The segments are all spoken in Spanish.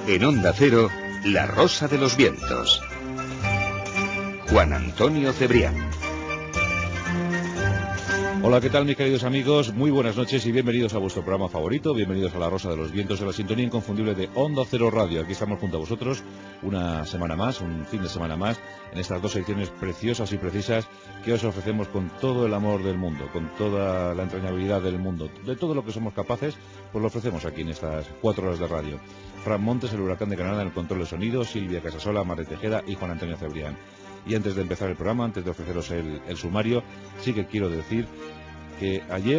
En Onda Cero, La Rosa de los Vientos. Juan Antonio Cebrián. Hola, ¿qué tal, mis queridos amigos? Muy buenas noches y bienvenidos a vuestro programa favorito. Bienvenidos a La Rosa de los Vientos, de la sintonía inconfundible de Onda Cero Radio. Aquí estamos junto a vosotros una semana más, un fin de semana más, en estas dos ediciones preciosas y precisas que os ofrecemos con todo el amor del mundo, con toda la entrañabilidad del mundo. De todo lo que somos capaces, pues lo ofrecemos aquí en estas 4 horas de radio. Fran Montes, el huracán de Granada en el control de sonido, Silvia Casasola, Mar de Tejeda y Juan Antonio Cebrián. Y antes de empezar el programa, antes de ofreceros el sumario, sí que quiero decir que ayer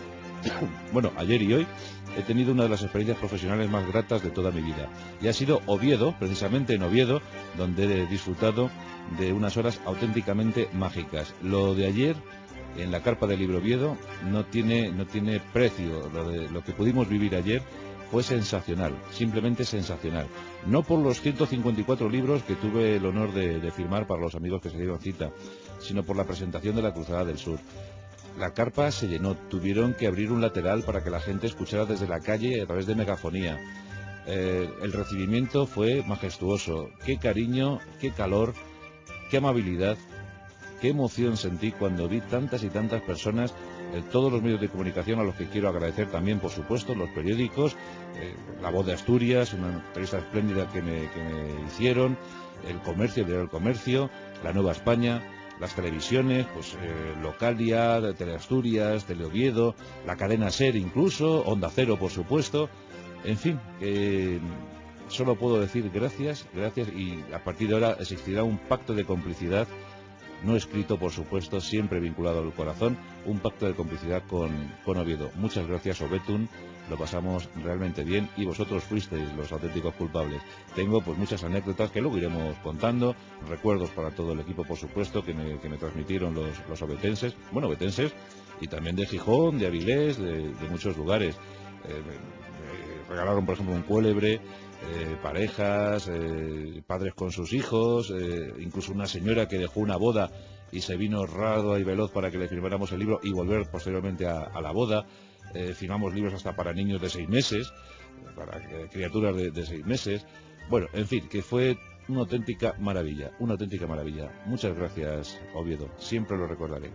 y hoy he tenido una de las experiencias profesionales más gratas de toda mi vida. Y ha sido Oviedo, precisamente en Oviedo, donde he disfrutado de unas horas auténticamente mágicas. Lo de ayer, en la carpa del libro Oviedo, no tiene precio. Lo que pudimos vivir ayer fue sensacional, simplemente sensacional. No por los 154 libros que tuve el honor de firmar para los amigos que se dieron cita, sino por la presentación de la Cruzada del Sur. La carpa se llenó, tuvieron que abrir un lateral para que la gente escuchara desde la calle a través de megafonía. El recibimiento fue majestuoso. Qué cariño, qué calor, qué amabilidad, qué emoción sentí cuando vi tantas y tantas personas, todos los medios de comunicación, a los que quiero agradecer también, por supuesto, los periódicos, La Voz de Asturias, una entrevista espléndida que me hicieron, el comercio, el diario El Comercio, La Nueva España, las televisiones, pues Localia, Teleasturias, Teleoviedo, la cadena SER incluso, Onda Cero, por supuesto. En fin, solo puedo decir gracias, y a partir de ahora existirá un pacto de complicidad, no escrito, por supuesto, siempre vinculado al corazón, un pacto de complicidad con Oviedo. Muchas gracias, Obetun, lo pasamos realmente bien y vosotros fuisteis los auténticos culpables. Tengo pues muchas anécdotas que luego iremos contando, recuerdos para todo el equipo, por supuesto, que me transmitieron los obetenses, y también de Gijón, de Avilés, de muchos lugares. Me regalaron, por ejemplo, un cuélebre, parejas, padres con sus hijos, incluso una señora que dejó una boda y se vino rado y veloz para que le firmáramos el libro y volver posteriormente a la boda. Firmamos libros hasta para niños de 6 meses, para criaturas de 6 meses. Bueno, en fin, que fue una auténtica maravilla, una auténtica maravilla. Muchas gracias, Oviedo, siempre lo recordaré.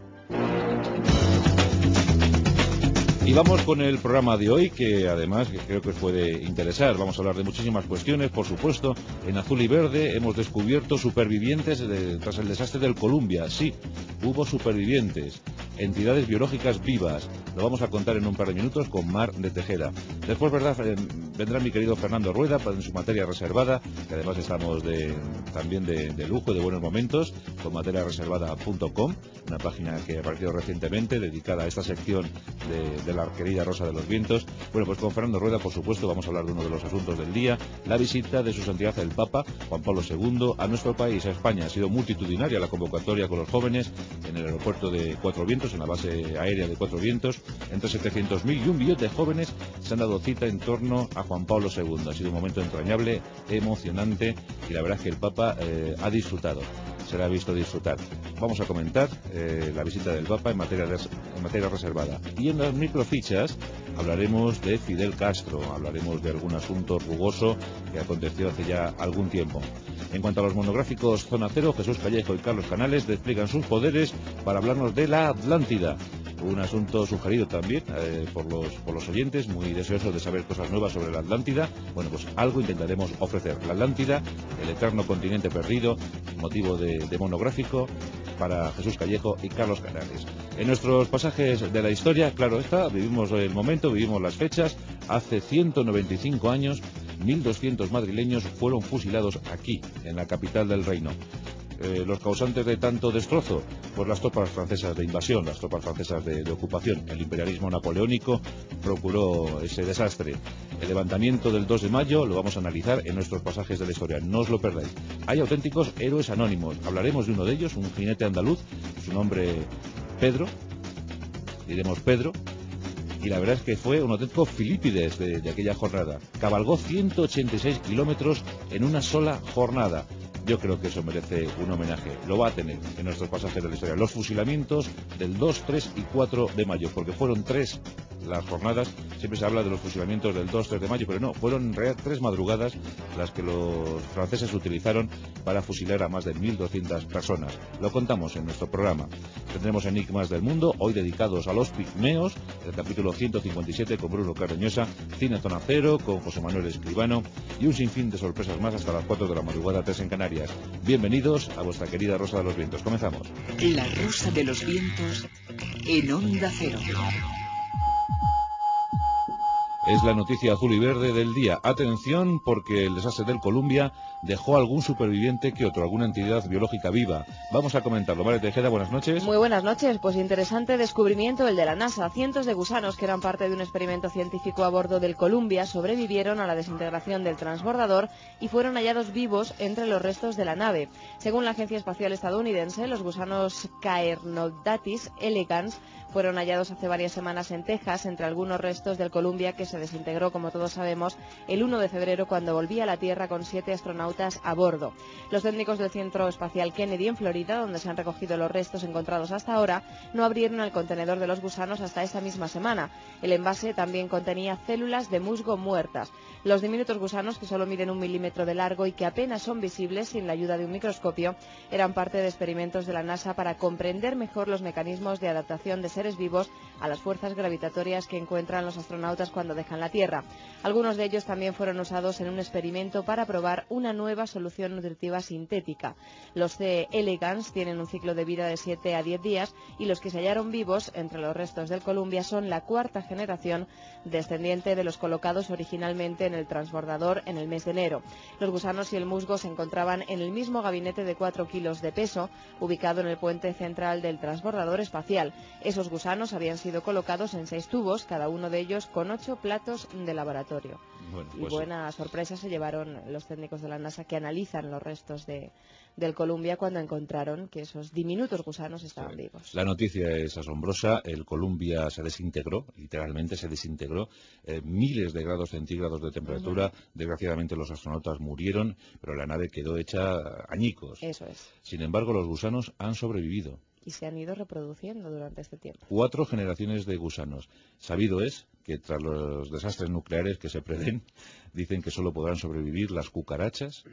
Y vamos con el programa de hoy, que además creo que os puede interesar. Vamos a hablar de muchísimas cuestiones, por supuesto. En Azul y Verde hemos descubierto supervivientes tras el desastre del Columbia. Sí, hubo supervivientes, entidades biológicas vivas. Lo vamos a contar en un par de minutos con Mar de Tejeda. Después, vendrá mi querido Fernando Rueda en su materia reservada, que además estamos también de lujo, de buenos momentos, con materiareservada.com, una página que ha aparecido recientemente dedicada a esta sección de la querida Rosa de los Vientos. Bueno, pues con Fernando Rueda, por supuesto, vamos a hablar de uno de los asuntos del día, la visita de su santidad el Papa Juan Pablo II a nuestro país, a España. Ha sido multitudinaria la convocatoria con los jóvenes en el aeropuerto de Cuatro Vientos, en la base aérea de Cuatro Vientos. Entre 700.000 y 1 millón de jóvenes se han dado cita en torno a Juan Pablo II. Ha sido un momento entrañable, emocionante, y la verdad es que el Papa ha disfrutado, se le ha visto disfrutar. Vamos a comentar la visita del Papa en materia reservada. Y en las microfichas hablaremos de Fidel Castro, hablaremos de algún asunto rugoso que aconteció hace ya algún tiempo. En cuanto a los monográficos Zona Cero, Jesús Callejo y Carlos Canales despliegan sus poderes para hablarnos de la Atlántida. Un asunto sugerido también por los oyentes, muy deseosos de saber cosas nuevas sobre la Atlántida. Bueno, pues algo intentaremos ofrecer. La Atlántida, el eterno continente perdido, motivo de monográfico para Jesús Callejo y Carlos Canales. En nuestros pasajes de la historia, claro está, vivimos el momento, vivimos las fechas. Hace 195 años, 1.200 madrileños fueron fusilados aquí, en la capital del reino. Los causantes de tanto destrozo, pues las tropas francesas de invasión, las tropas francesas de ocupación. El imperialismo napoleónico procuró ese desastre. El levantamiento del 2 de mayo lo vamos a analizar en nuestros pasajes de la historia, no os lo perdáis. Hay auténticos héroes anónimos, hablaremos de uno de ellos, un jinete andaluz, su nombre Pedro, diremos Pedro, y la verdad es que fue un auténtico Filipides de aquella jornada. Cabalgó 186 kilómetros en una sola jornada. Yo creo que eso merece un homenaje. Lo va a tener en nuestros pasajes de la historia. Los fusilamientos del 2, 3 y 4 de mayo, porque fueron 3 las jornadas, siempre se habla de los fusilamientos del 2-3 de mayo, pero no, fueron en realidad 3 madrugadas las que los franceses utilizaron para fusilar a más de 1.200 personas. Lo contamos en nuestro programa. Tendremos enigmas del mundo, hoy dedicados a los pigmeos, el capítulo 157 con Bruno Cardeñosa, Cine Zona Cero con José Manuel Escribano y un sinfín de sorpresas más hasta las 4 de la madrugada, 3 en Canarias. Bienvenidos a vuestra querida Rosa de los Vientos. Comenzamos. La Rosa de los Vientos en Onda Cero. Es la noticia azul y verde del día. Atención, porque el desastre del Columbia dejó algún superviviente que otro, alguna entidad biológica viva. Vamos a comentarlo. María Tejeda, buenas noches. Muy buenas noches. Pues interesante descubrimiento el de la NASA. Cientos de gusanos que eran parte de un experimento científico a bordo del Columbia sobrevivieron a la desintegración del transbordador y fueron hallados vivos entre los restos de la nave. Según la Agencia Espacial Estadounidense, los gusanos Caernodactys elegans fueron hallados hace varias semanas en Texas entre algunos restos del Columbia, que se desintegró, como todos sabemos, el 1 de febrero cuando volvía a la Tierra con 7 astronautas a bordo. Los técnicos del Centro Espacial Kennedy en Florida, donde se han recogido los restos encontrados hasta ahora, no abrieron el contenedor de los gusanos hasta esa misma semana. El envase también contenía células de musgo muertas. Los diminutos gusanos, que solo miden 1 milímetro de largo y que apenas son visibles sin la ayuda de un microscopio, eran parte de experimentos de la NASA para comprender mejor los mecanismos de adaptación de seres vivos a las fuerzas gravitatorias que encuentran los astronautas cuando dejan la Tierra. Algunos de ellos también fueron usados en un experimento para probar una nueva solución nutritiva sintética. Los C. elegans tienen un ciclo de vida de 7 a 10 días y los que se hallaron vivos entre los restos del Columbia son la 4ª generación descendiente de los colocados originalmente en el transbordador en el mes de enero. Los gusanos y el musgo se encontraban en el mismo gabinete de 4 kilos de peso, ubicado en el puente central del transbordador espacial. Esos gusanos habían sido colocados en 6 tubos, cada uno de ellos con 8 platos de laboratorio. Bueno, y buena sorpresa se llevaron los técnicos de la NASA que analizan los restos del Columbia cuando encontraron que esos diminutos gusanos estaban vivos. La noticia es asombrosa. El Columbia se desintegró, literalmente se desintegró, miles de grados centígrados de temperatura. Desgraciadamente los astronautas murieron, pero la nave quedó hecha añicos. Eso es. Sin embargo, los gusanos han sobrevivido. Y se han ido reproduciendo durante este tiempo. 4 generaciones de gusanos. Sabido es que tras los desastres nucleares que se prevén, dicen que solo podrán sobrevivir las cucarachas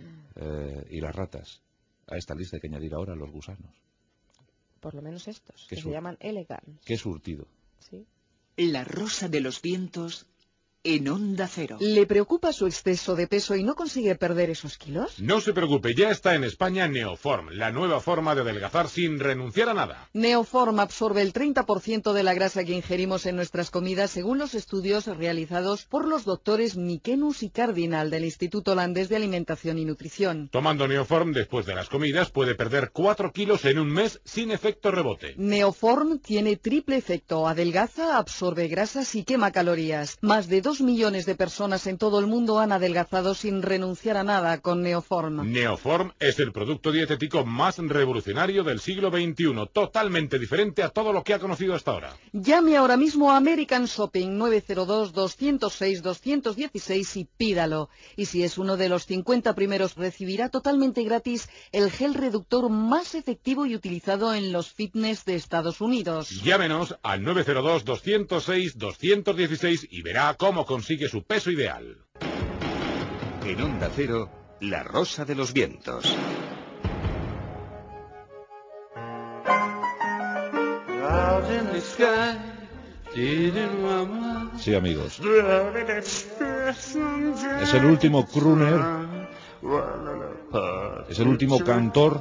y las ratas. A esta lista hay que añadir ahora los gusanos. Por lo menos estos, que se llaman elegans. Qué surtido. Sí. La Rosa de los Vientos en Onda Cero. ¿Le preocupa su exceso de peso y no consigue perder esos kilos? No se preocupe, ya está en España Neoform, la nueva forma de adelgazar sin renunciar a nada. Neoform absorbe el 30% de la grasa que ingerimos en nuestras comidas, según los estudios realizados por los doctores Mikenus y Cardinal del Instituto Holandés de Alimentación y Nutrición. Tomando Neoform después de las comidas puede perder 4 kilos en un mes sin efecto rebote. Neoform tiene triple efecto: adelgaza, absorbe grasas y quema calorías. Más de 2 millones de personas en todo el mundo han adelgazado sin renunciar a nada con Neoform. Neoform es el producto dietético más revolucionario del siglo XXI, totalmente diferente a todo lo que ha conocido hasta ahora. Llame ahora mismo a American Shopping 902-206-216 y pídalo. Y si es uno de los 50 primeros, recibirá totalmente gratis el gel reductor más efectivo y utilizado en los fitness de Estados Unidos. Llámenos al 902-206-216 y verá cómo consigue su peso ideal. En Onda Cero, La Rosa de los Vientos. Sí, amigos. Es el último crooner, es el último cantor.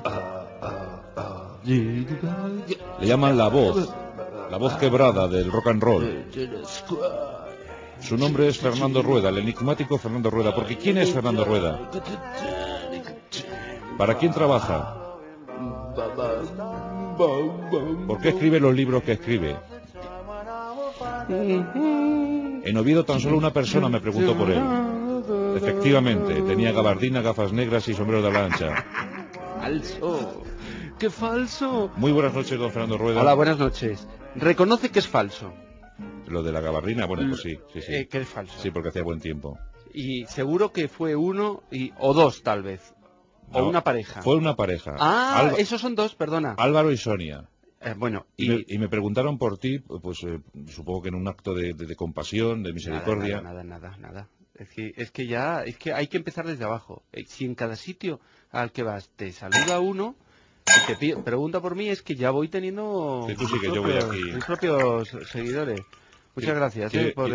Le llaman la voz quebrada del rock and roll. Su nombre es Fernando Rueda, el enigmático Fernando Rueda. Porque ¿quién es Fernando Rueda? ¿Para quién trabaja? ¿Por qué escribe los libros que escribe? En Oviedo tan solo una persona me preguntó por él. Efectivamente, tenía gabardina, gafas negras y sombrero de ala ancha. ¡Falso! ¡Qué falso! Muy buenas noches, don Fernando Rueda. Hola, buenas noches. Reconoce que es falso. Lo de la gabardina, bueno, pues sí. Que es falso. Sí, porque hacía buen tiempo. Y seguro que fue uno o dos, tal vez. O No, una pareja. Fue una pareja. Esos son dos, perdona. Álvaro y Sonia. Bueno, y me preguntaron por ti, pues supongo que en un acto de compasión, de misericordia. Nada. Es que hay que empezar desde abajo. Si en cada sitio al que vas te saluda uno y te pregunta por mí, es que ya voy teniendo Sí, tú sí que yo voy aquí. mis propios seguidores. Muchas gracias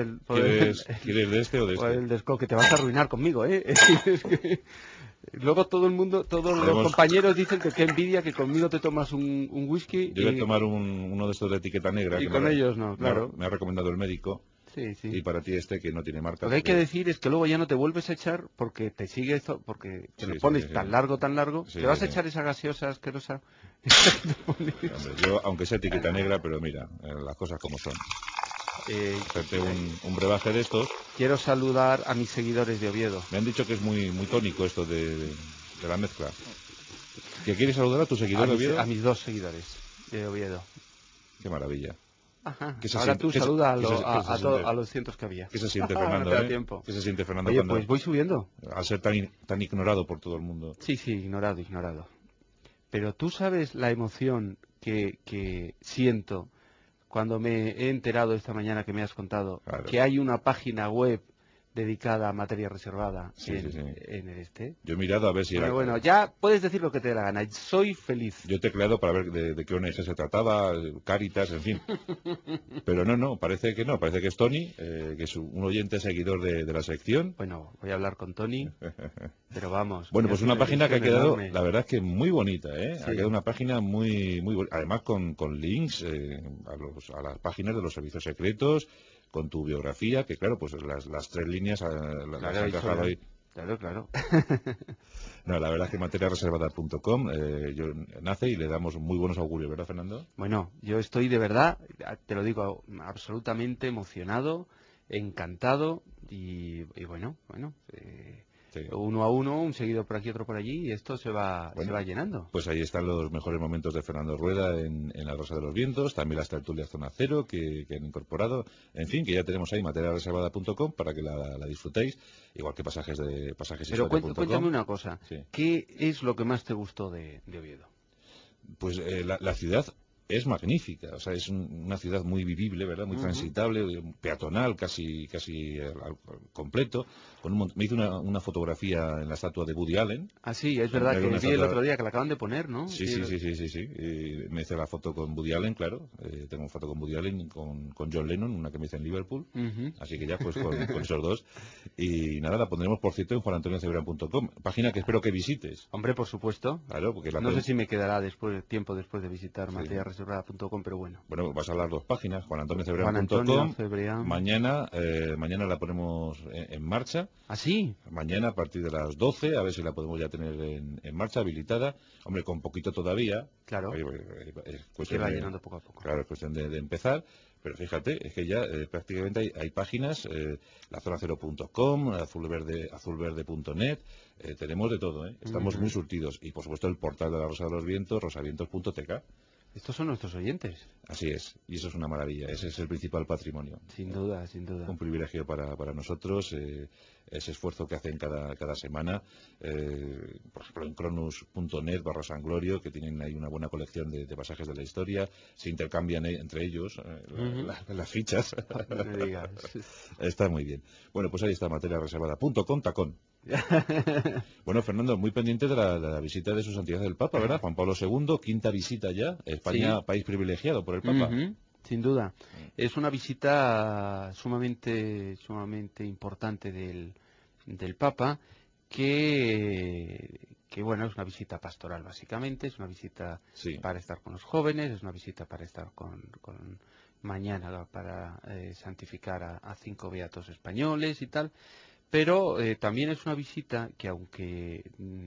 ¿Quieres de este o de por este? el descoque. Te vas a arruinar conmigo, ¿eh? Es que luego todo el mundo, todos los compañeros dicen que qué envidia que conmigo te tomas un whisky. Yo voy a tomar uno de estos de etiqueta negra. Y que con ellos no, claro. Me ha recomendado el médico. Sí. Y para ti este que no tiene marca. Lo que hay que decir es que luego ya no te vuelves a echar porque te sigue esto, porque te lo pones tan largo, te vas a echar esa gaseosa asquerosa. Hombre, yo, aunque sea etiqueta negra, pero mira, las cosas como son. Hacerte un brebaje de estos. Quiero saludar a mis seguidores de Oviedo. Me han dicho que es muy tónico esto de la mezcla. ¿Que quieres saludar a tu seguidor de Oviedo? A mis 2 seguidores de Oviedo. Qué maravilla. Ajá. Ahora tú saluda a los cientos que había. ¿Qué se siente, Fernando? No te da tiempo. ¿Qué se siente, Fernando? Oye, pues voy subiendo. Al ser tan ignorado por todo el mundo. Sí, ignorado. Pero tú sabes la emoción que siento cuando me he enterado esta mañana que me has contado que hay una página web dedicada a materia reservada en el este. Yo he mirado a ver si era... Bueno, ya puedes decir lo que te dé la gana. Soy feliz. Yo he tecleado para ver de qué ONG se trataba, Cáritas, en fin. Pero no, parece que no. Parece que es Tony, que es un oyente seguidor de la sección. Bueno, voy a hablar con Tony, pero vamos. Bueno, pues una página que ha quedado, enorme. la verdad es que muy bonita, ¿eh? Sí. Ha quedado una página muy bonita. Además con links a las páginas de los servicios secretos, con tu biografía, que claro, pues las 3 líneas las has encajado ahí. Claro. No, la verdad es que materiareservada.com nace y le damos muy buenos augurios, ¿verdad, Fernando? Bueno, yo estoy de verdad, te lo digo, absolutamente emocionado, encantado y bueno, sí. Uno a uno, un seguidor por aquí, otro por allí, y esto se va llenando. Pues ahí están los mejores momentos de Fernando Rueda en La Rosa de los Vientos, también las tertulias Zona Cero que han incorporado, en fin, que ya tenemos ahí materiareservada.com para que la disfrutéis, igual que Pero cuéntame una cosa, sí. ¿Qué es lo que más te gustó de Oviedo? Pues la ciudad es magnífica, o sea, es una ciudad muy vivible, ¿verdad? Muy transitable, peatonal, casi al completo. Me hizo una fotografía en la estatua de Woody Allen. Ah, sí, es verdad que vi el otro día que la acaban de poner, ¿no? Sí. Me hice la foto con Woody Allen, claro. Tengo una foto con Woody Allen, con John Lennon, una que me hice en Liverpool. Así que ya, pues con esos dos. Y nada, la pondremos, por cierto, en juanantoniocebrián.com. Página que espero que visites. Hombre, por supuesto. Claro, porque no sé si me quedará tiempo después de visitar materiareservada.com, pero bueno. Bueno, vas a las 2 páginas, juanantoniocebrián.com. Mañana la ponemos en marcha. ¿Ah, sí? Mañana a partir de las 12, a ver si la podemos ya tener en marcha, habilitada. Hombre, con poquito todavía. Claro. Es cuestión va llenando poco a poco. Claro, es cuestión de empezar. Pero fíjate, es que ya prácticamente hay páginas, lazonacero.com, azulverde.net, tenemos de todo, ¿eh? Estamos muy surtidos. Y por supuesto el portal de la Rosa de los Vientos, rosavientos.tk. Estos son nuestros oyentes. Así es, y eso es una maravilla, ese es el principal patrimonio. Sin duda. Un privilegio para nosotros, ese esfuerzo que hacen cada semana, por ejemplo en cronus.net/sanglorio, que tienen ahí una buena colección de pasajes de la historia, se intercambian entre ellos las fichas. No me digas. Está muy bien. Bueno, pues ahí está, materiareservada.com, tacón. Bueno, Fernando, muy pendiente de la visita de su santidad el Papa, ¿verdad? Juan Pablo II, quinta visita ya. España, sí. País privilegiado por el Papa. Sin duda. Es una visita sumamente importante del Papa, que bueno, es una visita pastoral básicamente, es una visita para estar con los jóvenes, es una visita para estar con mañana para santificar a 5 beatos españoles y tal. Pero también es una visita que, aunque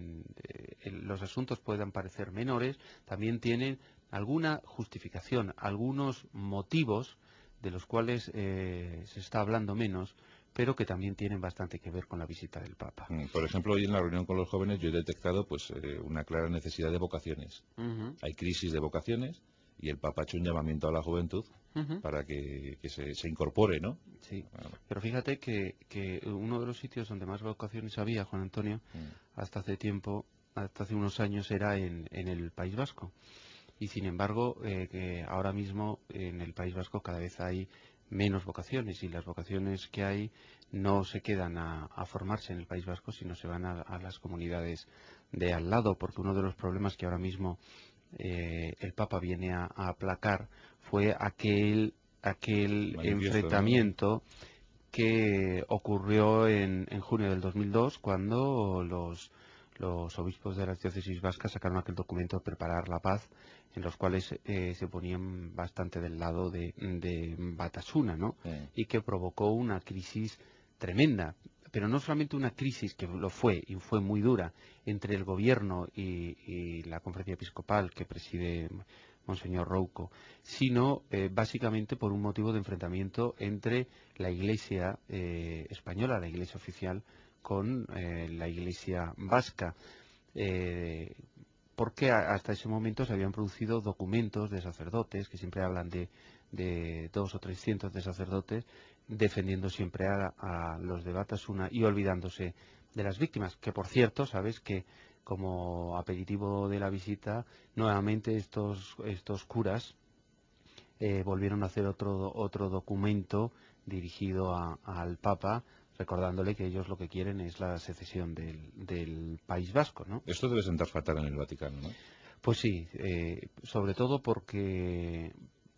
los asuntos puedan parecer menores, también tienen alguna justificación, algunos motivos de los cuales se está hablando menos, pero que también tienen bastante que ver con la visita del Papa. Por ejemplo, hoy en la reunión con los jóvenes yo he detectado una clara necesidad de vocaciones. Hay crisis de vocaciones y el Papa ha hecho un llamamiento a la juventud para que se incorpore, ¿no? Sí, pero fíjate que uno de los sitios donde más vocaciones había, Juan Antonio, hasta hace unos años era en el País Vasco. y sin embargo que ahora mismo en el País Vasco cada vez hay menos vocaciones, y las vocaciones que hay no se quedan a formarse en el País Vasco, sino se van a las comunidades de al lado, porque uno de los problemas que ahora mismo el Papa viene a aplacar fue aquel enfrentamiento, ¿no?, que ocurrió en junio del 2002, cuando los obispos de las diócesis vascas sacaron aquel documento de Preparar la Paz, en los cuales se ponían bastante del lado de Batasuna, ¿no? Y que provocó una crisis tremenda, pero no solamente una crisis, que lo fue, y fue muy dura, entre el gobierno y la conferencia episcopal que preside Monseñor Rouco, sino básicamente por un motivo de enfrentamiento entre la Iglesia española, la Iglesia oficial, con la Iglesia vasca, porque hasta ese momento se habían producido documentos de sacerdotes, que siempre hablan de 200 o 300 de sacerdotes, defendiendo siempre a los de Batasuna y olvidándose de las víctimas, que por cierto, sabes que como aperitivo de la visita, nuevamente estos curas volvieron a hacer otro documento dirigido al Papa, recordándole que ellos lo que quieren es la secesión del País Vasco, ¿no? Esto debe sentar fatal en el Vaticano, ¿no? Pues sí, sobre todo porque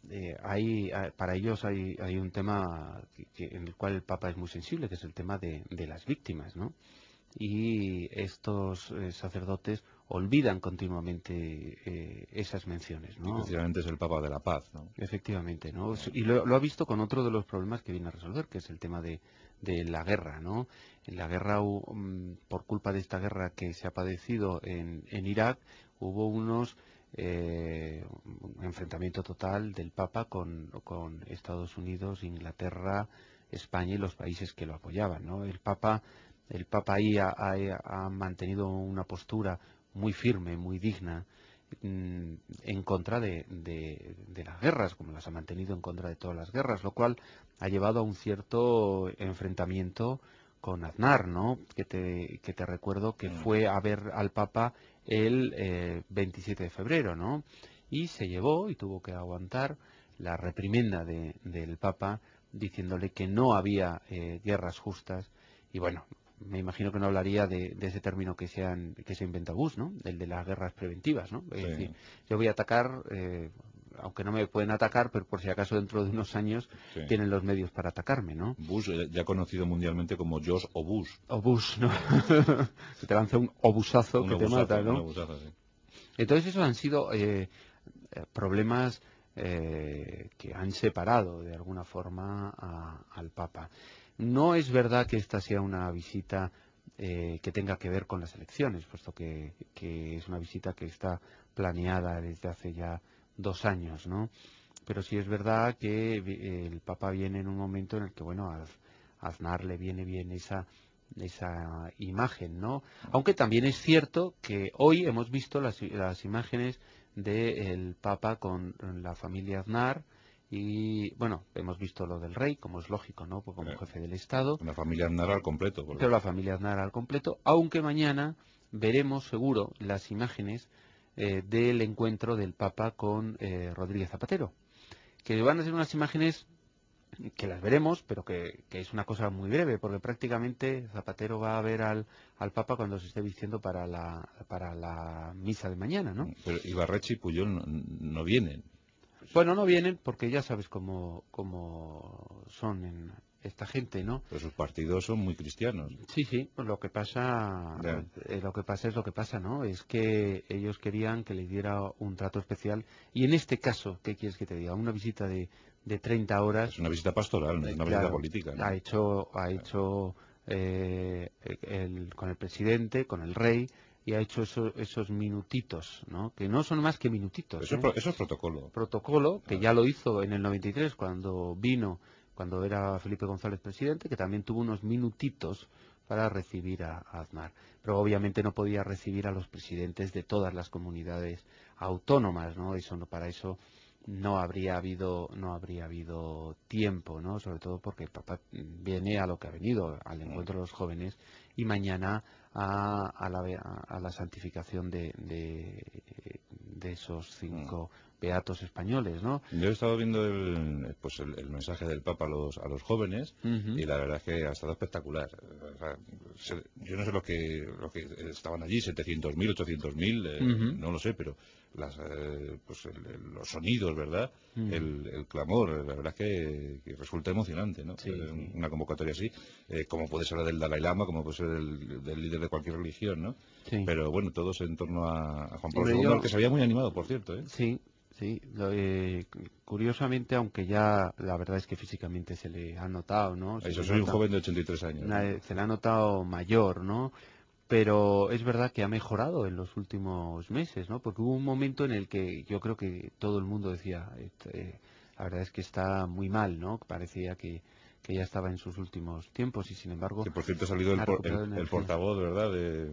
para ellos hay un tema en el cual el Papa es muy sensible, que es el tema de las víctimas, ¿no? Y estos sacerdotes olvidan continuamente esas menciones, ¿no? Y precisamente es el Papa de la Paz, ¿no? Efectivamente, ¿no? Y lo ha visto con otro de los problemas que viene a resolver, que es el tema de la guerra, ¿no? En la guerra, por culpa de esta guerra que se ha padecido en Irak, hubo un enfrentamiento total del Papa con Estados Unidos, Inglaterra, España y los países que lo apoyaban, ¿no? El Papa ahí ha mantenido una postura muy firme, muy digna, en contra de las guerras, como las ha mantenido en contra de todas las guerras, lo cual ha llevado a un cierto enfrentamiento con Aznar, ¿no? Que te recuerdo que fue a ver al Papa el 27 de febrero, ¿no? Y se llevó y tuvo que aguantar la reprimenda del Papa, diciéndole que no había guerras justas. Y bueno, me imagino que no hablaría de ese término que se inventa Bush, ¿no? El de las guerras preventivas, ¿no? Es decir, yo voy a atacar, aunque no me pueden atacar, pero por si acaso dentro de unos años tienen los medios para atacarme, ¿no? Bush, ya conocido mundialmente como George Obus. Obus, ¿no? Que te lanza un obusazo que te mata, ¿no? Un obusazo, sí. Entonces esos han sido problemas que han separado de alguna forma al Papa. No es verdad que esta sea una visita que tenga que ver con las elecciones, puesto que es una visita que está planeada desde hace ya 2 años, ¿no? Pero sí es verdad que el Papa viene en un momento en el que, bueno, a Aznar le viene bien esa imagen, ¿no? Aunque también es cierto que hoy hemos visto las imágenes del Papa con la familia Aznar. Y bueno, hemos visto lo del rey, como es lógico, ¿no? Pues como jefe del Estado. La familia Aznar al completo. Pero la familia Aznar al completo, aunque mañana veremos seguro las imágenes del encuentro del Papa con Rodríguez Zapatero, que van a ser unas imágenes que las veremos, pero que es una cosa muy breve, porque prácticamente Zapatero va a ver al Papa cuando se esté vistiendo para la misa de mañana, ¿no? Pero Ibarretxe y Pujol no vienen. Bueno, no vienen porque ya sabes cómo son esta gente, ¿no? Pero sus partidos son muy cristianos. Sí, pues lo que pasa es lo que pasa, ¿no? Es que ellos querían que les diera un trato especial, y en este caso, ¿qué quieres que te diga? Una visita de 30 horas. Es una visita pastoral, no es una visita política, ¿no? Ha hecho con el presidente, con el rey, y ha hecho esos minutitos, ¿no? Que no son más que minutitos. Eso es protocolo. Protocolo, que ya lo hizo en el 93 cuando era Felipe González presidente, que también tuvo unos minutitos para recibir a Aznar. Pero obviamente no podía recibir a los presidentes de todas las comunidades autónomas, ¿no? Para eso no habría habido tiempo, ¿no? Sobre todo porque el Papa viene a lo que ha venido, al encuentro de los jóvenes, y mañana a la santificación de de esos 5 beatos españoles, ¿no? Yo he estado viendo el mensaje del Papa a los jóvenes y la verdad es que ha estado espectacular. O sea, yo no sé lo que estaban allí, 700.000, 800.000, no lo sé, pero los sonidos, ¿verdad? El clamor, la verdad es que resulta emocionante, ¿no? Sí, sí. Una convocatoria así, como puede ser la del Dalai Lama, como puede ser del líder de cualquier religión, ¿no? Sí. Pero bueno, todos en torno a Juan Pablo Hombre, II, al que se había muy animado, por cierto, ¿eh? Sí, sí. Curiosamente, aunque ya la verdad es que físicamente se le ha notado, ¿no? Eso, soy un joven de 83 años, ¿no? Se le ha notado mayor, ¿no? Pero es verdad que ha mejorado en los últimos meses, ¿no? Porque hubo un momento en el que yo creo que todo el mundo decía, la verdad es que está muy mal, ¿no? Parecía que ya estaba en sus últimos tiempos y sin embargo... Que por cierto ha salido el el portavoz, ¿verdad?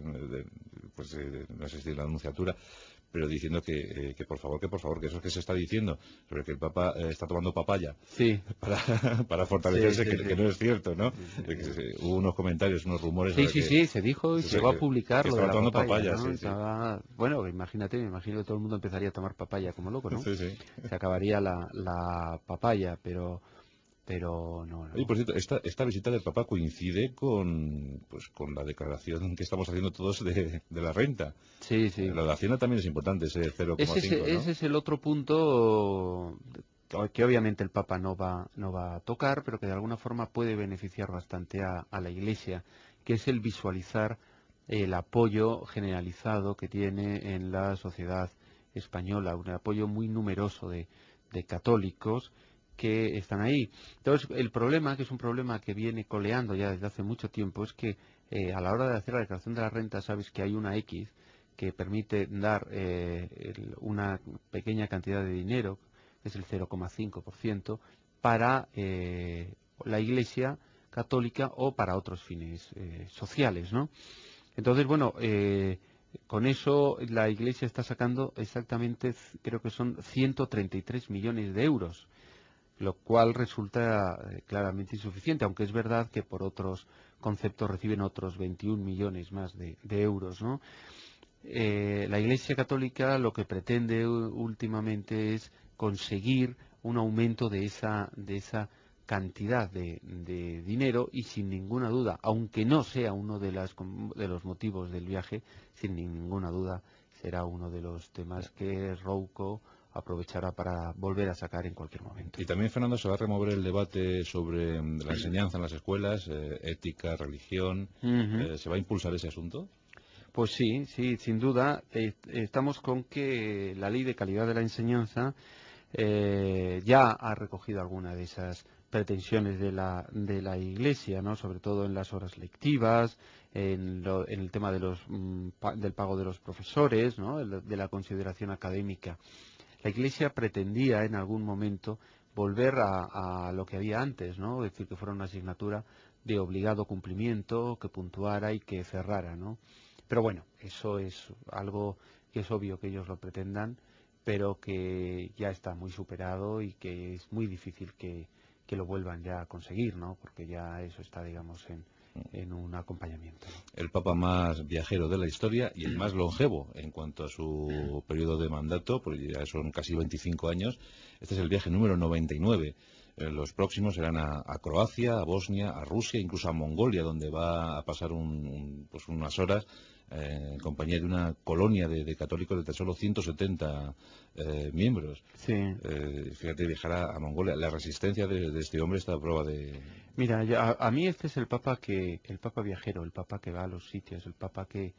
No sé si de la Anunciatura, pero diciendo que por favor, que eso es que se está diciendo, sobre que el Papa está tomando papaya sí. para fortalecerse, Sí, que no es cierto, ¿no? Hubo unos comentarios, unos rumores... Sí, se dijo y se llegó a publicar lo de la papaya, ¿no? Sí. Bueno, me imagino que todo el mundo empezaría a tomar papaya como loco, ¿no? Sí. Se acabaría la papaya, pero no. Oye, por cierto, esta visita del Papa coincide con la declaración que estamos haciendo todos de la renta. Sí. La de Hacienda también es importante, ese 0,5, ¿no? Ese es el otro punto que obviamente el Papa no va a tocar, pero que de alguna forma puede beneficiar bastante a la Iglesia, que es el visualizar el apoyo generalizado que tiene en la sociedad española, un apoyo muy numeroso de católicos que están ahí. Entonces, el problema, que es un problema que viene coleando ya desde hace mucho tiempo, es que a la hora de hacer la declaración de la renta, sabes que hay una X que permite dar una pequeña cantidad de dinero, que es el 0,5%, para la Iglesia católica o para otros fines sociales, ¿no? Entonces, bueno, con eso la Iglesia está sacando exactamente, creo que son 133 millones de euros, lo cual resulta claramente insuficiente, aunque es verdad que por otros conceptos reciben otros 21 millones más de euros, ¿no? La Iglesia Católica lo que pretende últimamente es conseguir un aumento de esa cantidad de dinero y sin ninguna duda, aunque no sea uno de los motivos del viaje, sin ninguna duda será uno de los temas que Rouco aprovechará para volver a sacar en cualquier momento. Y también, Fernando, se va a remover el debate sobre la enseñanza en las escuelas, ética, religión. ¿Se va a impulsar ese asunto? Pues sí, sin duda. Estamos con que la Ley de Calidad de la Enseñanza ya ha recogido alguna de esas pretensiones de la Iglesia, ¿no? Sobre todo en las horas lectivas, en el tema del pago de los profesores, ¿no? De la consideración académica. La Iglesia pretendía en algún momento volver a lo que había antes, ¿no? Es decir, que fuera una asignatura de obligado cumplimiento, que puntuara y que cerrara, ¿no? Pero bueno, eso es algo que es obvio que ellos lo pretendan, pero que ya está muy superado y que es muy difícil que lo vuelvan ya a conseguir, ¿no? Porque ya eso está, digamos, en un acompañamiento, ¿no? El Papa más viajero de la historia y el más longevo en cuanto a su periodo de mandato, porque ya son casi 25 años. Este es el viaje número 99. Los próximos serán a Croacia, a Bosnia, a Rusia, incluso a Mongolia, donde va a pasar unas horas en compañía de una colonia de católicos de tan solo 170 miembros. Sí. Fíjate, viajar a Mongolia. La resistencia de este hombre está a prueba de... Mira, a mí este es el Papa viajero, el Papa que va a los sitios, el Papa que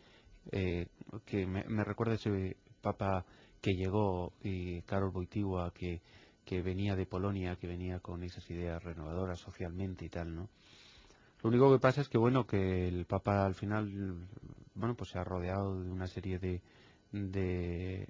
me recuerda ese Papa que llegó, y Karol Wojtyła, que venía de Polonia, que venía con esas ideas renovadoras socialmente y tal, ¿no? Lo único que pasa es que, bueno, que el Papa al final, bueno, pues se ha rodeado de una serie de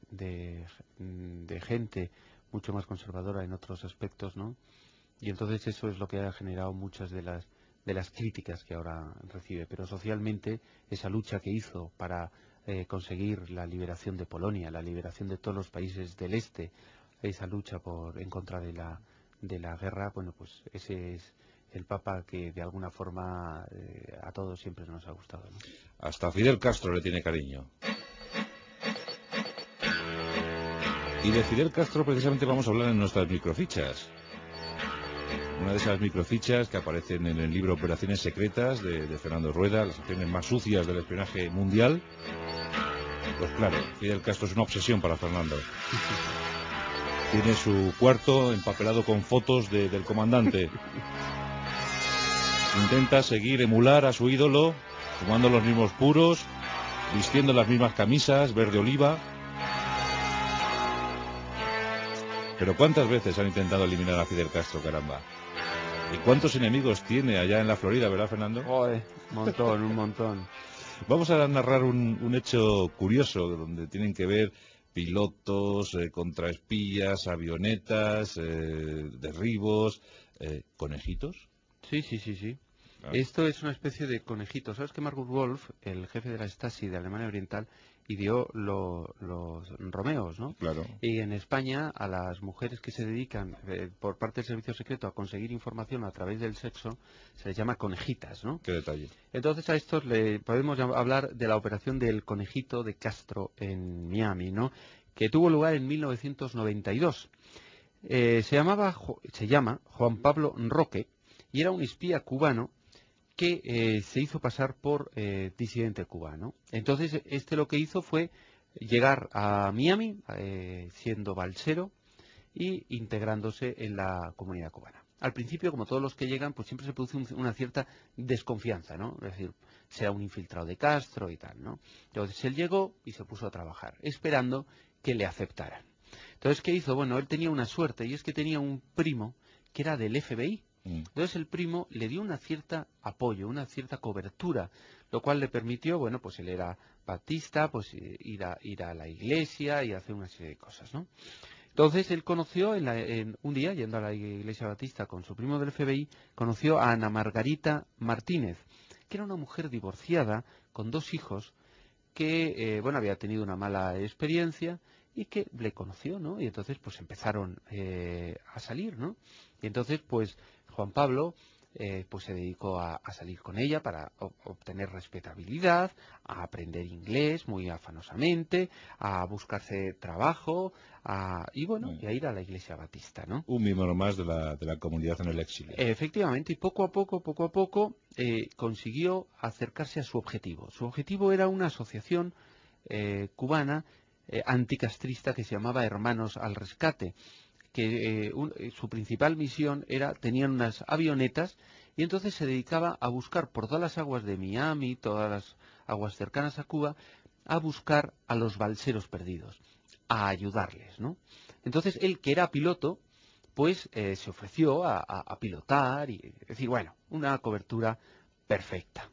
gente mucho más conservadora en otros aspectos, ¿no? Y entonces eso es lo que ha generado muchas de las críticas que ahora recibe. Pero socialmente, esa lucha que hizo para conseguir la liberación de Polonia, la liberación de todos los países del este, esa lucha en contra de la guerra, bueno, pues ese es el Papa que de alguna forma a todos siempre nos ha gustado, ¿no? Hasta Fidel Castro le tiene cariño. Y de Fidel Castro precisamente vamos a hablar en nuestras microfichas. Una de esas microfichas que aparecen en el libro Operaciones Secretas de Fernando Rueda, las acciones más sucias del espionaje mundial. Pues claro, Fidel Castro es una obsesión para Fernando. Tiene su cuarto empapelado con fotos del comandante. Intenta seguir, emular a su ídolo, fumando los mismos puros, vistiendo las mismas camisas, verde oliva. Pero ¿cuántas veces han intentado eliminar a Fidel Castro, caramba? ¿Y cuántos enemigos tiene allá en la Florida, verdad, Fernando? Joder, un montón. Vamos a narrar un hecho curioso, donde tienen que ver pilotos, contraespías, avionetas, derribos, conejitos. Sí. Ah. Esto es una especie de conejito. ¿Sabes que Margus Wolf, el jefe de la Stasi de Alemania Oriental, ideó los Romeos, ¿no? Claro. Y en España, a las mujeres que se dedican por parte del servicio secreto a conseguir información a través del sexo, se les llama conejitas, ¿no? Qué detalle. Entonces a estos le podemos hablar de la operación del conejito de Castro en Miami, ¿no? Que tuvo lugar en 1992. Se llama Juan Pablo Roque y era un espía cubano que se hizo pasar por disidente cubano. Entonces, lo que hizo fue llegar a Miami siendo balsero y integrándose en la comunidad cubana. Al principio, como todos los que llegan, pues siempre se produce una cierta desconfianza, ¿no? Es decir, será un infiltrado de Castro y tal, ¿no? Entonces, él llegó y se puso a trabajar, esperando que le aceptaran. Entonces, ¿qué hizo? Bueno, él tenía una suerte, y es que tenía un primo que era del FBI. Entonces el primo le dio una cierta apoyo, una cierta cobertura, lo cual le permitió, bueno, pues él era baptista, pues ir a la iglesia y hacer una serie de cosas, ¿no? Entonces él conoció un día, yendo a la iglesia baptista con su primo del FBI, conoció a Ana Margarita Martínez, que era una mujer divorciada con 2 hijos que, bueno, había tenido una mala experiencia y que le conoció, ¿no? Y entonces pues empezaron a salir, ¿no? Y entonces pues Juan Pablo pues se dedicó a salir con ella para obtener respetabilidad, a aprender inglés muy afanosamente, a buscarse trabajo, y bueno, y a ir a la iglesia batista, ¿no? Un miembro más de la comunidad en el exilio. Efectivamente, y poco a poco consiguió acercarse a su objetivo. Su objetivo era una asociación cubana anticastrista que se llamaba Hermanos al Rescate, que su principal misión tenían unas avionetas y entonces se dedicaba a buscar por todas las aguas de Miami, todas las aguas cercanas a Cuba, a buscar a los balseros perdidos, a ayudarles, ¿no? Entonces él, que era piloto, pues se ofreció a pilotar y decir, bueno, una cobertura perfecta.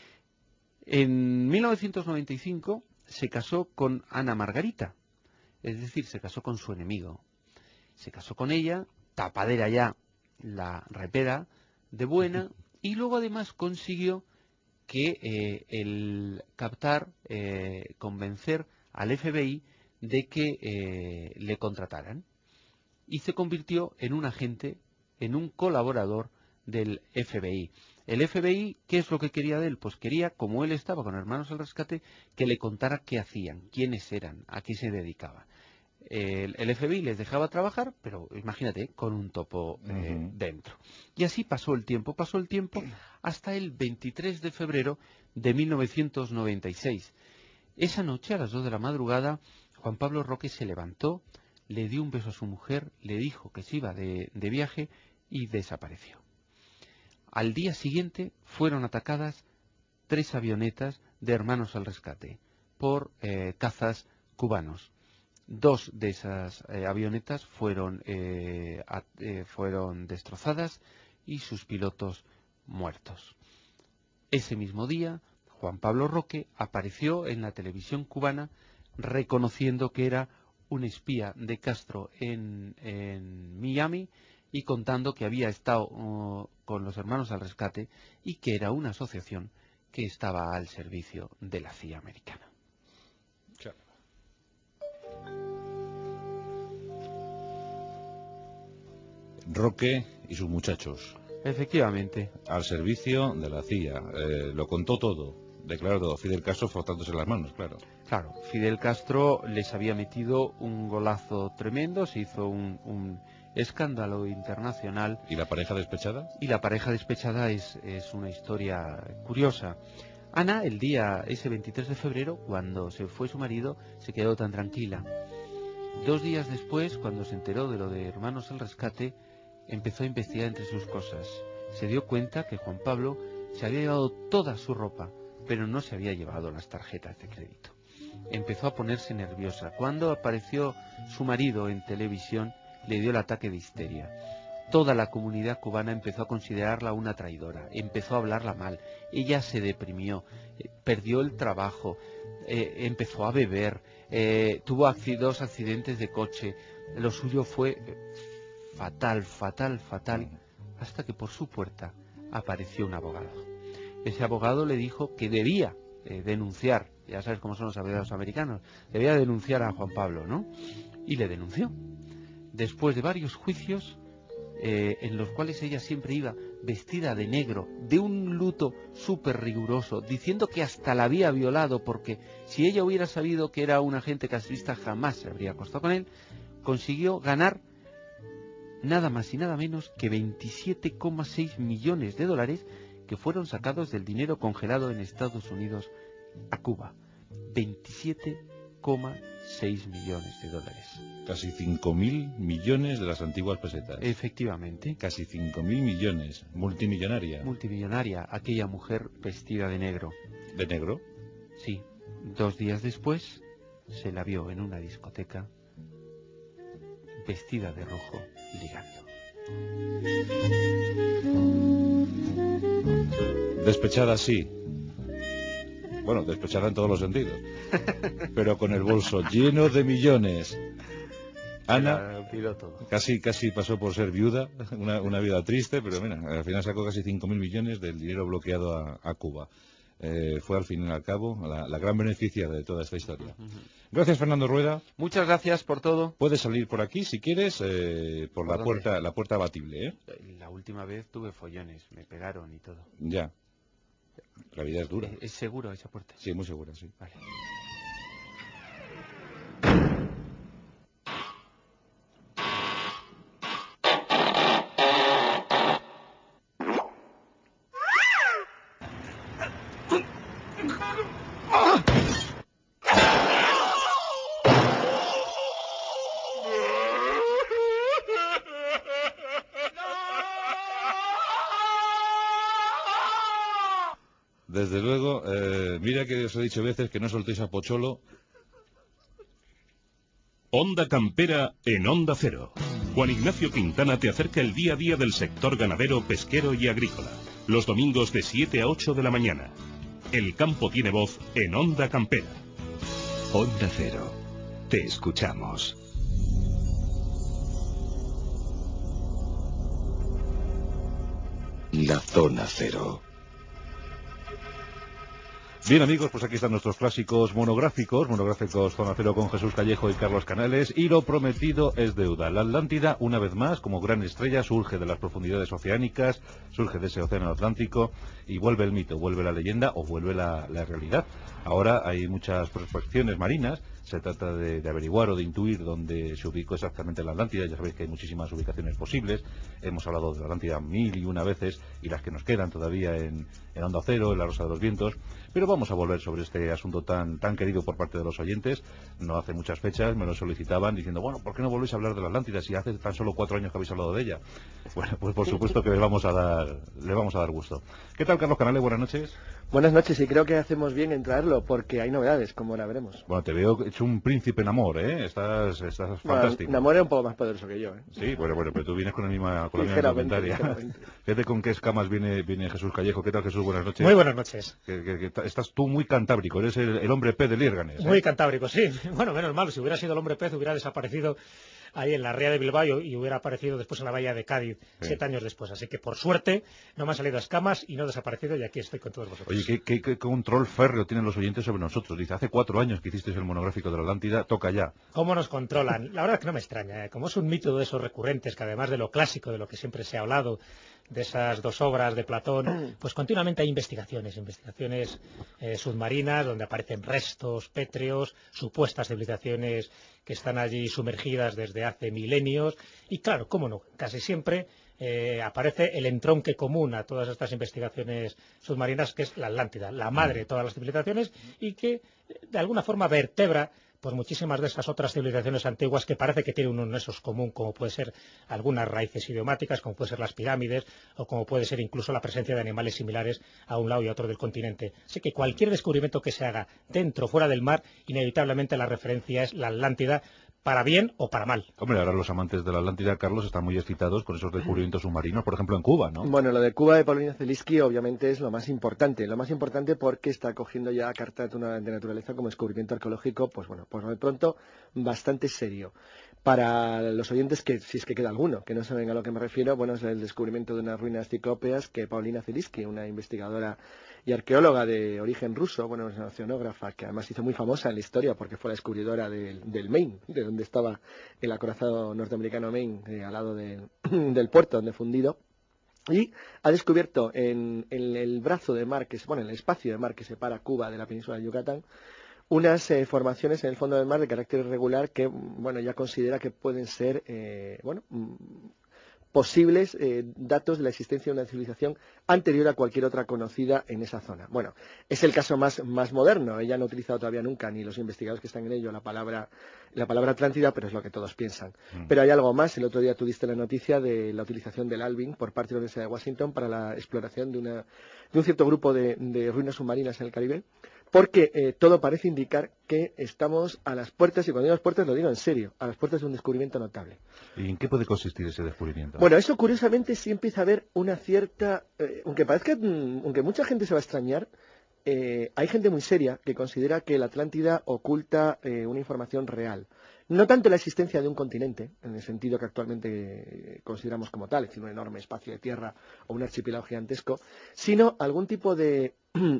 En 1995 se casó con Ana Margarita, es decir, se casó con su enemigo. Se casó con ella, tapadera ya la repera de buena, y luego además consiguió que el captar, convencer al FBI de que le contrataran. Y se convirtió en un agente, en un colaborador del FBI. El FBI, ¿qué es lo que quería de él? Pues quería, como él estaba con Hermanos al Rescate, que le contara qué hacían, quiénes eran, a qué se dedicaban. El FBI les dejaba trabajar, pero imagínate, con un topo dentro. Y así pasó el tiempo hasta el 23 de febrero de 1996. Esa noche, a las 2 de la madrugada, Juan Pablo Roque se levantó, le dio un beso a su mujer, le dijo que se iba de viaje y desapareció. Al día siguiente fueron atacadas 3 avionetas de Hermanos al Rescate por cazas cubanos. 2 de esas avionetas fueron destrozadas y sus pilotos muertos. Ese mismo día, Juan Pablo Roque apareció en la televisión cubana reconociendo que era un espía de Castro en Miami y contando que había estado con los Hermanos al Rescate y que era una asociación que estaba al servicio de la CIA americana. Roque y sus muchachos. Efectivamente. Al servicio de la CIA. Lo contó todo. Declarado Fidel Castro frotándose las manos, claro. Claro, Fidel Castro les había metido un golazo tremendo, se hizo un escándalo internacional. ¿Y la pareja despechada? Y la pareja despechada es una historia curiosa. Ana, el día ese 23 de febrero, cuando se fue su marido, se quedó tan tranquila. 2 días después, cuando se enteró de lo de Hermanos al Rescate, empezó a investigar entre sus cosas. Se dio cuenta que Juan Pablo se había llevado toda su ropa, pero no se había llevado las tarjetas de crédito. Empezó a ponerse nerviosa. Cuando apareció su marido en televisión, le dio el ataque de histeria. Toda la comunidad cubana empezó a considerarla una traidora, empezó a hablarla mal. Ella se deprimió, perdió el trabajo, empezó a beber, tuvo 2 accidentes de coche. Lo suyo fue fatal, hasta que por su puerta apareció un abogado. Ese abogado le dijo que debía denunciar, ya sabes cómo son los abogados americanos, debía denunciar a Juan Pablo, ¿no? Y le denunció. Después de varios juicios, en los cuales ella siempre iba vestida de negro, de un luto súper riguroso, diciendo que hasta la había violado, porque si ella hubiera sabido que era un agente castrista jamás se habría acostado con él, consiguió ganar nada más y nada menos que 27,6 millones de dólares que fueron sacados del dinero congelado en Estados Unidos a Cuba. 27,6 millones de dólares. Casi 5.000 millones de las antiguas pesetas. Efectivamente. Casi 5.000 millones. Multimillonaria. Multimillonaria, aquella mujer vestida de negro. ¿De negro? Sí. 2 días después se la vio en una discoteca vestida de rojo ligando. Despechada sí. Bueno, despechada en todos los sentidos. Pero con el bolso lleno de millones. Ana casi pasó por ser viuda, una vida triste, pero mira, al final sacó casi 5.000 millones del dinero bloqueado a Cuba. Fue al fin y al cabo la gran beneficiaria de toda esta historia. Gracias, Fernando Rueda. Muchas gracias por todo. Puedes salir por aquí si quieres, por la puerta abatible, ¿eh? La última vez tuve follones, me pegaron y todo. Ya. La vida es dura. ¿Es seguro esa puerta? Sí, muy segura, sí. Vale. Desde luego, mira que os he dicho veces que no soltéis a Pocholo. Onda Campera en Onda Cero. Juan Ignacio Quintana te acerca el día a día del sector ganadero, pesquero y agrícola. Los domingos de 7 a 8 de la mañana. El campo tiene voz en Onda Campera. Onda Cero. Te escuchamos. La Zona Cero. Bien, amigos, pues aquí están nuestros clásicos monográficos Zona Cero con Jesús Callejo y Carlos Canales, y lo prometido es deuda. La Atlántida, una vez más, como gran estrella, surge de las profundidades oceánicas, surge de ese océano Atlántico, y vuelve el mito, vuelve la leyenda o vuelve la realidad. Ahora hay muchas prospecciones marinas, se trata de averiguar o de intuir dónde se ubicó exactamente la Atlántida. Ya sabéis que hay muchísimas ubicaciones posibles, hemos hablado de la Atlántida 1001 veces, y las que nos quedan todavía en Onda Cero, en La Rosa de los Vientos, pero vamos a volver sobre este asunto tan querido por parte de los oyentes. No hace muchas fechas me lo solicitaban diciendo, bueno, ¿por qué no volvéis a hablar de la Atlántida si hace tan solo 4 años que habéis hablado de ella? Bueno, pues por supuesto que le vamos a dar gusto. ¿Qué tal, Carlos Canales? Buenas noches. Buenas noches, y creo que hacemos bien en traerlo porque hay novedades, como ahora veremos. Bueno, te veo hecho un príncipe en amor, ¿eh? Estás fantástico. Namor es un poco más poderoso que yo, ¿eh? Sí, bueno, pero tú vienes con la misma indumentaria. Fíjate con qué escamas viene Jesús Callejo. ¿Qué tal, Jesús? Buenas noches. Muy buenas noches. Que estás tú muy cantábrico, eres el hombre pez de Lierganes, ¿eh? Muy cantábrico, sí. Bueno, menos mal, si hubiera sido el hombre pez hubiera desaparecido ahí en la ría de Bilbao y hubiera aparecido después en la bahía de Cádiz, 7 años después. Así que por suerte no me han salido escamas y no he desaparecido, y aquí estoy con todos vosotros. Oye, ¿qué control férreo tienen los oyentes sobre nosotros? Dice, hace 4 años que hicisteis el monográfico de la Atlántida, toca ya. ¿Cómo nos controlan? La verdad es que no me extraña, ¿eh? Como es un mito de esos recurrentes, que además de lo clásico, de lo que siempre se ha hablado, de esas dos obras de Platón, pues continuamente hay investigaciones submarinas donde aparecen restos pétreos, supuestas civilizaciones que están allí sumergidas desde hace milenios, y claro, cómo no, casi siempre aparece el entronque común a todas estas investigaciones submarinas, que es la Atlántida, la madre de todas las civilizaciones, y que de alguna forma vertebra pues muchísimas de esas otras civilizaciones antiguas que parece que tienen un nexo común, como puede ser algunas raíces idiomáticas, como puede ser las pirámides, o como puede ser incluso la presencia de animales similares a un lado y a otro del continente. Así que cualquier descubrimiento que se haga dentro o fuera del mar, inevitablemente la referencia es la Atlántida, para bien o para mal. Hombre, ahora los amantes de la Atlántida, Carlos, están muy excitados con esos descubrimientos submarinos, por ejemplo en Cuba, ¿no? Bueno, lo de Cuba de Paulina Zeliski obviamente es lo más importante porque está cogiendo ya carta de naturaleza como descubrimiento arqueológico, pues bueno, pues de pronto bastante serio. Para los oyentes, que si es que queda alguno, que no saben a lo que me refiero, bueno, es el descubrimiento de unas ruinas ciclópeas que Paulina Zeliski, una investigadora y arqueóloga de origen ruso, bueno, es una oceanógrafa que además hizo muy famosa en la historia porque fue la descubridora del Maine, de donde estaba el acorazado norteamericano Maine, al lado del puerto donde fue hundido. Y ha descubierto en el brazo de mar, en el espacio de mar que separa Cuba de la península de Yucatán, unas formaciones en el fondo del mar de carácter irregular que, bueno, ya considera que pueden ser, posibles datos de la existencia de una civilización anterior a cualquier otra conocida en esa zona. Bueno, es el caso más moderno. Ella no ha utilizado todavía nunca, ni los investigadores que están en ello, la palabra Atlántida, pero es lo que todos piensan. Pero hay algo más. El otro día tuviste la noticia de la utilización del Alvin por parte de la Universidad de Washington para la exploración de un cierto grupo de ruinas submarinas en el Caribe, porque todo parece indicar que estamos a las puertas, y cuando digo las puertas lo digo en serio, a las puertas de un descubrimiento notable. ¿Y en qué puede consistir ese descubrimiento? Bueno, eso curiosamente sí empieza a haber una cierta, aunque mucha gente se va a extrañar, hay gente muy seria que considera que la Atlántida oculta una información real. No tanto la existencia de un continente, en el sentido que actualmente consideramos como tal, es decir, un enorme espacio de tierra o un archipiélago gigantesco, sino algún tipo de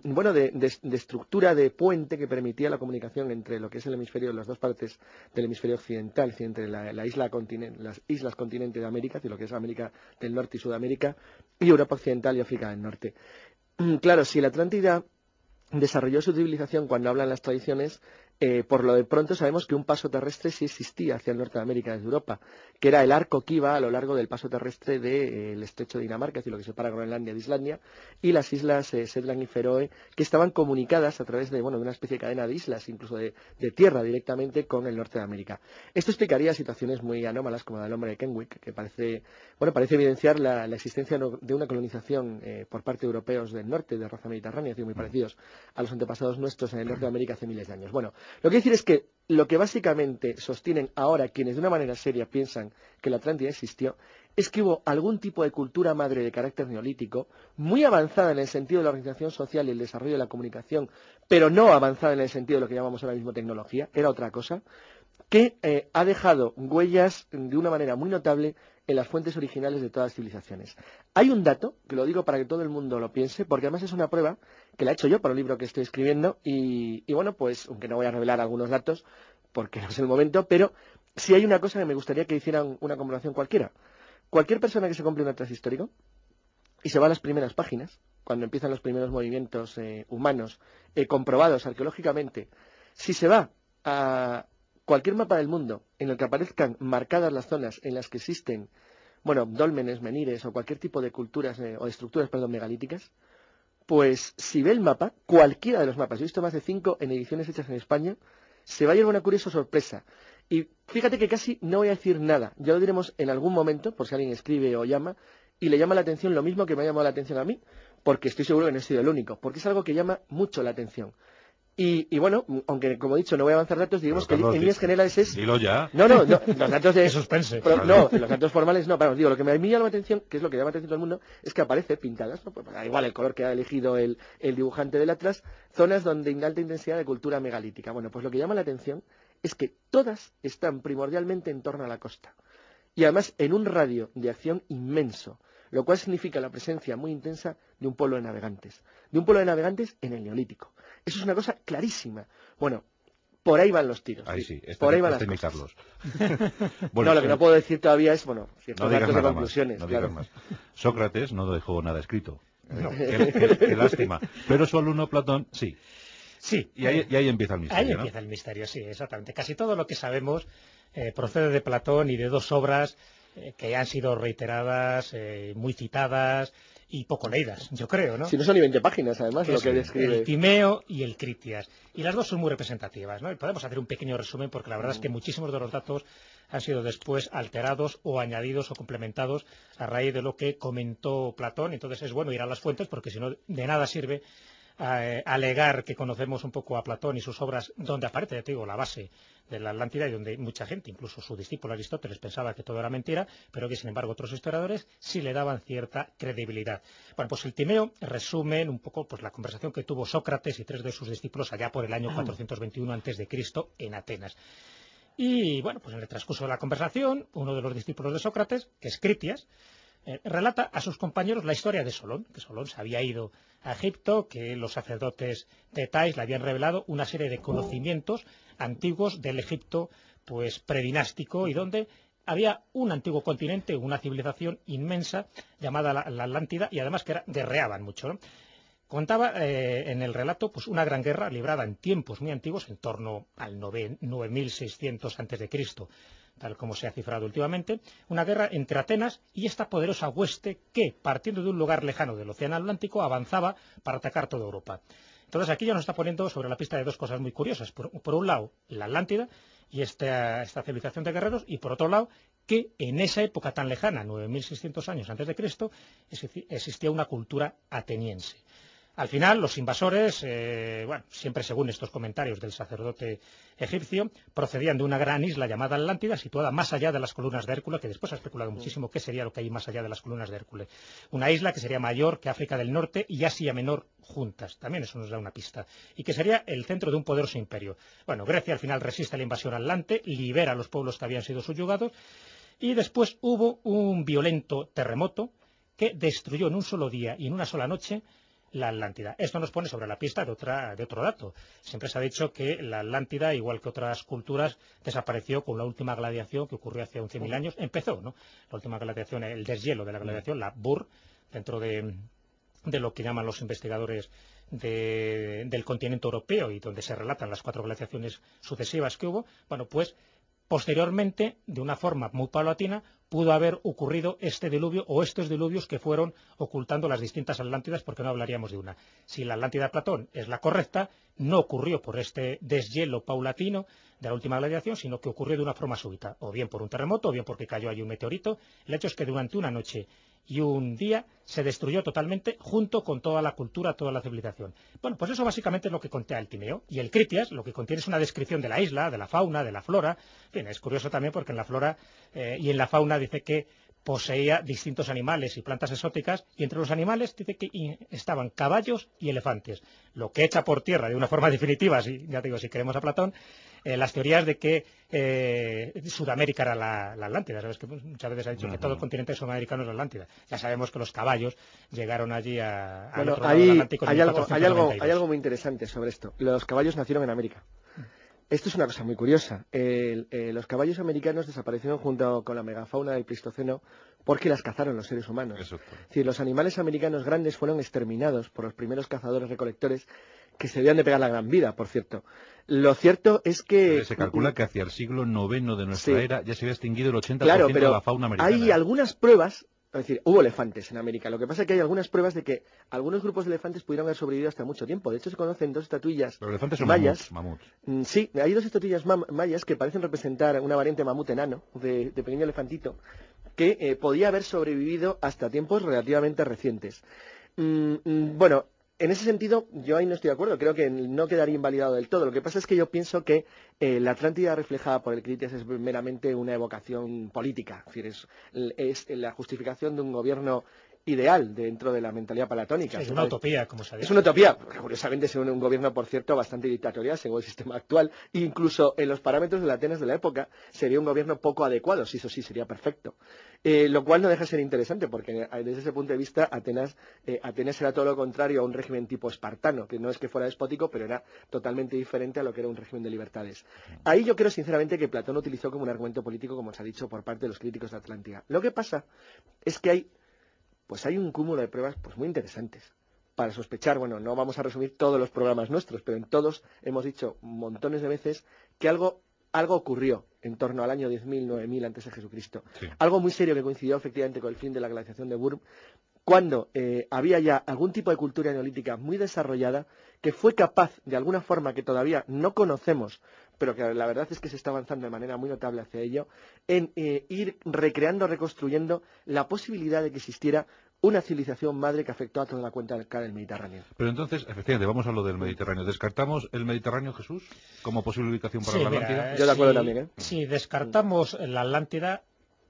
estructura de puente que permitía la comunicación entre lo que es el hemisferio, las dos partes del hemisferio occidental, entre las islas continente de América, lo que es América del Norte y Sudamérica, y Europa occidental y África del Norte. Claro, si la Atlántida desarrolló su civilización cuando hablan las tradiciones, por lo de pronto sabemos que un paso terrestre sí existía hacia el norte de América desde Europa, que era el arco que iba a lo largo del paso terrestre del estrecho de Dinamarca, es decir, lo que separa Groenlandia de Islandia, y las islas Shetland y Feroe, que estaban comunicadas a través de una especie de cadena de islas, incluso de tierra directamente con el norte de América. Esto explicaría situaciones muy anómalas como la del hombre de Kenwick, que parece evidenciar la existencia de una colonización por parte de europeos del norte, de raza mediterránea, es decir, muy parecidos a los antepasados nuestros en el norte de América hace miles de años. Bueno, lo que quiero decir es que lo que básicamente sostienen ahora quienes de una manera seria piensan que la Atlántida existió es que hubo algún tipo de cultura madre de carácter neolítico, muy avanzada en el sentido de la organización social y el desarrollo de la comunicación, pero no avanzada en el sentido de lo que llamamos ahora mismo tecnología, era otra cosa, que ha dejado huellas de una manera muy notable en las fuentes originales de todas las civilizaciones. Hay un dato, que lo digo para que todo el mundo lo piense, porque además es una prueba que la he hecho yo para un libro que estoy escribiendo, y bueno, pues, aunque no voy a revelar algunos datos, porque no es el momento, pero sí hay una cosa que me gustaría que hicieran una comparación cualquiera. Cualquier persona que se compre un atlas histórico y se va a las primeras páginas, cuando empiezan los primeros movimientos humanos comprobados arqueológicamente, si se va a cualquier mapa del mundo en el que aparezcan marcadas las zonas en las que existen, dólmenes, menires o cualquier tipo de culturas o de estructuras, megalíticas, pues si ve el mapa, cualquiera de los mapas, yo he visto más de 5 en ediciones hechas en España, se va a llevar una curiosa sorpresa. Y fíjate que casi no voy a decir nada, ya lo diremos en algún momento, por si alguien escribe o llama, y le llama la atención lo mismo que me ha llamado la atención a mí, porque estoy seguro que no he sido el único, porque es algo que llama mucho la atención. Y bueno, aunque como he dicho no voy a avanzar datos, digamos que en líneas generales es... Dilo ya. No, los datos de... Qué suspense. No, los datos formales no, digo, lo que me llama la atención, que es lo que llama la atención a todo el mundo, es que aparece pintadas, ¿no? Pues da igual el color que ha elegido el dibujante del atlas, zonas donde hay alta intensidad de cultura megalítica. Bueno, pues lo que llama la atención es que todas están primordialmente en torno a la costa. Y además en un radio de acción inmenso, lo cual significa la presencia muy intensa de un pueblo de navegantes. De un pueblo de navegantes en el Neolítico. Eso es una cosa clarísima. Bueno, por ahí van los tiros. Ahí sí, por ahí van las cosas. cosas. Bueno, no, lo que no puedo decir todavía es, ciertos no digas datos de nada conclusiones. más, no claro. digas más. Sócrates no dejó nada escrito. No. Qué lástima. Pero su alumno Platón, sí. Sí. Y ahí empieza el misterio, Ahí ¿no? empieza el misterio, sí, exactamente. Casi todo lo que sabemos procede de Platón y de dos obras que han sido reiteradas, muy citadas y poco leídas, yo creo, ¿no? Si no son ni 20 páginas, además, Que lo es que describe. el Timeo y el Critias. Y las dos son muy representativas, ¿no? Y podemos hacer un pequeño resumen porque la verdad es que muchísimos de los datos han sido después alterados o añadidos o complementados a raíz de lo que comentó Platón. Entonces es bueno ir a las fuentes porque si no de nada sirve alegar que conocemos un poco a Platón y sus obras, donde aparece, ya te digo, la base de la Atlántida y donde mucha gente, incluso su discípulo Aristóteles, pensaba que todo era mentira, pero que sin embargo otros historiadores sí le daban cierta credibilidad. Bueno, pues el Timeo resume un poco pues la conversación que tuvo Sócrates y 3 de sus discípulos allá por el año 421 a.C. en Atenas. Y bueno, pues en el transcurso de la conversación, uno de los discípulos de Sócrates, que es Critias, relata a sus compañeros la historia de Solón, que Solón se había ido a Egipto, que los sacerdotes de Tais le habían revelado una serie de conocimientos antiguos del Egipto pues predinástico y donde había un antiguo continente, una civilización inmensa llamada la Atlántida y además que guerreaban mucho, ¿no? Contaba en el relato pues una gran guerra librada en tiempos muy antiguos, en torno al 9600 a.C., tal como se ha cifrado últimamente, una guerra entre Atenas y esta poderosa hueste que, partiendo de un lugar lejano del Océano Atlántico, avanzaba para atacar toda Europa. Entonces aquí ya nos está poniendo sobre la pista de dos cosas muy curiosas. Por un lado, la Atlántida y esta civilización de guerreros, y por otro lado, que en esa época tan lejana, 9600 años antes de Cristo, existía una cultura ateniense. Al final, los invasores, siempre según estos comentarios del sacerdote egipcio, procedían de una gran isla llamada Atlántida, situada más allá de las columnas de Hércules, que después ha especulado muchísimo qué sería lo que hay más allá de las columnas de Hércules. Una isla que sería mayor que África del Norte y Asia Menor juntas. También eso nos da una pista. Y que sería el centro de un poderoso imperio. Bueno, Grecia al final resiste la invasión atlante, libera a los pueblos que habían sido subyugados, y después hubo un violento terremoto que destruyó en un solo día y en una sola noche la Atlántida. Esto nos pone sobre la pista de otro dato. Siempre se ha dicho que la Atlántida, igual que otras culturas, desapareció con la última gladiación que ocurrió hace 11.000 años. Empezó, ¿no? La última gladiación, el deshielo de la gladiación, la Bur, dentro de lo que llaman los investigadores del continente europeo y donde se relatan las 4 glaciaciones sucesivas que hubo. Bueno, pues posteriormente, de una forma muy paulatina, pudo haber ocurrido este diluvio o estos diluvios que fueron ocultando las distintas Atlántidas, porque no hablaríamos de una. Si la Atlántida de Platón es la correcta, no ocurrió por este deshielo paulatino de la última gladiación, sino que ocurrió de una forma súbita, o bien por un terremoto, o bien porque cayó allí un meteorito. El hecho es que durante una noche y un día se destruyó totalmente junto con toda la cultura, toda la civilización. Bueno, pues eso básicamente es lo que contiene el Timeo. Y el Critias lo que contiene es una descripción de la isla, de la fauna, de la flora. En fin, es curioso también porque en la flora y en la fauna dice que poseía distintos animales y plantas exóticas, y entre los animales dice que estaban caballos y elefantes, lo que echa por tierra de una forma definitiva, ya te digo, si queremos a Platón, las teorías de que Sudamérica era la Atlántida. Sabes que muchas veces ha dicho que todo el continente sudamericano es la Atlántida. Ya sabemos que los caballos llegaron allí al otro lado del Atlántico en 1492. Hay algo muy interesante sobre esto. Los caballos nacieron en América. Esto es una cosa muy curiosa. Los caballos americanos desaparecieron junto con la megafauna del Pleistoceno porque las cazaron los seres humanos. Es decir, los animales americanos grandes fueron exterminados por los primeros cazadores-recolectores que se debían de pegar la gran vida, por cierto. Lo cierto es que... Se calcula que hacia el siglo IX de nuestra era ya se había extinguido el 80% de la fauna americana. Hay algunas pruebas, es decir, hubo elefantes en América. Lo que pasa es que hay algunas pruebas de que algunos grupos de elefantes pudieron haber sobrevivido hasta mucho tiempo. De hecho, se conocen 2 estatuillas mayas. Mamuts. Sí, hay 2 estatuillas mayas que parecen representar una variante mamut enano, de pequeño elefantito, que podía haber sobrevivido hasta tiempos relativamente recientes. Bueno, en ese sentido, yo ahí no estoy de acuerdo. Creo que no quedaría invalidado del todo. Lo que pasa es que yo pienso que la Atlántida reflejada por el Critias es meramente una evocación política. Es decir, es la justificación de un gobierno ideal dentro de la mentalidad platónica. Sí, es una utopía, como se ha dicho. Es una utopía, porque curiosamente es un gobierno, por cierto, bastante dictatorial según el sistema actual, e incluso en los parámetros de la Atenas de la época sería un gobierno poco adecuado, si eso sí sería perfecto. Lo cual no deja de ser interesante, porque desde ese punto de vista Atenas era todo lo contrario a un régimen tipo espartano, que no es que fuera despótico, pero era totalmente diferente a lo que era un régimen de libertades. Ahí yo creo sinceramente que Platón utilizó como un argumento político, como se ha dicho por parte de los críticos de Atlántida. Lo que pasa es que hay un cúmulo de pruebas pues muy interesantes para sospechar, bueno, no vamos a resumir todos los programas nuestros, pero en todos hemos dicho montones de veces que algo ocurrió en torno al año 10.000, 9.000 antes de Jesucristo. Sí. Algo muy serio que coincidió efectivamente con el fin de la glaciación de Würm, cuando había ya algún tipo de cultura neolítica muy desarrollada que fue capaz, de alguna forma que todavía no conocemos, pero que la verdad es que se está avanzando de manera muy notable hacia ello, en ir recreando, reconstruyendo la posibilidad de que existiera una civilización madre que afectó a toda la cuenca del Mediterráneo. Pero entonces, efectivamente, vamos a lo del Mediterráneo. ¿Descartamos el Mediterráneo, Jesús, como posible ubicación para la Atlántida? Yo de acuerdo también, ¿eh? Si descartamos la Atlántida,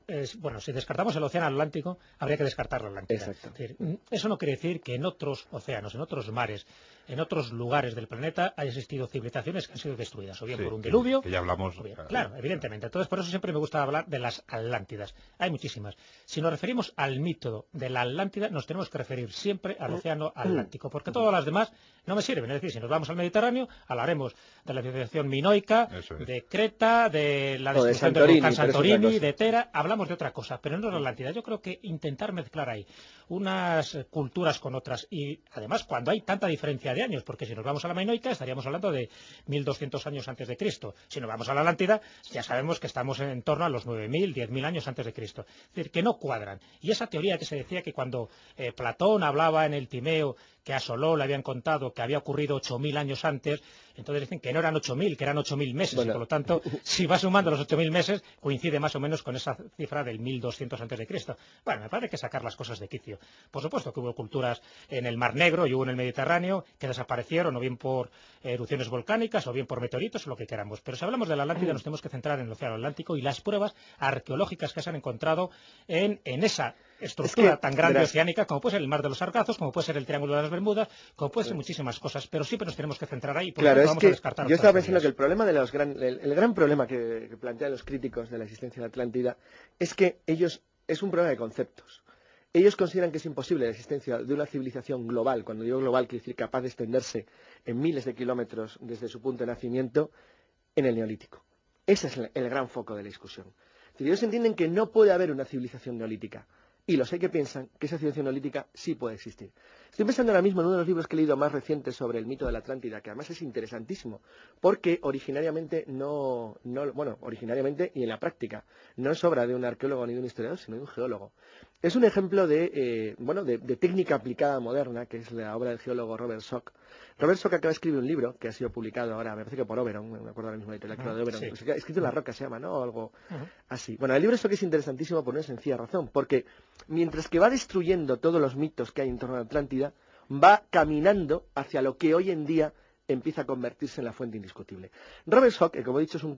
si descartamos el océano Atlántico, habría que descartar la Atlántida. Exacto. Es decir, eso no quiere decir que en otros océanos, en otros mares, en otros lugares del planeta haya existido civilizaciones que han sido destruidas, o bien por un diluvio. Que ya hablamos. Claro, evidentemente. Entonces, por eso siempre me gusta hablar de las Atlántidas. Hay muchísimas. Si nos referimos al mito de la Atlántida, nos tenemos que referir siempre al océano Atlántico, porque todas las demás no me sirven. Es decir, si nos vamos al Mediterráneo, hablaremos de la civilización minoica, de Creta, de la destrucción del volcán Santorini, de Tera. Hablamos de otra cosa, pero no de la Atlántida. Yo creo que intentar mezclar ahí unas culturas con otras, y además cuando hay tanta diferencia de años, porque si nos vamos a la minoica estaríamos hablando de 1.200 años antes de Cristo. Si nos vamos a la Atlántida, ya sabemos que estamos en torno a los 9.000, 10.000 años antes de Cristo. Es decir, que no cuadran. Y esa teoría que se decía que cuando Platón hablaba en el Timeo, que a Solón le habían contado que había ocurrido 8.000 años antes, entonces dicen que no eran 8.000, que eran 8.000 meses, bueno. Y por lo tanto, si va sumando los 8.000 meses, coincide más o menos con esa cifra del 1.200 antes de Cristo. Bueno, me parece que sacar las cosas de quicio. Por supuesto que hubo culturas en el Mar Negro y hubo en el Mediterráneo que desaparecieron, o bien por erupciones volcánicas, o bien por meteoritos, o lo que queramos. Pero si hablamos de la Atlántida, nos tenemos que centrar en el Océano Atlántico y las pruebas arqueológicas que se han encontrado en esa estructura tan grande oceánica, como puede ser el Mar de los Sargazos, como puede ser el Triángulo de las Bermudas, como puede ser muchísimas cosas, pero siempre nos tenemos que centrar ahí. Por claro, lo tanto, vamos a descartar. Yo estaba pensando que el problema de el gran problema que plantean los críticos de la existencia de Atlántida es que es un problema de conceptos. Ellos consideran que es imposible la existencia de una civilización global, cuando digo global quiere decir capaz de extenderse en miles de kilómetros desde su punto de nacimiento, en el Neolítico. Ese es el gran foco de la discusión. Ellos entienden que no puede haber una civilización neolítica. Y los hay que piensan que esa civilización neolítica sí puede existir. Estoy pensando ahora mismo en uno de los libros que he leído más recientes sobre el mito de la Atlántida, que además es interesantísimo, porque originariamente originariamente y en la práctica, no es obra de un arqueólogo ni de un historiador, sino de un geólogo. Es un ejemplo de técnica aplicada moderna, que es la obra del geólogo Robert Schoch. Robert Schoch acaba de escribir un libro que ha sido publicado ahora, me parece que por Oberon, me acuerdo ahora mismo de la editorial de Oberon, sí. Escrito en la roca se llama, ¿no? O algo así. Bueno, el libro Schoch es interesantísimo por una sencilla razón, porque mientras que va destruyendo todos los mitos que hay en torno a la Atlántida, va caminando hacia lo que hoy en día empieza a convertirse en la fuente indiscutible. Robert Schoch, que como he dicho es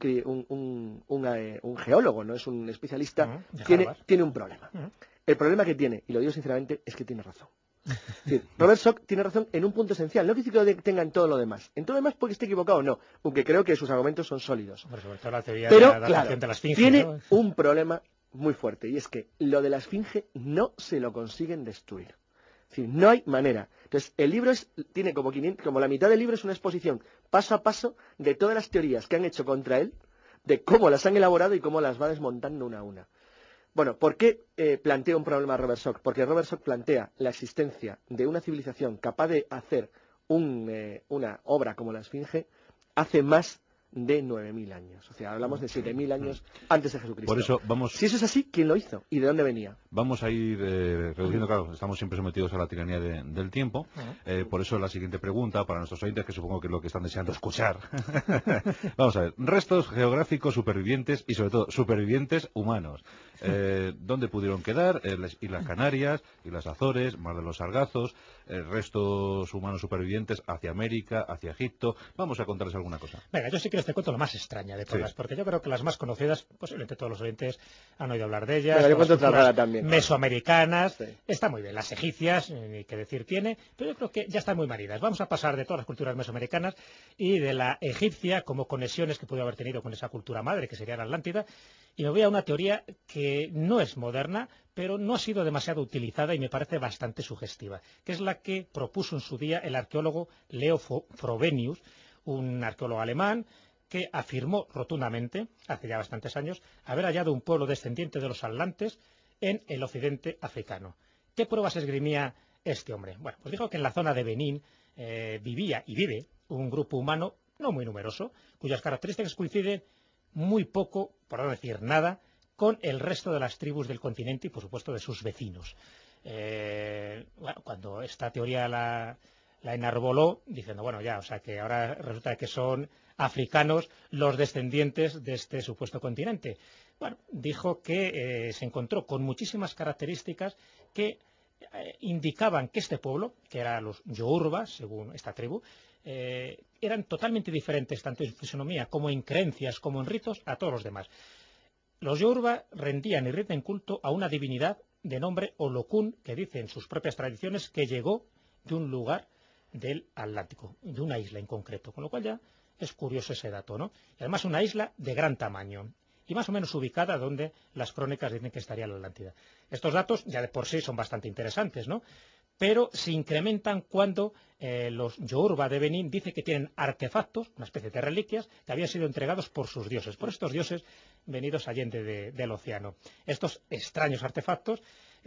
un geólogo, no es un especialista, tiene un problema. El problema que tiene, y lo digo sinceramente, es que tiene razón. Sí, Robert Schoch tiene razón en un punto esencial. No quiere decir que tenga en todo lo demás. En todo lo demás porque esté equivocado, no. Aunque creo que sus argumentos son sólidos. Sobre todo la teoría pero, de la adaptación de la esfinge, tiene ¿no? un problema muy fuerte, y es que lo de la esfinge no se lo consiguen destruir. Es decir, no hay manera. Entonces, el libro tiene como la mitad del libro es una exposición paso a paso de todas las teorías que han hecho contra él, de cómo las han elaborado y cómo las va desmontando una a una. Bueno, ¿por qué plantea un problema Robert Schoch? Porque Robert Schoch plantea la existencia de una civilización capaz de hacer una obra como la Esfinge hace más de 9.000 años. O sea, hablamos de 7.000 años antes de Jesucristo. Por eso vamos... Si eso es así, ¿quién lo hizo? ¿Y de dónde venía? Vamos a ir reduciendo, claro, estamos siempre sometidos a la tiranía del tiempo. Por eso la siguiente pregunta para nuestros oyentes, que supongo que es lo que están deseando escuchar. Vamos a ver, restos geográficos supervivientes y sobre todo supervivientes humanos. ¿Dónde pudieron quedar? Islas Canarias, Islas Azores, Mar de los Sargazos, restos humanos supervivientes hacia América, hacia Egipto. Vamos a contarles alguna cosa. Venga, yo sí que ellos te cuento la más extraña de todas, Sí. porque yo creo que las más conocidas, posiblemente todos los oyentes han oído hablar de ellas. Venga, yo Las cuento otra culturas rara también. mesoamericanas, Sí. está muy bien. Las egipcias, ni qué decir tiene, pero yo creo que ya están muy manidas. Vamos a pasar de todas las culturas mesoamericanas y de la egipcia como conexiones que pudo haber tenido con esa cultura madre, que sería la Atlántida, y me voy a una teoría que no es moderna, pero no ha sido demasiado utilizada y me parece bastante sugestiva, que es la que propuso en su día el arqueólogo Leo Frobenius, un arqueólogo alemán que afirmó rotundamente, hace ya bastantes años, haber hallado un pueblo descendiente de los atlantes en el occidente africano. ¿Qué pruebas esgrimía este hombre? Bueno, pues dijo que en la zona de Benín vivía y vive un grupo humano no muy numeroso, cuyas características coinciden muy poco, por no decir nada, con el resto de las tribus del continente y, por supuesto, de sus vecinos. Bueno, cuando esta teoría la enarboló, diciendo, bueno, ya, o sea, que ahora resulta que son africanos los descendientes de este supuesto continente. Bueno, dijo que se encontró con muchísimas características que indicaban que este pueblo, que eran los Yoruba, según esta tribu, eran totalmente diferentes, tanto en fisonomía como en creencias, como en ritos, a todos los demás. Los Yoruba rendían y rinden culto a una divinidad de nombre Olokun, que dice en sus propias tradiciones que llegó de un lugar del Atlántico, de una isla en concreto, con lo cual ya es curioso ese dato, ¿no? Y además una isla de gran tamaño y más o menos ubicada donde las crónicas dicen que estaría la Atlántida. Estos datos ya de por sí son bastante interesantes, ¿no? Pero se incrementan cuando los Yoruba de Benín dicen que tienen artefactos, una especie de reliquias, que habían sido entregados por sus dioses, por estos dioses venidos allende del océano. Estos extraños artefactos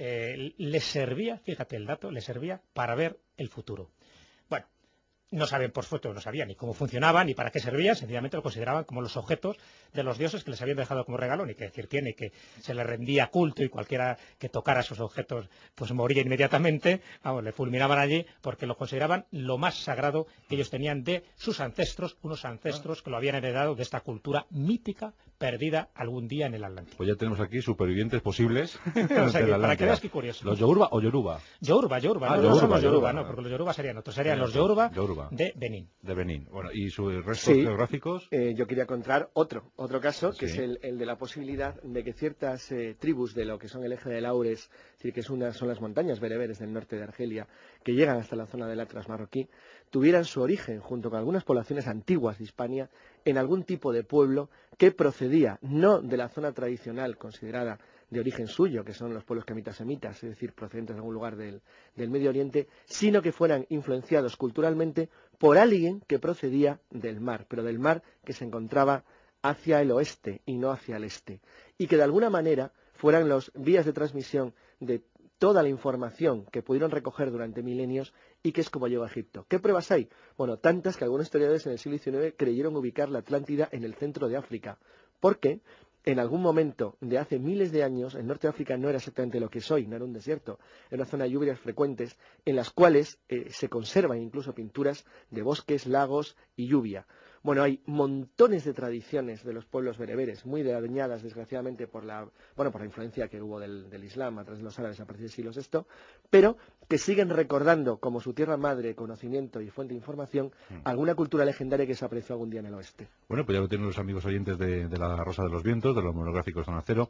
les servía, fíjate el dato, les servía para ver el futuro. Bueno, no saben, por supuesto, no sabían ni cómo funcionaban ni para qué servían, sencillamente lo consideraban como los objetos de los dioses que les habían dejado como regalo, ni que decir tiene que se les rendía culto y cualquiera que tocara esos objetos pues moría inmediatamente, vamos, le fulminaban allí porque lo consideraban lo más sagrado que ellos tenían de sus ancestros, unos ancestros que lo habían heredado de esta cultura mítica perdida algún día en el Atlántico. Pues ya tenemos aquí supervivientes posibles O sea, de la para que Atlántida. veas qué curioso. ¿Los Yoruba o Yoruba? Yoruba, Ah, no son los Yoruba, Yoruba, no, porque los Yoruba serían otros, serían los Yoruba. Yoruba de Benín. De Benín. Bueno, ¿y sus restos geográficos? Yo quería contar otro caso, que Sí. es el de la posibilidad de que ciertas tribus de lo que son el eje de Laures, es decir, que son las montañas bereberes del norte de Argelia, que llegan hasta la zona del Atlas marroquí, tuvieran su origen, junto con algunas poblaciones antiguas de Hispania, en algún tipo de pueblo que procedía no de la zona tradicional considerada de origen suyo, que son los pueblos camitas-semitas, es decir, procedentes de algún lugar del Medio Oriente, sino que fueran influenciados culturalmente por alguien que procedía del mar, pero del mar que se encontraba hacia el oeste y no hacia el este, y que de alguna manera fueran las vías de transmisión de toda la información que pudieron recoger durante milenios y que es como llegó a Egipto. ¿Qué pruebas hay? Bueno, tantas que algunos historiadores en el siglo XIX creyeron ubicar la Atlántida en el centro de África, porque en algún momento de hace miles de años el norte de África no era exactamente lo que es hoy, no era un desierto, era una zona de lluvias frecuentes en las cuales se conservan incluso pinturas de bosques, lagos y lluvia. Bueno, hay montones de tradiciones de los pueblos bereberes, muy dañadas desgraciadamente por la influencia que hubo del Islam a través de los árabes a partir del siglo VI, pero que siguen recordando como su tierra madre, conocimiento y fuente de información alguna cultura legendaria que se apreció algún día en el oeste. Bueno, pues ya lo tienen los amigos oyentes de la Rosa de los Vientos, de los monográficos Zona Cero,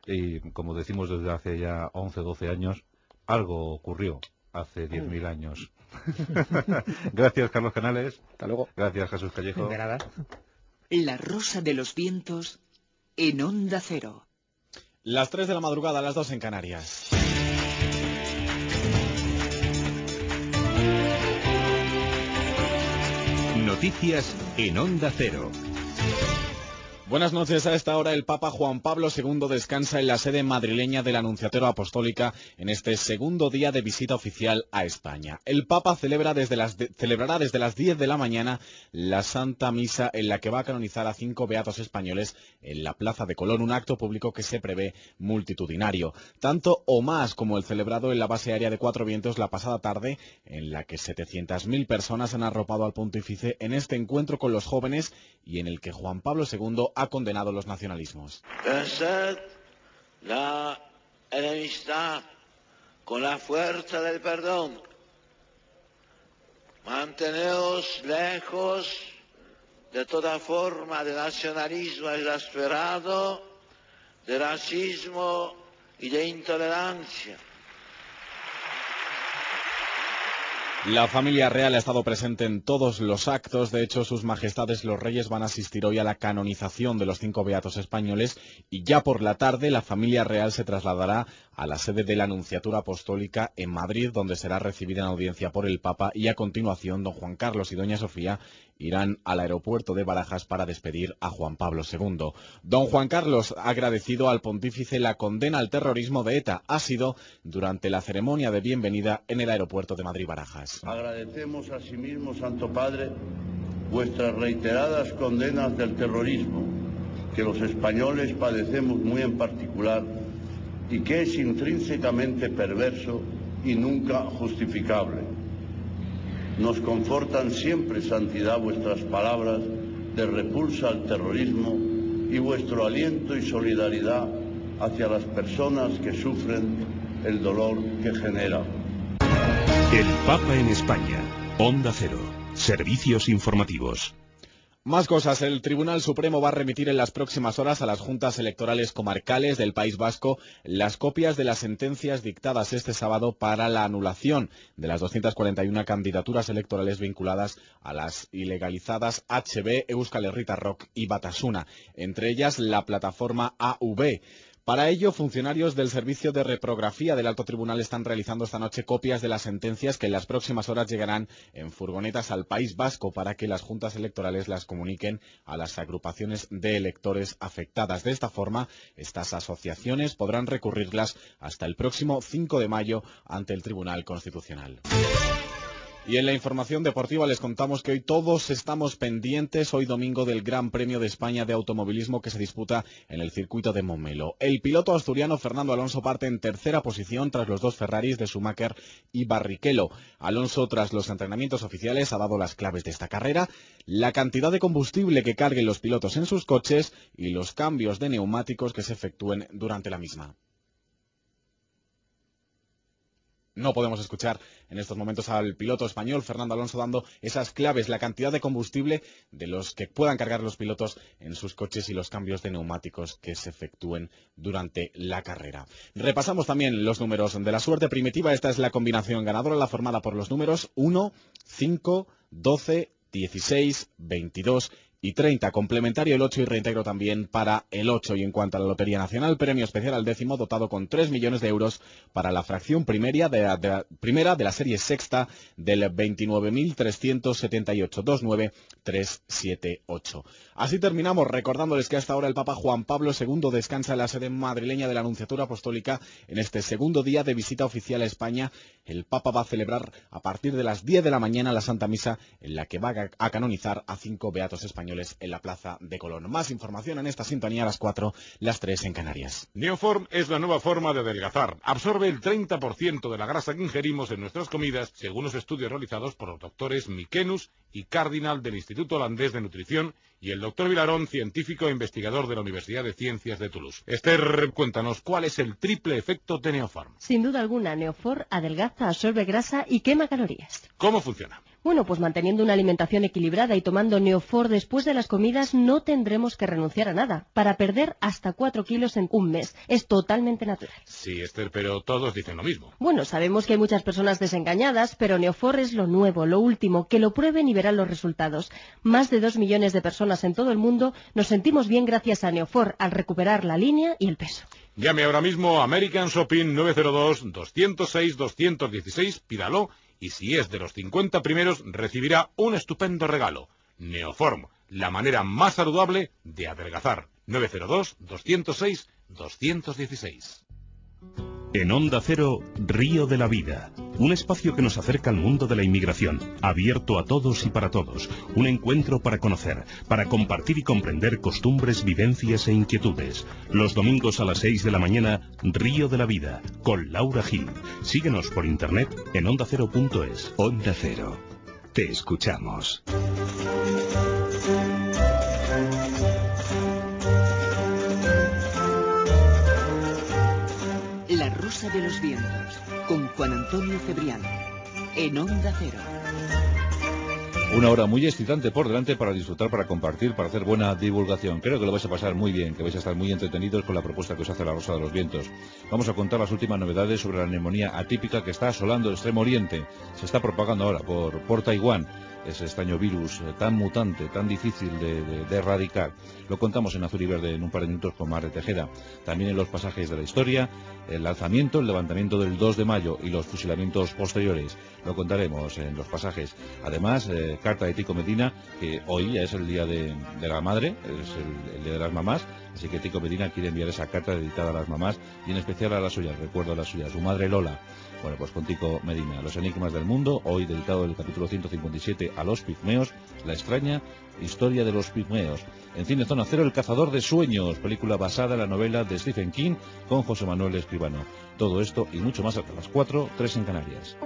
y como decimos desde hace ya 11 o 12 años, algo ocurrió hace 10.000 años. Gracias, Carlos Canales. Hasta luego. Gracias, Jesús Callejo. De nada. La Rosa de los Vientos en Onda Cero. Las 3 de la madrugada, las 2 en Canarias. Noticias en Onda Cero. Buenas noches. A esta hora el Papa Juan Pablo II descansa en la sede madrileña de la Anunciatura Apostólica en este segundo día de visita oficial a España. El Papa celebrará desde las 10 de la mañana la Santa Misa en la que va a canonizar a 5 beatos españoles en la Plaza de Colón, un acto público que se prevé multitudinario, tanto o más como el celebrado en la base aérea de Cuatro Vientos la pasada tarde, en la que 700.000 personas han arropado al pontífice en este encuentro con los jóvenes y en el que Juan Pablo II ha condenado los nacionalismos. Venced la enemistad con la fuerza del perdón. Manteneos lejos de toda forma de nacionalismo exasperado, de racismo y de intolerancia. La familia real ha estado presente en todos los actos. De hecho, sus majestades los reyes van a asistir hoy a la canonización de los 5 beatos españoles y ya por la tarde la familia real se trasladará a la sede de la Nunciatura Apostólica en Madrid, donde será recibida en audiencia por el Papa, y a continuación don Juan Carlos y doña Sofía irán al aeropuerto de Barajas para despedir a Juan Pablo II. Don Juan Carlos ha agradecido al pontífice la condena al terrorismo de ETA. Ha sido durante la ceremonia de bienvenida en el aeropuerto de Madrid-Barajas. Agradecemos asimismo, Santo Padre, vuestras reiteradas condenas del terrorismo, que los españoles padecemos muy en particular y que es intrínsecamente perverso y nunca justificable. Nos confortan siempre, Santidad, vuestras palabras de repulsa al terrorismo y vuestro aliento y solidaridad hacia las personas que sufren el dolor que genera. El Papa en España. Onda Cero. Servicios informativos. Más cosas. El Tribunal Supremo va a remitir en las próximas horas a las juntas electorales comarcales del País Vasco las copias de las sentencias dictadas este sábado para la anulación de las 241 candidaturas electorales vinculadas a las ilegalizadas HB, Euskal Herritarrok y Batasuna, entre ellas la plataforma AV. Para ello, funcionarios del Servicio de Reprografía del Alto Tribunal están realizando esta noche copias de las sentencias que en las próximas horas llegarán en furgonetas al País Vasco para que las juntas electorales las comuniquen a las agrupaciones de electores afectadas. De esta forma, estas asociaciones podrán recurrirlas hasta el próximo 5 de mayo ante el Tribunal Constitucional. Y en la información deportiva les contamos que hoy todos estamos pendientes, hoy domingo, del Gran Premio de España de Automovilismo que se disputa en el circuito de Montmeló. El piloto asturiano Fernando Alonso parte en tercera posición tras los dos Ferraris de Schumacher y Barrichello. Alonso, tras los entrenamientos oficiales, ha dado las claves de esta carrera, la cantidad de combustible que carguen los pilotos en sus coches y los cambios de neumáticos que se efectúen durante la misma. No podemos escuchar en estos momentos al piloto español Fernando Alonso dando esas claves, la cantidad de combustible de los que puedan cargar los pilotos en sus coches y los cambios de neumáticos que se efectúen durante la carrera. Repasamos también los números de la suerte primitiva. Esta es la combinación ganadora, la formada por los números 1, 5, 12, 16, 22 y 30, complementario el 8 y reintegro también para el 8. Y en cuanto a la Lotería Nacional, premio especial al 10º, dotado con 3 millones de euros para la fracción primera de la serie sexta del 29.378, 29378. Así terminamos recordándoles que hasta ahora el Papa Juan Pablo II descansa en la sede madrileña de la Nunciatura Apostólica. En este segundo día de visita oficial a España, el Papa va a celebrar a partir de las 10 de la mañana la Santa Misa, en la que va a canonizar a 5 beatos españoles en la Plaza de Colón. Más información en esta sintonía a las 4, las 3 en Canarias. Neoform es la nueva forma de adelgazar. Absorbe el 30% de la grasa que ingerimos en nuestras comidas, según los estudios realizados por los doctores Mikenus y Cardinal del Instituto Holandés de Nutrición y el doctor Vilarón, científico e investigador de la Universidad de Ciencias de Toulouse. Esther, cuéntanos, ¿cuál es el triple efecto de Neoform? Sin duda alguna, Neoform adelgaza, absorbe grasa y quema calorías. ¿Cómo funciona? Bueno, pues manteniendo una alimentación equilibrada y tomando Neoform después de las comidas no tendremos que renunciar a nada, para perder hasta 4 kilos en un mes. Es totalmente natural. Sí, Esther, pero todos dicen lo mismo. Bueno, sabemos que hay muchas personas desengañadas, pero Neoform es lo nuevo, lo último, que lo prueben y verán los resultados. Más de 2 millones de personas en todo el mundo nos sentimos bien gracias a Neoform al recuperar la línea y el peso. Llame ahora mismo a American Shopping 902-206-216, pídalo, y si es de los 50 primeros recibirá un estupendo regalo. Neoform, la manera más saludable de adelgazar. 902-206-216. En Onda Cero, Río de la Vida, un espacio que nos acerca al mundo de la inmigración, abierto a todos y para todos, un encuentro para conocer, para compartir y comprender costumbres, vivencias e inquietudes. Los domingos a las 6 de la mañana, Río de la Vida, con Laura Gil. Síguenos por internet en ondacero.es. Onda Cero, te escuchamos. La Rosa de los Vientos, con Juan Antonio Cebrián, en Onda Cero. Una hora muy excitante por delante para disfrutar, para compartir, para hacer buena divulgación. Creo que lo vais a pasar muy bien, que vais a estar muy entretenidos con la propuesta que os hace la Rosa de los Vientos. Vamos a contar las últimas novedades sobre la neumonía atípica que está asolando el Extremo Oriente. Se está propagando ahora por Taiwán. Ese extraño virus tan mutante, tan difícil de erradicar. Lo contamos en Azul y Verde en un par de minutos con Mar de Tejeda. También en los pasajes de la historia, el alzamiento, el levantamiento del 2 de mayo y los fusilamientos posteriores. Lo contaremos en los pasajes. Además, carta de Tico Medina, que hoy ya es el día de la madre, es el día de las mamás, así que Tico Medina quiere enviar esa carta dedicada a las mamás y en especial a las suyas, recuerdo a las suyas, su madre Lola. Bueno, pues con Tico Medina, Los enigmas del mundo, hoy dedicado el capítulo 157 a los pigmeos, la extraña historia de los pigmeos. En Cine Zona Cero, El cazador de sueños, película basada en la novela de Stephen King con José Manuel Escribano. Todo esto y mucho más hasta las 4, 3 en Canarias.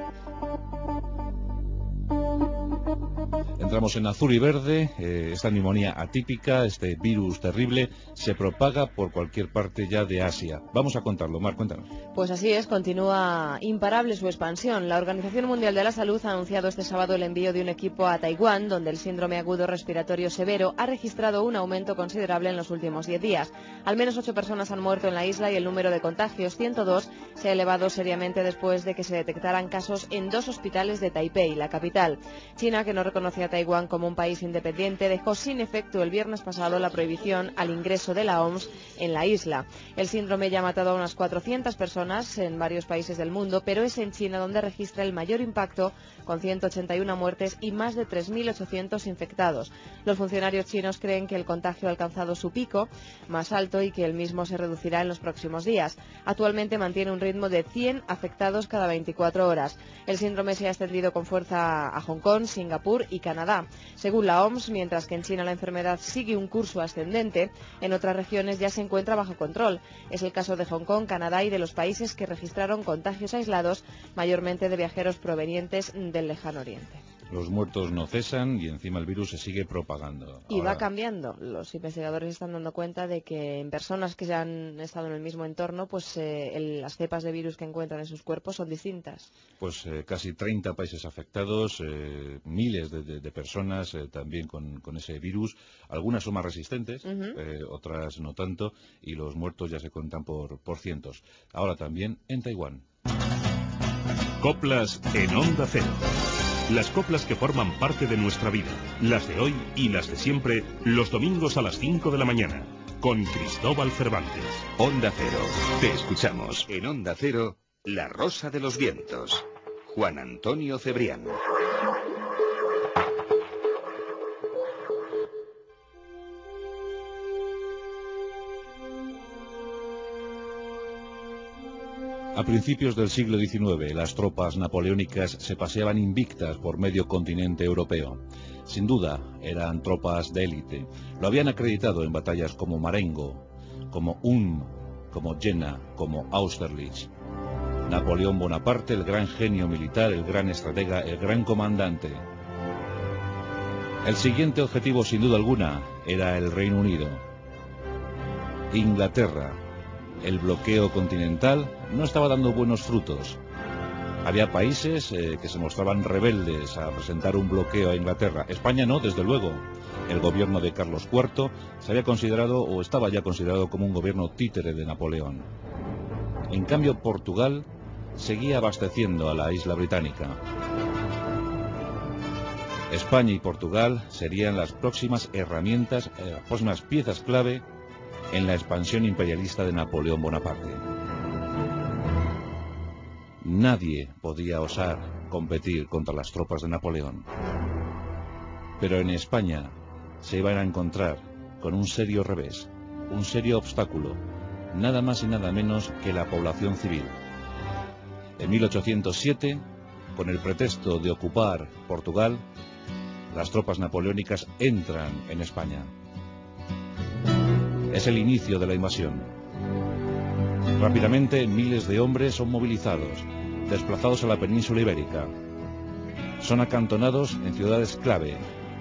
Entramos en Azul y Verde. Esta neumonía atípica, este virus terrible, se propaga por cualquier parte ya de Asia. Vamos a contarlo. Mar, cuéntanos. Pues así es, continúa imparable su expansión. La Organización Mundial de la Salud ha anunciado este sábado el envío de un equipo a Taiwán, donde el síndrome agudo respiratorio severo ha registrado un aumento considerable en los últimos 10 días. Al menos 8 personas han muerto en la isla y el número de contagios, 102, se ha elevado seriamente después de que se detectaran casos en 2 hospitales de Taipei, la capital. China, que no reconoce a Taiwán como un país independiente, dejó sin efecto el viernes pasado la prohibición al ingreso de la OMS en la isla. El síndrome ya ha matado a unas 400 personas en varios países del mundo, pero es en China donde registra el mayor impacto, con 181 muertes y más de 3.800 infectados. Los funcionarios chinos creen que el contagio ha alcanzado su pico más alto y que el mismo se reducirá en los próximos días. Actualmente mantiene un ritmo de 100 afectados cada 24 horas. El síndrome se ha extendido con fuerza a Hong Kong, Singapur y Canadá. Según la OMS, mientras que en China la enfermedad sigue un curso ascendente, en otras regiones ya se encuentra bajo control. Es el caso de Hong Kong, Canadá y de los países que registraron contagios aislados, mayormente de viajeros provenientes del lejano oriente. Los muertos no cesan y encima el virus se sigue propagando. Y va cambiando. Los investigadores están dando cuenta de que en personas que ya han estado en el mismo entorno, pues las cepas de virus que encuentran en sus cuerpos son distintas. Pues casi 30 países afectados, miles de personas también con ese virus. Algunas son más resistentes, otras no tanto, y los muertos ya se cuentan por cientos. Ahora también en Taiwán. Coplas en Onda Cero. Las coplas que forman parte de nuestra vida, las de hoy y las de siempre, los domingos a las 5 de la mañana, con Cristóbal Cervantes. Onda Cero, te escuchamos. En Onda Cero, La Rosa de los Vientos, Juan Antonio Cebrián. A principios del siglo XIX, las tropas napoleónicas se paseaban invictas por medio continente europeo. Sin duda, eran tropas de élite. Lo habían acreditado en batallas como Marengo, como Ulm, como Jena, como Austerlitz. Napoleón Bonaparte, el gran genio militar, el gran estratega, el gran comandante. El siguiente objetivo, sin duda alguna, era el Reino Unido. Inglaterra. El bloqueo continental no estaba dando buenos frutos. Había países que se mostraban rebeldes a presentar un bloqueo a Inglaterra. España no, desde luego. El gobierno de Carlos IV se había considerado, o estaba ya considerado, como un gobierno títere de Napoleón. En cambio, Portugal seguía abasteciendo a la isla británica. España y Portugal serían las próximas herramientas, las próximas piezas clave en la expansión imperialista de Napoleón Bonaparte. Nadie podía osar competir contra las tropas de Napoleón. Pero en España se iban a encontrar con un serio revés, un serio obstáculo, nada más y nada menos que la población civil. En 1807, con el pretexto de ocupar Portugal, las tropas napoleónicas entran en España. Es el inicio de la invasión. Rápidamente, miles de hombres son movilizados, desplazados a la península ibérica. Son acantonados en ciudades clave.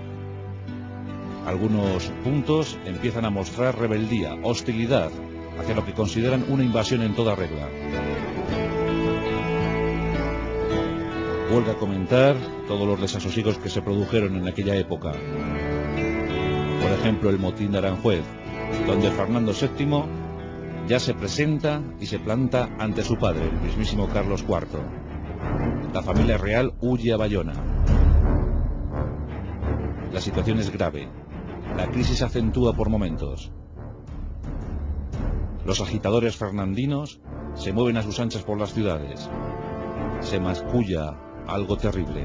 Algunos puntos empiezan a mostrar rebeldía, hostilidad hacia lo que consideran una invasión en toda regla. huelga comentar todos los desasosiegos que se produjeron en aquella época. Por ejemplo, el motín de Aranjuez, donde Fernando VII ya se presenta y se planta ante su padre, el mismísimo Carlos IV. La familia real huye a Bayona. La situación es grave. La crisis se acentúa por momentos. Los agitadores fernandinos se mueven a sus anchas por las ciudades. Se masculla algo terrible.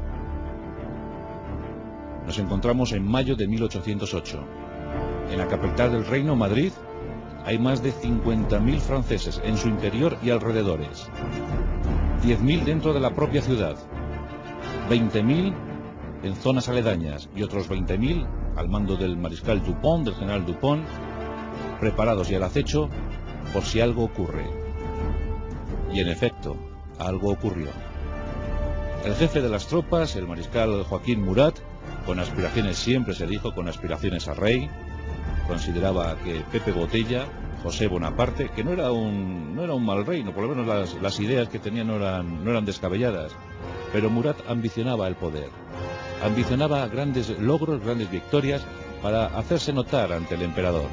Nos encontramos en mayo de 1808. En la capital del reino, Madrid, hay más de 50.000 franceses en su interior y alrededores. 10.000 dentro de la propia ciudad. 20.000 en zonas aledañas y otros 20.000 al mando del mariscal Dupont, del general Dupont, preparados y al acecho por si algo ocurre. Y en efecto, algo ocurrió. El jefe de las tropas, el mariscal Joaquín Murat, con aspiraciones, siempre se dijo, con aspiraciones a rey, consideraba que Pepe Botella, José Bonaparte, que no era un mal rey, no, por lo menos las ideas que tenía no eran descabelladas, pero Murat ambicionaba el poder, ambicionaba grandes logros, grandes victorias para hacerse notar ante el emperador.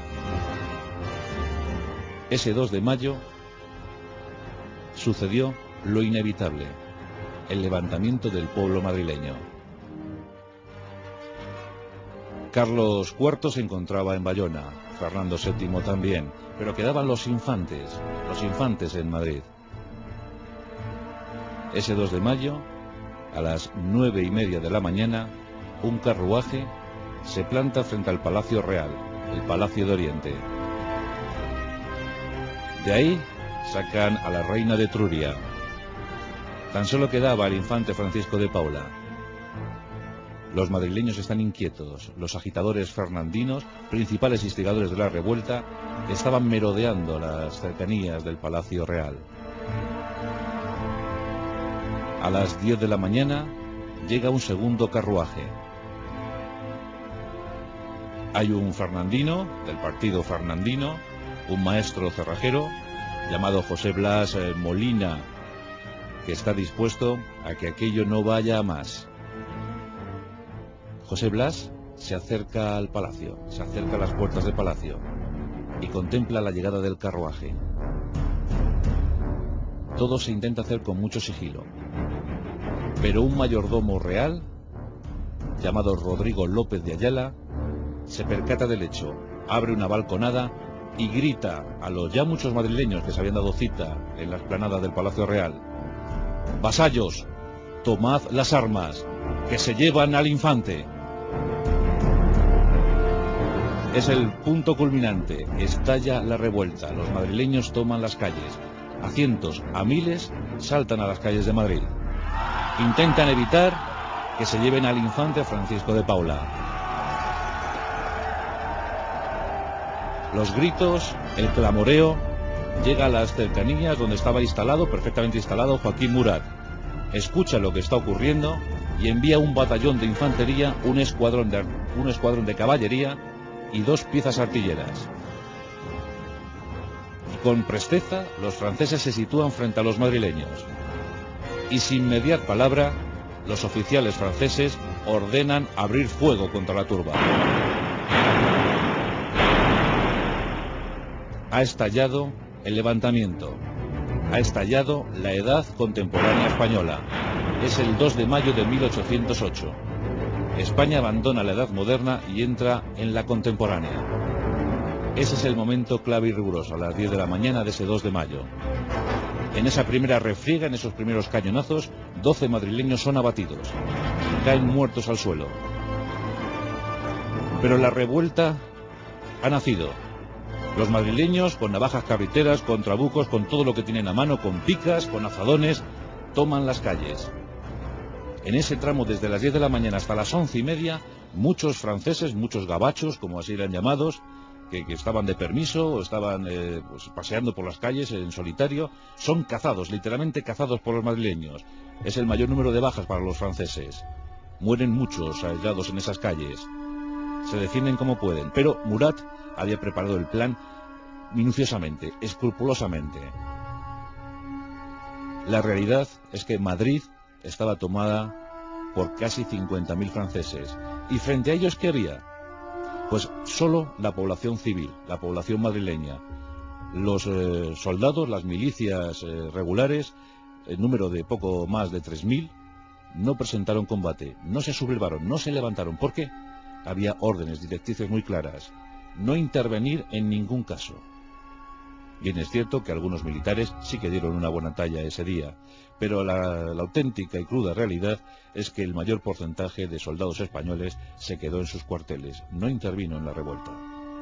Ese 2 de mayo sucedió lo inevitable, el levantamiento del pueblo madrileño. Carlos IV se encontraba en Bayona, Fernando VII también, pero quedaban los infantes en Madrid. Ese 2 de mayo, a las 9:30 de la mañana, un carruaje se planta frente al Palacio Real, el Palacio de Oriente. De ahí sacan a la reina de Etruria. Tan solo quedaba el infante Francisco de Paula. Los madrileños están inquietos. Los agitadores fernandinos, principales instigadores de la revuelta, estaban merodeando las cercanías del Palacio Real. A las 10 de la mañana llega un segundo carruaje. Hay un fernandino, del partido fernandino, un maestro cerrajero, llamado José Blas Molina, que está dispuesto a que aquello no vaya a más. José Blas se acerca al palacio, se acerca a las puertas del palacio y contempla la llegada del carruaje. Todo se intenta hacer con mucho sigilo, pero un mayordomo real, llamado Rodrigo López de Ayala, se percata del hecho, abre una balconada y grita a los ya muchos madrileños que se habían dado cita en la explanada del Palacio Real: vasallos, tomad las armas, que se llevan al infante. Es el punto culminante, estalla la revuelta, los madrileños toman las calles, a cientos, a miles, saltan a las calles de Madrid. Intentan evitar que se lleven al infante Francisco de Paula. Los gritos, el clamoreo, llega a las cercanías donde estaba perfectamente instalado Joaquín Murat. Escucha lo que está ocurriendo y envía un batallón de infantería, un escuadrón de caballería y 2 piezas artilleras. Y con presteza los franceses se sitúan frente a los madrileños. Y sin mediar palabra, los oficiales franceses ordenan abrir fuego contra la turba. Ha estallado el levantamiento. Ha estallado la edad contemporánea española. Es el 2 de mayo de 1808. España abandona la edad moderna y entra en la contemporánea. Ese es el momento clave y riguroso, a las 10 de la mañana de ese 2 de mayo. En esa primera refriega, en esos primeros cañonazos, 12 madrileños son abatidos. Caen muertos al suelo. Pero la revuelta ha nacido. Los madrileños, con navajas carriteras, con trabucos, con todo lo que tienen a mano, con picas, con azadones, toman las calles. En ese tramo, desde las 10 de la mañana hasta las 11:30, muchos franceses, muchos gabachos, como así eran llamados, que estaban de permiso o estaban paseando por las calles en solitario, son cazados, literalmente cazados por los madrileños. Es el mayor número de bajas para los franceses. Mueren muchos aislados en esas calles. Se defienden como pueden, pero Murat había preparado el plan minuciosamente, escrupulosamente. La realidad es que Madrid estaba tomada por casi 50.000 franceses. ¿Y frente a ellos qué había? Pues solo la población civil, la población madrileña. Los soldados, las milicias regulares, el número de poco más de 3.000, no presentaron combate, no se sublevaron, no se levantaron. ¿Por qué? Había órdenes, directrices muy claras. No intervenir en ningún caso. Bien es cierto que algunos militares sí que dieron una buena talla ese día, pero la auténtica y cruda realidad es que el mayor porcentaje de soldados españoles se quedó en sus cuarteles, no intervino en la revuelta.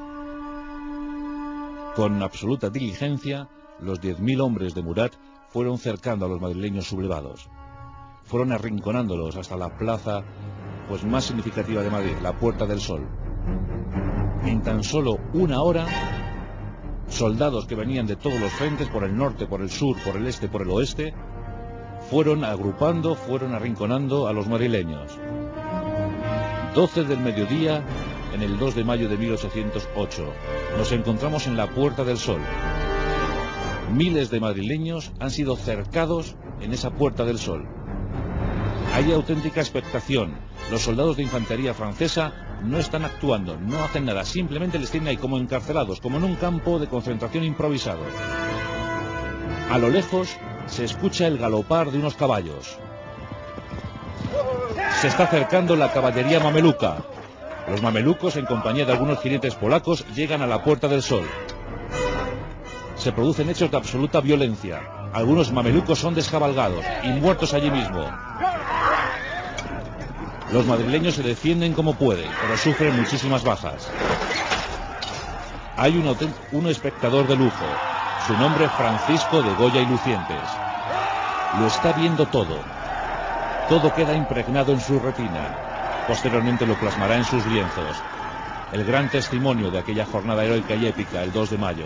Con absoluta diligencia, los 10.000 hombres de Murat fueron cercando a los madrileños sublevados. Fueron arrinconándolos hasta la plaza pues más significativa de Madrid, la Puerta del Sol. En tan solo una hora, soldados que venían de todos los frentes, por el norte, por el sur, por el este, por el oeste, fueron agrupando, fueron arrinconando a los madrileños. 12 del mediodía, en el 2 de mayo de 1808, nos encontramos en la Puerta del Sol. Miles de madrileños han sido cercados en esa Puerta del Sol. Hay auténtica expectación. Los soldados de infantería francesa no están actuando, no hacen nada, simplemente les tienen ahí como encarcelados, como en un campo de concentración improvisado. A lo lejos se escucha el galopar de unos caballos. Se está acercando la caballería mameluca. Los mamelucos, en compañía de algunos jinetes polacos, llegan a la Puerta del Sol. Se producen hechos de absoluta violencia. Algunos mamelucos son descabalgados y muertos allí mismo. Los madrileños se defienden como pueden, pero sufren muchísimas bajas. Hay un espectador de lujo, su nombre Francisco de Goya y Lucientes. Lo está viendo todo. Todo queda impregnado en su retina. Posteriormente lo plasmará en sus lienzos. El gran testimonio de aquella jornada heroica y épica, el 2 de mayo.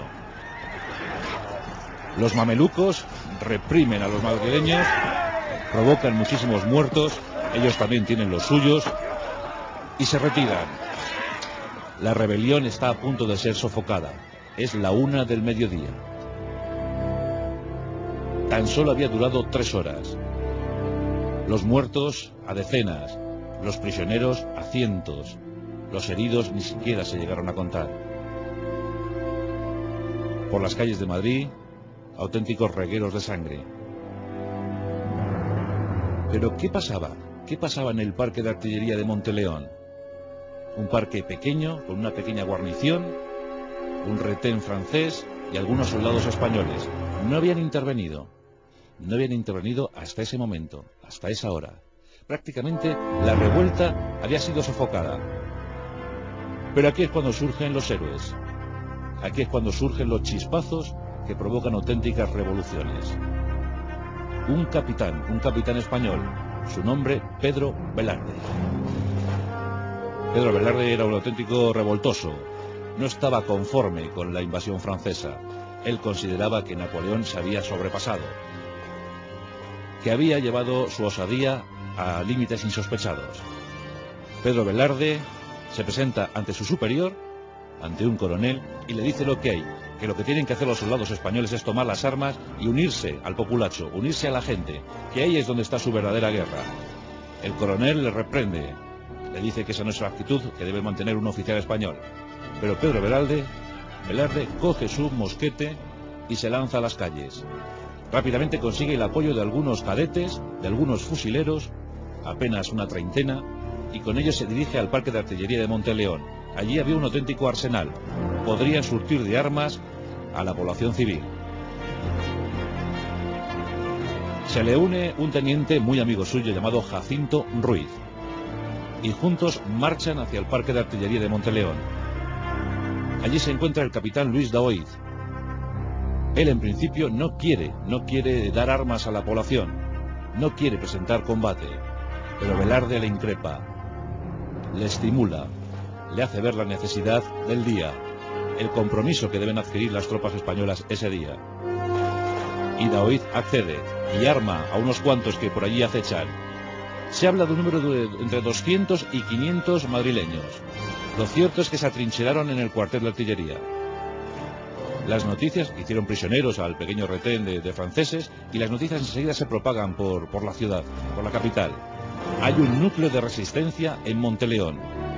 Los mamelucos reprimen a los madrileños, provocan muchísimos muertos. Ellos también tienen los suyos y se retiran. La rebelión está a punto de ser sofocada. Es la 1 del mediodía. Tan solo había durado 3 horas. Los muertos a decenas, los prisioneros a cientos, los heridos ni siquiera se llegaron a contar. Por las calles de Madrid, auténticos regueros de sangre. Pero ¿qué pasaba? ¿Qué pasaba en el parque de artillería de Monteleón? Un parque pequeño, con una pequeña guarnición, un retén francés y algunos soldados españoles. No habían intervenido. No habían intervenido hasta ese momento, hasta esa hora. Prácticamente la revuelta había sido sofocada. Pero aquí es cuando surgen los héroes. Aquí es cuando surgen los chispazos que provocan auténticas revoluciones. Un capitán español, su nombre Pedro Velarde. Pedro Velarde era un auténtico revoltoso. No estaba conforme con la invasión francesa. Él consideraba que Napoleón se había sobrepasado, que había llevado su osadía a límites insospechados. Pedro Velarde se presenta ante su superior, ante un coronel, y le dice lo que hay, que lo que tienen que hacer los soldados españoles es tomar las armas y unirse al populacho, unirse a la gente, que ahí es donde está su verdadera guerra. El coronel le reprende, le dice que esa no es la actitud que debe mantener un oficial español. Pero Pedro Velarde coge su mosquete y se lanza a las calles. Rápidamente consigue el apoyo de algunos cadetes, de algunos fusileros, apenas una treintena, y con ellos se dirige al parque de artillería de Monteleón. Allí había un auténtico arsenal. Podrían surtir de armas a la población civil. Se le une un teniente muy amigo suyo llamado Jacinto Ruiz, y juntos marchan hacia el parque de artillería de Monteleón. Allí se encuentra el capitán Luis Daoiz. Él en principio no quiere dar armas a la población, no quiere presentar combate, pero Velarde le increpa, le estimula, le hace ver la necesidad del día, el compromiso que deben adquirir las tropas españolas ese día. Y Daoiz accede y arma a unos cuantos que por allí acechan. Se habla de un número de entre 200 y 500 madrileños. Lo cierto es que se atrincheraron en el cuartel de artillería. Las noticias hicieron prisioneros al pequeño retén de franceses y las noticias enseguida se propagan por la ciudad, por la capital. Hay un núcleo de resistencia en Monteleón.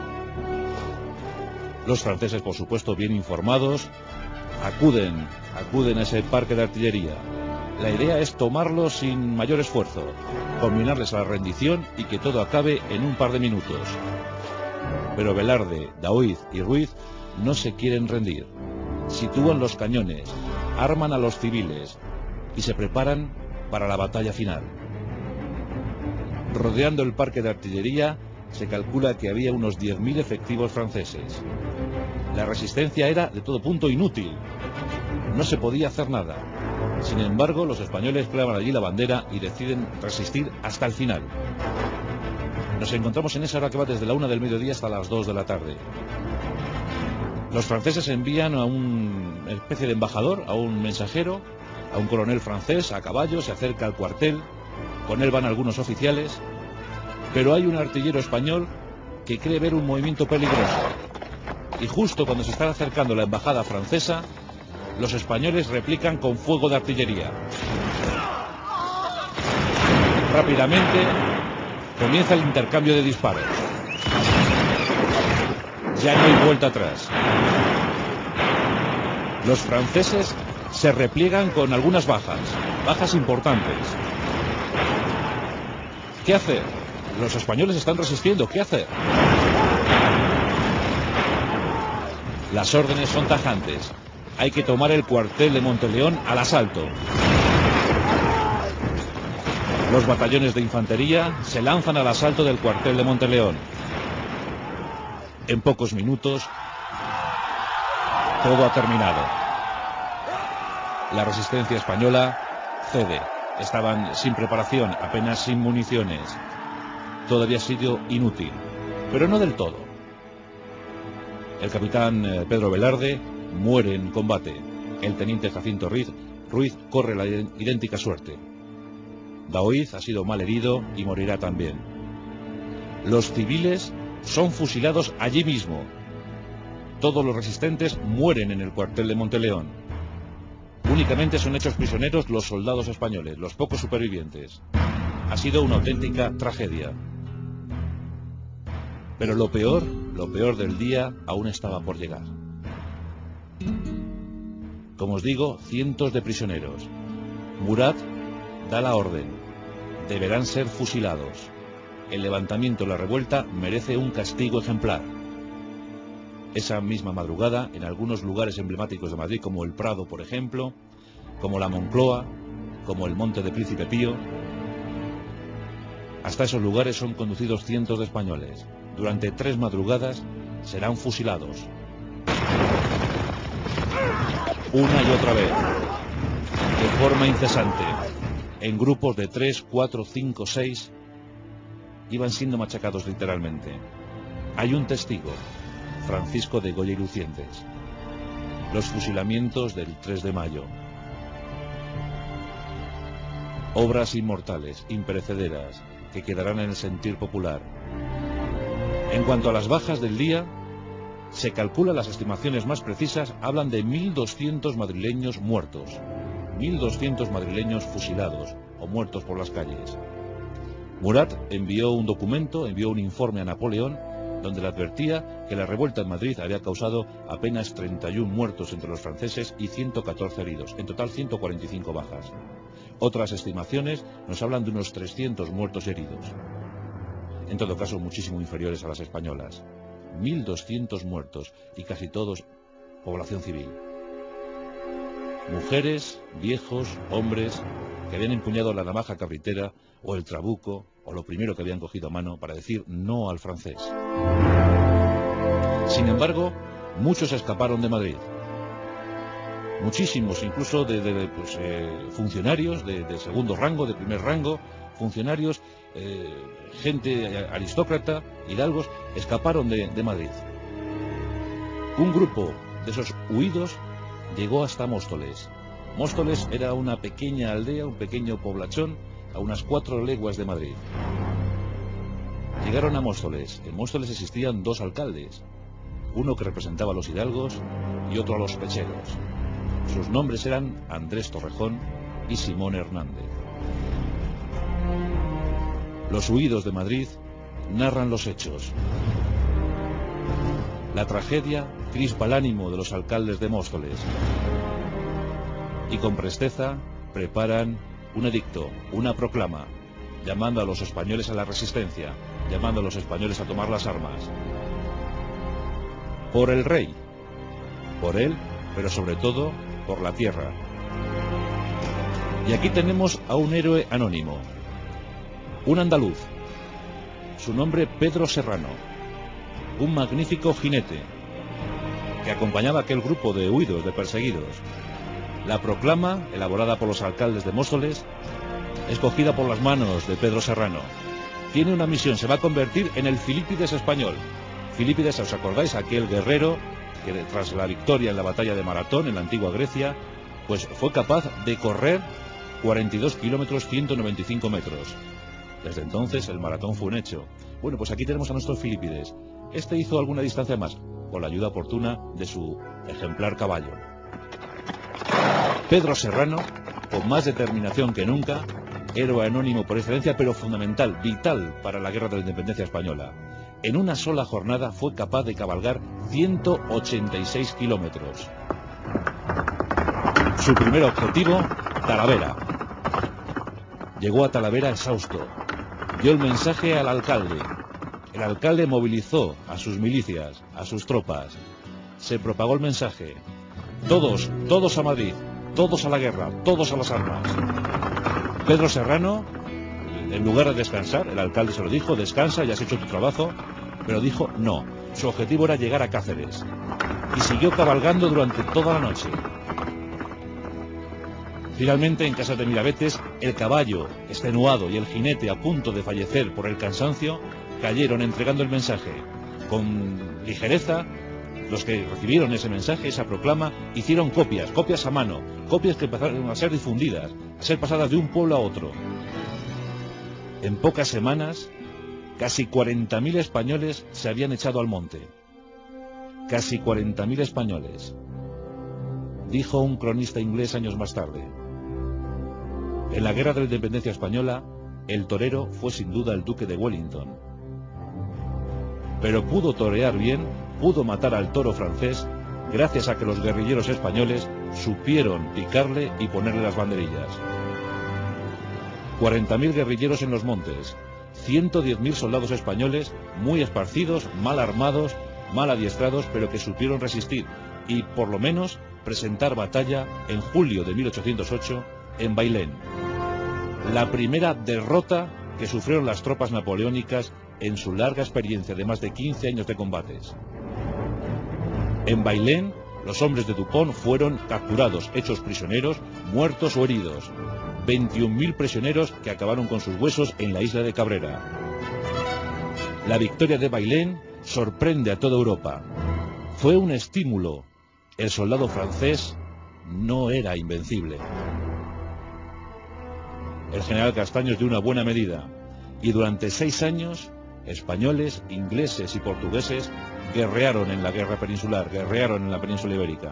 Los franceses, por supuesto, bien informados, acuden a ese parque de artillería. La idea es tomarlo sin mayor esfuerzo, combinarles a la rendición y que todo acabe en un par de minutos. Pero Velarde, Daoiz y Ruiz no se quieren rendir. Sitúan los cañones, arman a los civiles y se preparan para la batalla final. Rodeando el parque de artillería, se calcula que había unos 10.000 efectivos franceses. La resistencia era de todo punto inútil. No se podía hacer nada. Sin embargo, los españoles clavan allí la bandera y deciden resistir hasta el final. Nos encontramos en esa hora que va desde la 1 del mediodía hasta las 2 de la tarde. Los franceses envían a una especie de embajador, a un mensajero, a un coronel francés a caballo, se acerca al cuartel, con él van algunos oficiales, pero hay un artillero español que cree ver un movimiento peligroso. Y justo cuando se está acercando la embajada francesa, los españoles replican con fuego de artillería. Rápidamente comienza el intercambio de disparos. Ya no hay vuelta atrás. Los franceses se repliegan con algunas bajas importantes. ¿Qué hacer? Los españoles están resistiendo, ¿qué hacer? Las órdenes son tajantes. Hay que tomar el cuartel de Monteleón al asalto. Los batallones de infantería se lanzan al asalto del cuartel de Monteleón. En pocos minutos, todo ha terminado. La resistencia española cede. Estaban sin preparación, apenas sin municiones. Todo había sido inútil, pero no del todo. El capitán Pedro Velarde muere en combate. El teniente Jacinto Ruiz corre la idéntica suerte. Daoiz ha sido mal herido y morirá también. Los civiles son fusilados allí mismo. Todos los resistentes mueren en el cuartel de Monteleón. Únicamente son hechos prisioneros los soldados españoles, los pocos supervivientes. Ha sido una auténtica tragedia. Pero lo peor del día aún estaba por llegar. Como os digo, cientos de prisioneros. Murat da la orden. Deberán ser fusilados. El levantamiento, la revuelta, merece un castigo ejemplar. Esa misma madrugada, en algunos lugares emblemáticos de Madrid, como el Prado, por ejemplo, como la Moncloa, como el Monte de Príncipe Pío, hasta esos lugares son conducidos cientos de españoles. Durante 3 madrugadas serán fusilados. Una y otra vez, de forma incesante, en grupos de 3, 4, 5, 6, iban siendo machacados literalmente. Hay un testigo, Francisco de Goya y Lucientes. Los fusilamientos del 3 de mayo. Obras inmortales, imperecederas, que quedarán en el sentir popular. En cuanto a las bajas del día, se calcula, las estimaciones más precisas hablan de 1.200 madrileños muertos. 1.200 madrileños fusilados o muertos por las calles. Murat envió un documento, envió un informe a Napoleón, donde le advertía que la revuelta en Madrid había causado apenas 31 muertos entre los franceses y 114 heridos, en total 145 bajas. Otras estimaciones nos hablan de unos 300 muertos y heridos, en todo caso muchísimo inferiores a las españolas. 1.200 muertos y casi todos población civil. Mujeres, viejos, hombres que habían empuñado la navaja cabritera o el trabuco o lo primero que habían cogido a mano para decir no al francés. Sin embargo, muchos escaparon de Madrid. Muchísimos, incluso de funcionarios de segundo rango, de primer rango, funcionarios, gente aristócrata, hidalgos, escaparon de Madrid. Un grupo de esos huidos llegó hasta Móstoles. Móstoles era una pequeña aldea, un pequeño poblachón, a unas 4 leguas de Madrid. Llegaron a Móstoles. En Móstoles existían 2 alcaldes, uno que representaba a los hidalgos y otro a los pecheros. Sus nombres eran Andrés Torrejón y Simón Hernández. Los huidos de Madrid narran los hechos. La tragedia crispa el ánimo de los alcaldes de Móstoles y con presteza preparan un edicto, una proclama, llamando a los españoles a la resistencia, llamando a los españoles a tomar las armas. Por el rey, por él, pero sobre todo por la tierra. Y aquí tenemos a un héroe anónimo, un andaluz, su nombre Pedro Serrano, un magnífico jinete que acompañaba a aquel grupo de huidos, de perseguidos. La proclama, elaborada por los alcaldes de Móstoles, escogida por las manos de Pedro Serrano, tiene una misión, se va a convertir en el Filipides español. Filipides, ¿os acordáis? Aquel guerrero que tras la victoria en la batalla de Maratón en la antigua Grecia, pues fue capaz de correr 42 kilómetros 195 metros. Desde entonces el maratón fue un hecho. Bueno, pues aquí tenemos a nuestro Filipides. Este hizo alguna distancia más, con la ayuda oportuna de su ejemplar caballo. Pedro Serrano, con más determinación que nunca, héroe anónimo por excelencia, pero fundamental, vital para la guerra de la independencia española. En una sola jornada fue capaz de cabalgar 186 kilómetros. Su primer objetivo, Talavera. Llegó a Talavera exhausto. Dio el mensaje al alcalde. El alcalde movilizó a sus milicias, a sus tropas. Se propagó el mensaje. Todos, todos a Madrid, todos a la guerra, todos a las armas. Pedro Serrano, en lugar de descansar, el alcalde se lo dijo, descansa, ya has hecho tu trabajo, pero dijo no. Su objetivo era llegar a Cáceres. Y siguió cabalgando durante toda la noche. Finalmente, en casa de Mirabetes, el caballo, extenuado, y el jinete, a punto de fallecer por el cansancio, cayeron entregando el mensaje. Con ligereza, los que recibieron ese mensaje, esa proclama, hicieron copias a mano, copias que empezaron a ser difundidas, a ser pasadas de un pueblo a otro. En pocas semanas, casi 40.000 españoles se habían echado al monte. Casi 40.000 españoles. Dijo un cronista inglés años más tarde. En la guerra de la independencia española, el torero fue sin duda el duque de Wellington. Pero pudo torear bien, pudo matar al toro francés, gracias a que los guerrilleros españoles supieron picarle y ponerle las banderillas. 40.000 guerrilleros en los montes, 110.000 soldados españoles, muy esparcidos, mal armados, mal adiestrados, pero que supieron resistir y, por lo menos, presentar batalla en julio de 1808 en Bailén. La primera derrota que sufrieron las tropas napoleónicas en su larga experiencia de más de 15 años de combates. En Bailén, los hombres de Dupont fueron capturados, hechos prisioneros, muertos o heridos. 21.000 prisioneros que acabaron con sus huesos en la isla de Cabrera. La victoria de Bailén sorprende a toda Europa. Fue un estímulo. El soldado francés no era invencible. El general Castaños dio una buena medida, y durante 6 años, españoles, ingleses y portugueses guerrearon en la guerra peninsular, guerrearon en la península ibérica.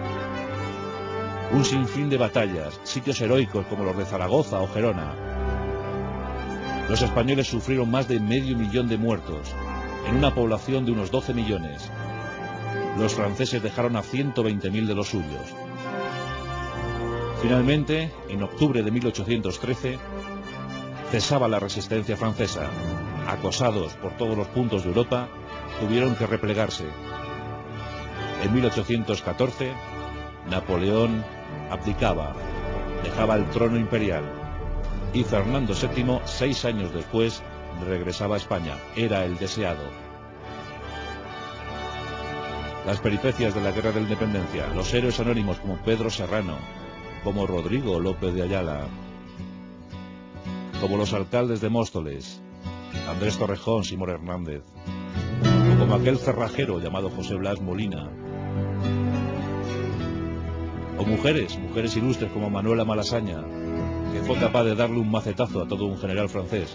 Un sinfín de batallas, sitios heroicos como los de Zaragoza o Gerona. Los españoles sufrieron más de 500.000 de muertos, en una población de unos 12 millones. Los franceses dejaron a 120.000 de los suyos. Finalmente, en octubre de 1813, cesaba la resistencia francesa. Acosados por todos los puntos de Europa, tuvieron que replegarse. En 1814, Napoleón abdicaba, dejaba el trono imperial, y Fernando VII, 6 años después, regresaba a España. Era el deseado. Las peripecias de la guerra de la independencia, los héroes anónimos como Pedro Serrano, como Rodrigo López de Ayala, como los alcaldes de Móstoles, Andrés Torrejón, Simón Hernández, o como aquel cerrajero llamado José Blas Molina, o mujeres ilustres como Manuela Malasaña, que fue capaz de darle un macetazo a todo un general francés.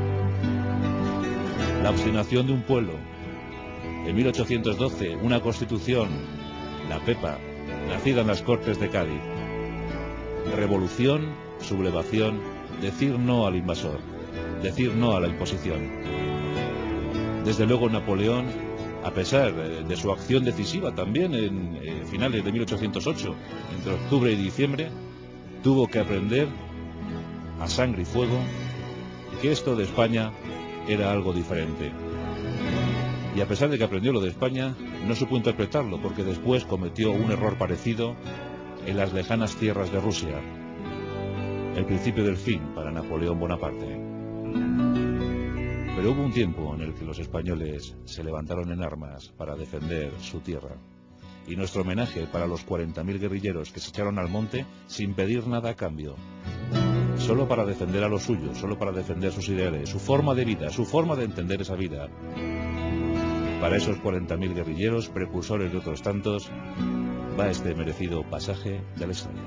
La obstinación de un pueblo. En 1812, una constitución, la Pepa, nacida en las Cortes de Cádiz. Revolución, sublevación, decir no al invasor, decir no a la imposición. Desde luego Napoleón, a pesar de su acción decisiva también en finales de 1808, entre octubre y diciembre, tuvo que aprender a sangre y fuego que esto de España era algo diferente. Y a pesar de que aprendió lo de España, no supo interpretarlo, porque después cometió un error parecido en las lejanas tierras de Rusia. El principio del fin para Napoleón Bonaparte. Pero hubo un tiempo en el que los españoles se levantaron en armas para defender su tierra. Y nuestro homenaje para los 40.000 guerrilleros que se echaron al monte sin pedir nada a cambio. Solo para defender a los suyos, solo para defender sus ideales, su forma de vida, su forma de entender esa vida. Para esos 40.000 guerrilleros, precursores de otros tantos, va este merecido pasaje de la historia.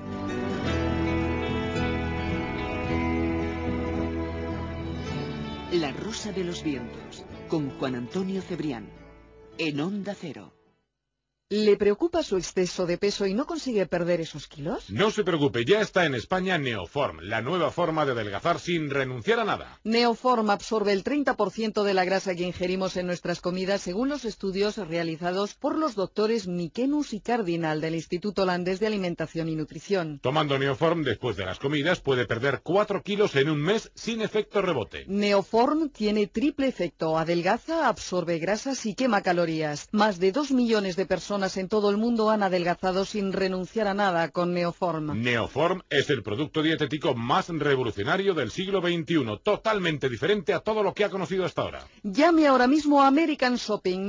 La Rosa de los Vientos, con Juan Antonio Cebrián, en Onda Cero. ¿Le preocupa su exceso de peso y no consigue perder esos kilos? No se preocupe, ya está en España Neoform, la nueva forma de adelgazar sin renunciar a nada. Neoform absorbe el 30% de la grasa que ingerimos en nuestras comidas, según los estudios realizados por los doctores Mikenus y Cardinal del Instituto Holandés de Alimentación y Nutrición. Tomando Neoform después de las comidas puede perder 4 kilos en un mes sin efecto rebote. Neoform tiene triple efecto: adelgaza, absorbe grasas y quema calorías. Más de 2 millones de personas en todo el mundo han adelgazado sin renunciar a nada con Neoform. Neoform es el producto dietético más revolucionario del siglo XXI, totalmente diferente a todo lo que ha conocido hasta ahora. Llame ahora mismo a American Shopping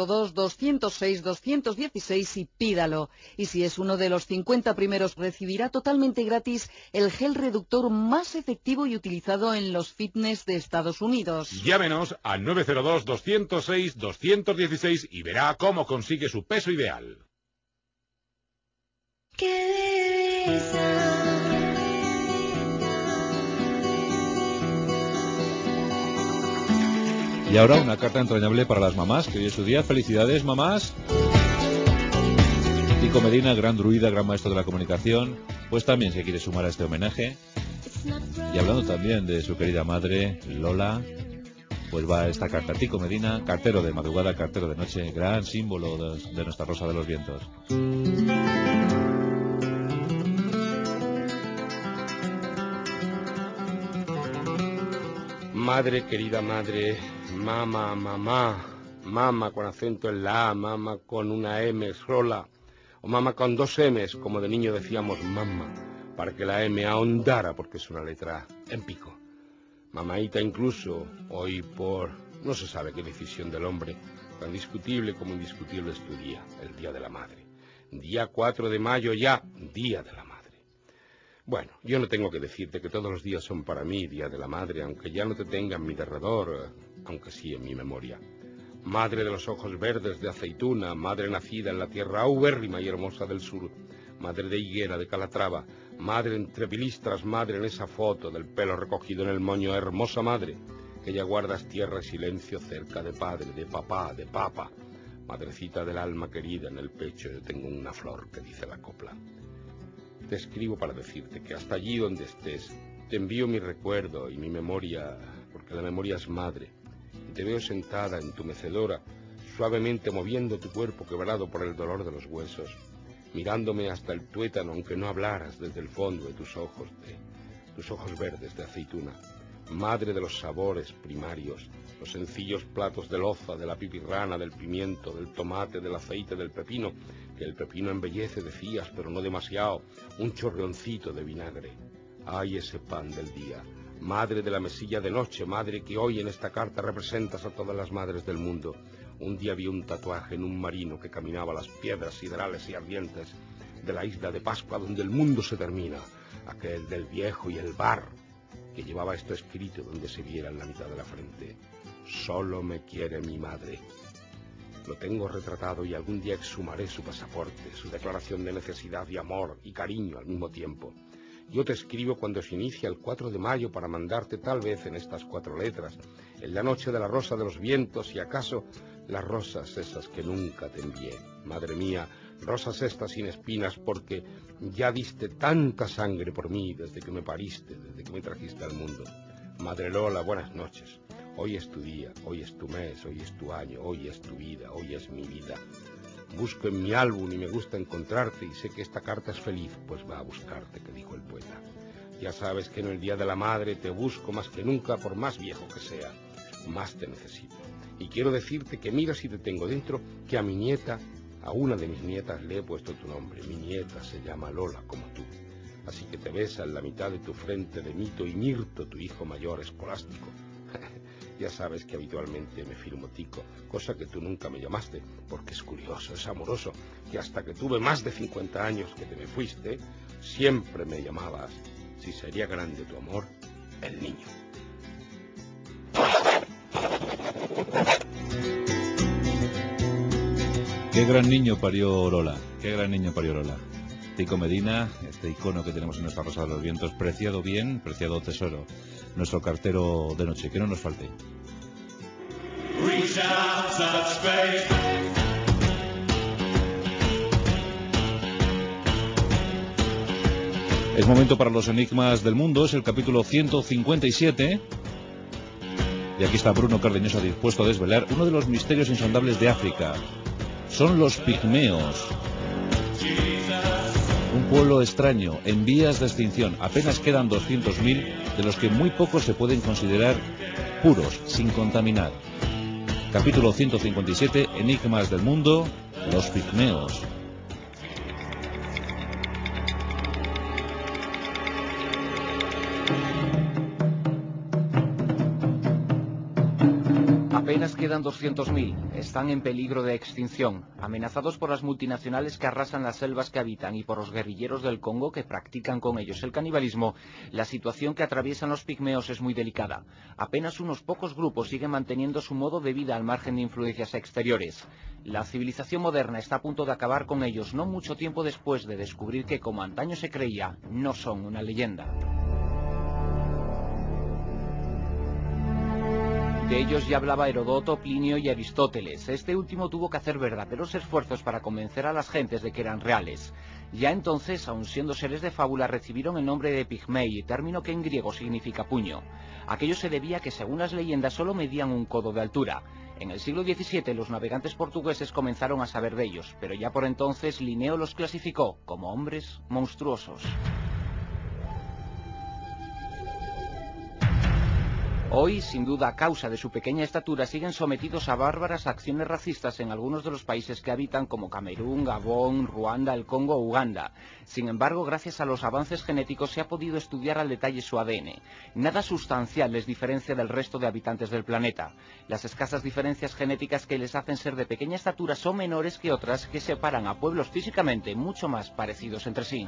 902-206-216 y pídalo. Y si es uno de los 50 primeros, recibirá totalmente gratis el gel reductor más efectivo y utilizado en los fitness de Estados Unidos. Llámenos al 902-206-216 y verá cómo consigue su peso ideal. Y ahora una carta entrañable para las mamás, que hoy es su día. Felicidades, mamás. Tico Medina, gran druida, gran maestro de la comunicación, pues también se quiere sumar a este homenaje. Y hablando también de su querida madre, Lola, pues va esta carta. Tico Medina, cartero de madrugada, cartero de noche, gran símbolo de nuestra Rosa de los Vientos. Madre, querida madre, mamá, mamá, mamá con acento en la A, mamá con una M sola, o mamá con 2 M's, como de niño decíamos mamá, para que la M ahondara, porque es una letra en pico. Mamaíta incluso, hoy por no se sabe qué decisión del hombre, tan discutible como indiscutible es tu día, el Día de la Madre. Día 4 de mayo ya, Día de la Madre. Bueno, yo no tengo que decirte que todos los días son para mí Día de la Madre, aunque ya no te tenga en mi derredor, aunque sí en mi memoria. Madre de los ojos verdes de aceituna, madre nacida en la tierra aubérrima y hermosa del sur, madre de higuera, de Calatrava, madre entre pilistras, madre en esa foto del pelo recogido en el moño, hermosa madre, que ya guardas tierra y silencio cerca de padre, de papá, de papa. Madrecita del alma querida, en el pecho yo tengo una flor que dice la copla. Te escribo para decirte que hasta allí donde estés, te envío mi recuerdo y mi memoria, porque la memoria es madre, y te veo sentada en tu mecedora, suavemente moviendo tu cuerpo quebrado por el dolor de los huesos, mirándome hasta el tuétano, aunque no hablaras, desde el fondo de tus ojos verdes de aceituna, madre de los sabores primarios, los sencillos platos de loza, de la pipirrana, del pimiento, del tomate, del aceite, del pepino, que el pepino embellece, decías, pero no demasiado, un chorreoncito de vinagre. Ay, ese pan del día, madre de la mesilla de noche, madre que hoy en esta carta representas a todas las madres del mundo. Un día vi un tatuaje en un marino que caminaba las piedras siderales y ardientes de la isla de Pascua, donde el mundo se termina, aquel del viejo y el bar, que llevaba esto escrito donde se viera en la mitad de la frente: solo me quiere mi madre. Lo tengo retratado y algún día exhumaré su pasaporte, su declaración de necesidad y amor y cariño al mismo tiempo. Yo te escribo cuando se inicia el 4 de mayo para mandarte tal vez en estas 4 letras, en la noche de la rosa de los vientos y acaso las rosas esas que nunca te envié. Madre mía, rosas estas sin espinas, porque ya diste tanta sangre por mí desde que me pariste, desde que me trajiste al mundo. Madre Lola, buenas noches. Hoy es tu día, hoy es tu mes, hoy es tu año, hoy es tu vida, hoy es mi vida. Busco en mi álbum y me gusta encontrarte, y sé que esta carta es feliz, pues va a buscarte, que dijo el poeta. Ya sabes que en el Día de la Madre te busco más que nunca, por más viejo que sea, más te necesito. Y quiero decirte que mira si te tengo dentro, que a mi nieta, a una de mis nietas le he puesto tu nombre. Mi nieta se llama Lola, como tú. Así que te besa en la mitad de tu frente de Mito y Mirto, tu hijo mayor escolástico. Ya sabes que habitualmente me firmo Tico, cosa que tú nunca me llamaste, porque es curioso, es amoroso, que hasta que tuve más de 50 años que te me fuiste, siempre me llamabas, si sería grande tu amor, el niño. Qué gran niño parió Lola, qué gran niño parió Lola. Tico Medina, este icono que tenemos en nuestra Rosa de los Vientos, preciado bien, preciado tesoro, nuestro cartero de noche, que no nos falte. Es momento para los enigmas del mundo, es el capítulo 157. Y aquí está Bruno Cardeñosa dispuesto a desvelar uno de los misterios insondables de África. Son los pigmeos. Un pueblo extraño, en vías de extinción. Apenas quedan 200.000, de los que muy pocos se pueden considerar puros, sin contaminar. Capítulo 157, Enigmas del mundo, los pigmeos. Apenas quedan 200.000, están en peligro de extinción, amenazados por las multinacionales que arrasan las selvas que habitan y por los guerrilleros del Congo que practican con ellos el canibalismo. La situación que atraviesan los pigmeos es muy delicada. Apenas unos pocos grupos siguen manteniendo su modo de vida al margen de influencias exteriores. La civilización moderna está a punto de acabar con ellos no mucho tiempo después de descubrir que, como antaño se creía, no son una leyenda. De ellos ya hablaba Herodoto, Plinio y Aristóteles. Este último tuvo que hacer verdaderos esfuerzos para convencer a las gentes de que eran reales. Ya entonces, aun siendo seres de fábula, recibieron el nombre de pigmei, término que en griego significa puño. Aquello se debía a que, según las leyendas, solo medían un codo de altura. En el siglo XVII los navegantes portugueses comenzaron a saber de ellos, pero ya por entonces Linneo los clasificó como hombres monstruosos. Hoy, sin duda a causa de su pequeña estatura, siguen sometidos a bárbaras acciones racistas en algunos de los países que habitan, como Camerún, Gabón, Ruanda, el Congo o Uganda. Sin embargo, gracias a los avances genéticos se ha podido estudiar al detalle su ADN. Nada sustancial les diferencia del resto de habitantes del planeta. Las escasas diferencias genéticas que les hacen ser de pequeña estatura son menores que otras que separan a pueblos físicamente mucho más parecidos entre sí.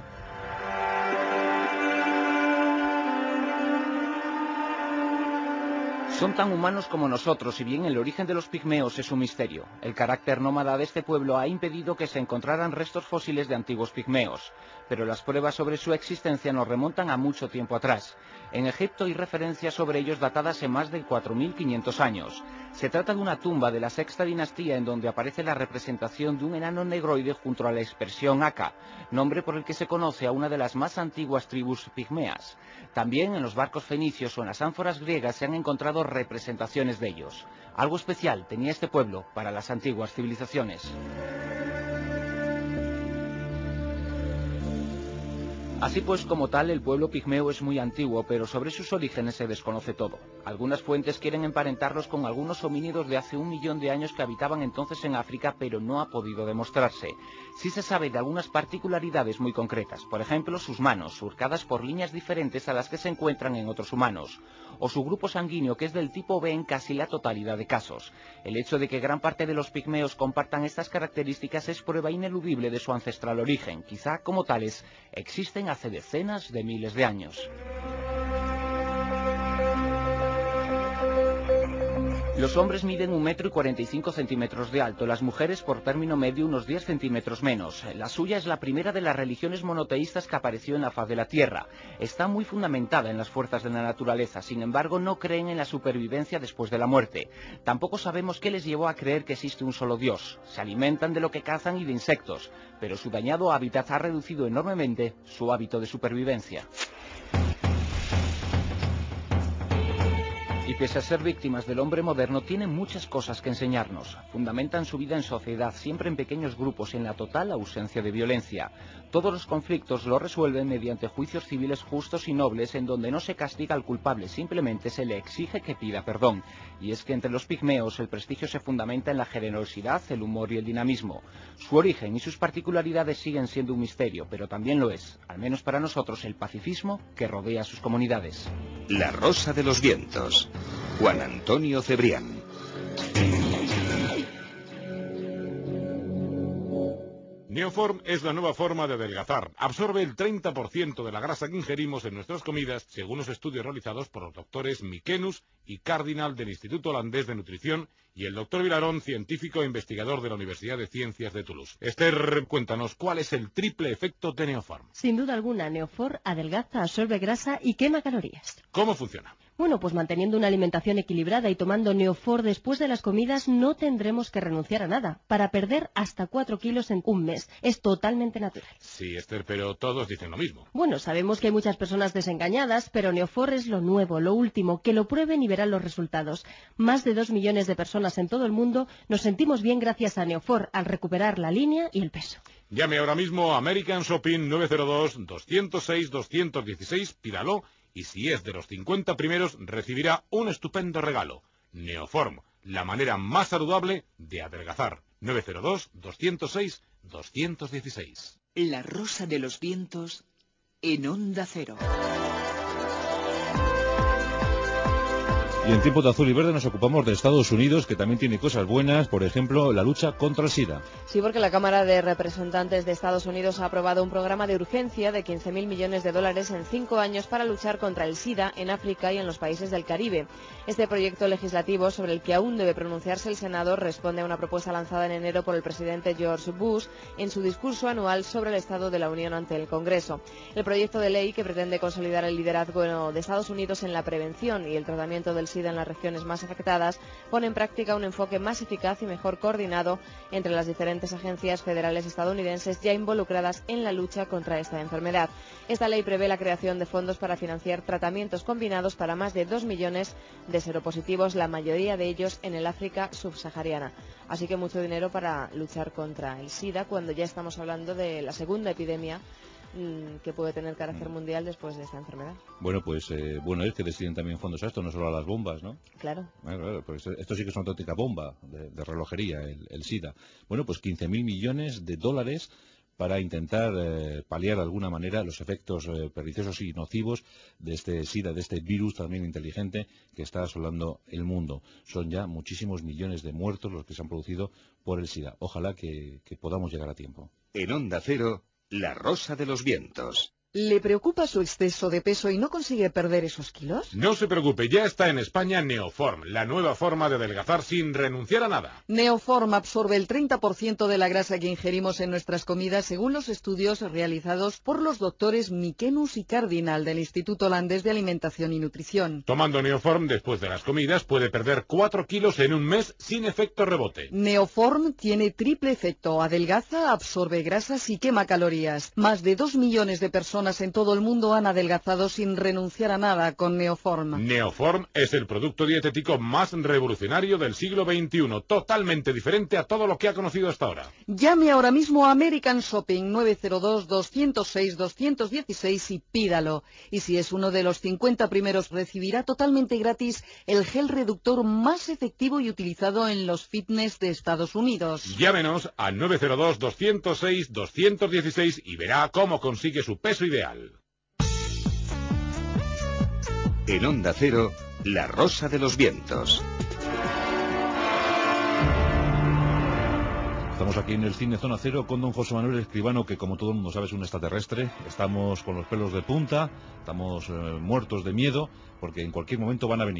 Son tan humanos como nosotros, y bien el origen de los pigmeos es un misterio. El carácter nómada de este pueblo ha impedido que se encontraran restos fósiles de antiguos pigmeos, pero las pruebas sobre su existencia nos remontan a mucho tiempo atrás. En Egipto hay referencias sobre ellos datadas en más de 4.500 años. Se trata de una tumba de la sexta dinastía en donde aparece la representación de un enano negroide junto a la expresión Aka, nombre por el que se conoce a una de las más antiguas tribus pigmeas. También en los barcos fenicios o en las ánforas griegas se han encontrado representaciones de ellos. Algo especial tenía este pueblo para las antiguas civilizaciones. Así pues, como tal, el pueblo pigmeo es muy antiguo, pero sobre sus orígenes se desconoce todo. Algunas fuentes quieren emparentarlos con algunos homínidos de hace 1 millón de años que habitaban entonces en África, pero no ha podido demostrarse. Sí se sabe de algunas particularidades muy concretas, por ejemplo, sus manos, surcadas por líneas diferentes a las que se encuentran en otros humanos, o su grupo sanguíneo, que es del tipo B en casi la totalidad de casos. El hecho de que gran parte de los pigmeos compartan estas características es prueba ineludible de su ancestral origen. Quizá, como tales, existen hace decenas de miles de años. Los hombres miden 1,45 m de alto, las mujeres por término medio unos 10 centímetros menos. La suya es la primera de las religiones monoteístas que apareció en la faz de la Tierra. Está muy fundamentada en las fuerzas de la naturaleza, sin embargo no creen en la supervivencia después de la muerte. Tampoco sabemos qué les llevó a creer que existe un solo Dios. Se alimentan de lo que cazan y de insectos, pero su dañado hábitat ha reducido enormemente su hábito de supervivencia. Y pese a ser víctimas del hombre moderno, tienen muchas cosas que enseñarnos. Fundamentan su vida en sociedad, siempre en pequeños grupos, en la total ausencia de violencia. Todos los conflictos los resuelven mediante juicios civiles justos y nobles, en donde no se castiga al culpable, simplemente se le exige que pida perdón. Y es que entre los pigmeos el prestigio se fundamenta en la generosidad, el humor y el dinamismo. Su origen y sus particularidades siguen siendo un misterio, pero también lo es, al menos para nosotros, el pacifismo que rodea a sus comunidades. La Rosa de los Vientos. Juan Antonio Cebrián. Neoform es la nueva forma de adelgazar. Absorbe el 30% de la grasa que ingerimos en nuestras comidas, según los estudios realizados por los doctores Mikenus y Cardinal del Instituto Holandés de Nutrición y el doctor Vilarón, científico e investigador de la Universidad de Ciencias de Toulouse. Esther, cuéntanos, ¿cuál es el triple efecto de Neoform? Sin duda alguna, Neoform adelgaza, absorbe grasa y quema calorías. ¿Cómo funciona? Bueno, pues manteniendo una alimentación equilibrada y tomando Neoform después de las comidas no tendremos que renunciar a nada, para perder hasta 4 kilos en un mes. Es totalmente natural. Sí, Esther, pero todos dicen lo mismo. Bueno, sabemos que hay muchas personas desengañadas, pero Neoform es lo nuevo, lo último, que lo prueben y verán los resultados. Más de 2 millones de personas en todo el mundo nos sentimos bien gracias a Neoform al recuperar la línea y el peso. Llame ahora mismo a American Shopping 902-206-216, pídalo, y si es de los 50 primeros recibirá un estupendo regalo. Neoform, la manera más saludable de adelgazar. 902-206-216. La Rosa de los Vientos en Onda Cero. Y en tiempo de azul y verde nos ocupamos de Estados Unidos, que también tiene cosas buenas, por ejemplo, la lucha contra el SIDA. Sí, porque la Cámara de Representantes de Estados Unidos ha aprobado un programa de urgencia de 15.000 millones de dólares en 5 años para luchar contra el SIDA en África y en los países del Caribe. Este proyecto legislativo, sobre el que aún debe pronunciarse el Senado, responde a una propuesta lanzada en enero por el presidente George Bush en su discurso anual sobre el Estado de la Unión ante el Congreso. El proyecto de ley, que pretende consolidar el liderazgo de Estados Unidos en la prevención y el tratamiento del SIDA en las regiones más afectadas, pone en práctica un enfoque más eficaz y mejor coordinado entre las diferentes agencias federales estadounidenses ya involucradas en la lucha contra esta enfermedad. Esta ley prevé la creación de fondos para financiar tratamientos combinados para más de 2 millones de seropositivos, la mayoría de ellos en el África subsahariana. Así que mucho dinero para luchar contra el SIDA, cuando ya estamos hablando de la segunda epidemia que puede tener carácter mundial después de esta enfermedad. Bueno, pues bueno es que deciden también fondos a esto, no solo a las bombas, ¿no? Claro. Claro, pues esto sí que es una auténtica bomba de relojería, el SIDA. Bueno, pues 15.000 millones de dólares para intentar paliar de alguna manera los efectos perniciosos y nocivos de este SIDA, de este virus también inteligente que está asolando el mundo. Son ya muchísimos millones de muertos los que se han producido por el SIDA. Ojalá que podamos llegar a tiempo. En Onda Cero, La Rosa de los Vientos. ¿Le preocupa su exceso de peso y no consigue perder esos kilos? No se preocupe, ya está en España Neoform, la nueva forma de adelgazar sin renunciar a nada. Neoform absorbe el 30% de la grasa que ingerimos en nuestras comidas, según los estudios realizados por los doctores Mikenus y Cardinal del Instituto Holandés de Alimentación y Nutrición. Tomando Neoform después de las comidas puede perder 4 kilos en un mes sin efecto rebote. Neoform tiene triple efecto: adelgaza, absorbe grasas y quema calorías. Más de 2 millones de personas en todo el mundo han adelgazado sin renunciar a nada con Neoform. Neoform es el producto dietético más revolucionario del siglo XXI, totalmente diferente a todo lo que ha conocido hasta ahora. Llame ahora mismo a American Shopping 902-206-216 y pídalo. Y si es uno de los 50 primeros, recibirá totalmente gratis el gel reductor más efectivo y utilizado en los fitness de Estados Unidos. Llámenos a 902-206-216 y verá cómo consigue su peso ideal. En Onda Cero, La Rosa de los Vientos. Estamos aquí en el Cine Zona Cero con don José Manuel Escribano, que como todo el mundo sabe es un extraterrestre. Estamos con los pelos de punta, estamos muertos de miedo, porque en cualquier momento van a venir.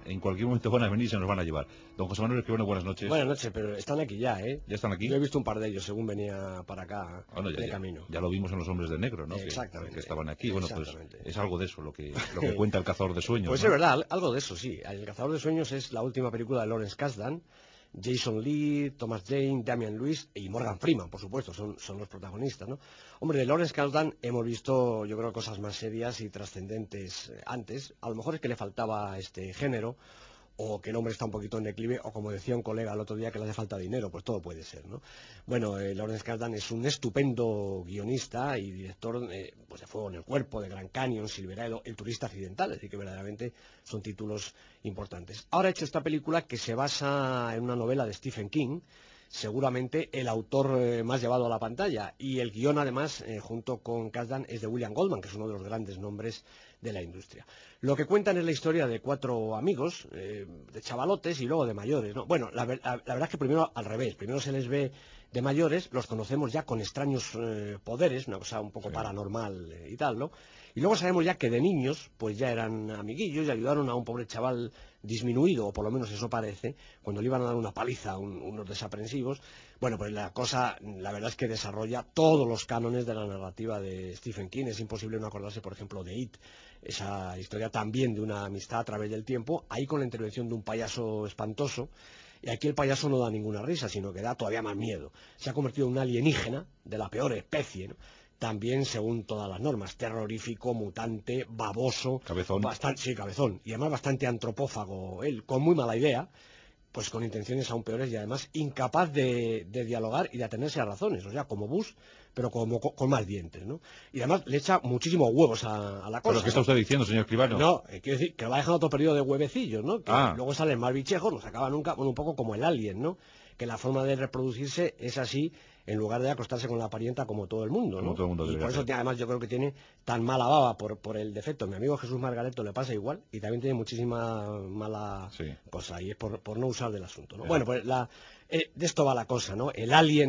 En cualquier momento van a venir y se nos van a llevar. Don José Manuel Escribano, buenas noches. Buenas noches, pero están aquí ya, ¿eh? ¿Ya están aquí? Yo he visto un par de ellos según venía para acá de camino. Ya lo vimos en Los Hombres de Negro, ¿no? Exactamente. Que estaban aquí. Bueno, pues es algo de eso lo que cuenta El Cazador de Sueños. Pues ¿no? es verdad, algo de eso, sí. El Cazador de Sueños es la última película de Lawrence Kasdan. Jason Lee, Thomas Jane, Damian Lewis y Morgan Freeman, por supuesto, son los protagonistas, ¿no? Hombre, de Lawrence Kasdan hemos visto, yo creo, cosas más serias y trascendentes antes. A lo mejor es que le faltaba este género, o que el hombre está un poquito en declive, o como decía un colega el otro día, que le hace falta dinero, pues todo puede ser, ¿no? Bueno, Lawrence Kasdan es un estupendo guionista y director pues de Fuego en el Cuerpo, de Grand Canyon, Silverado, El Turista Accidental, es decir, que verdaderamente son títulos importantes. Ahora ha hecho esta película que se basa en una novela de Stephen King, seguramente el autor más llevado a la pantalla, y el guión además, junto con Kasdan, es de William Goldman, que es uno de los grandes nombres de la industria. Lo que cuentan es la historia de 4 amigos, de chavalotes y luego de mayores, ¿no? Bueno, la verdad es que primero al revés, primero se les ve de mayores, los conocemos ya con extraños poderes, una cosa un poco paranormal y tal, ¿no? Y luego sabemos ya que de niños, pues ya eran amiguillos y ayudaron a un pobre chaval disminuido, o por lo menos eso parece, cuando le iban a dar una paliza a unos desaprensivos. Bueno, pues la cosa, la verdad es que desarrolla todos los cánones de la narrativa de Stephen King. Es imposible no acordarse, por ejemplo, de It, esa historia también de una amistad a través del tiempo, ahí con la intervención de un payaso espantoso. Y aquí el payaso no da ninguna risa, sino que da todavía más miedo. Se ha convertido en un alienígena de la peor especie, ¿no? También según todas las normas, terrorífico, mutante, baboso, cabezón. Sí, cabezón, y además bastante antropófago, él, con muy mala idea, pues con intenciones aún peores y además incapaz de dialogar y de atenerse a razones, o sea, como Bush, pero con más dientes, ¿no? Y además le echa muchísimos huevos a la cosa. ¿Pero qué está usted diciendo, señor Escribano? No, quiero decir que lo va dejando otro periodo de huevecillos, ¿no? Que luego salen más bichejos, no se acaba nunca, bueno, un poco como el alien, ¿no? Que la forma de reproducirse es así, en lugar de acostarse con la parienta como todo el mundo, ¿no? Como todo el mundo y por eso además yo creo que tiene tan mala baba por el defecto. Mi amigo Jesús Margareto le pasa igual y también tiene muchísima mala cosa, y es por no usar del asunto, ¿no? Bueno, pues de esto va la cosa, ¿no? El alien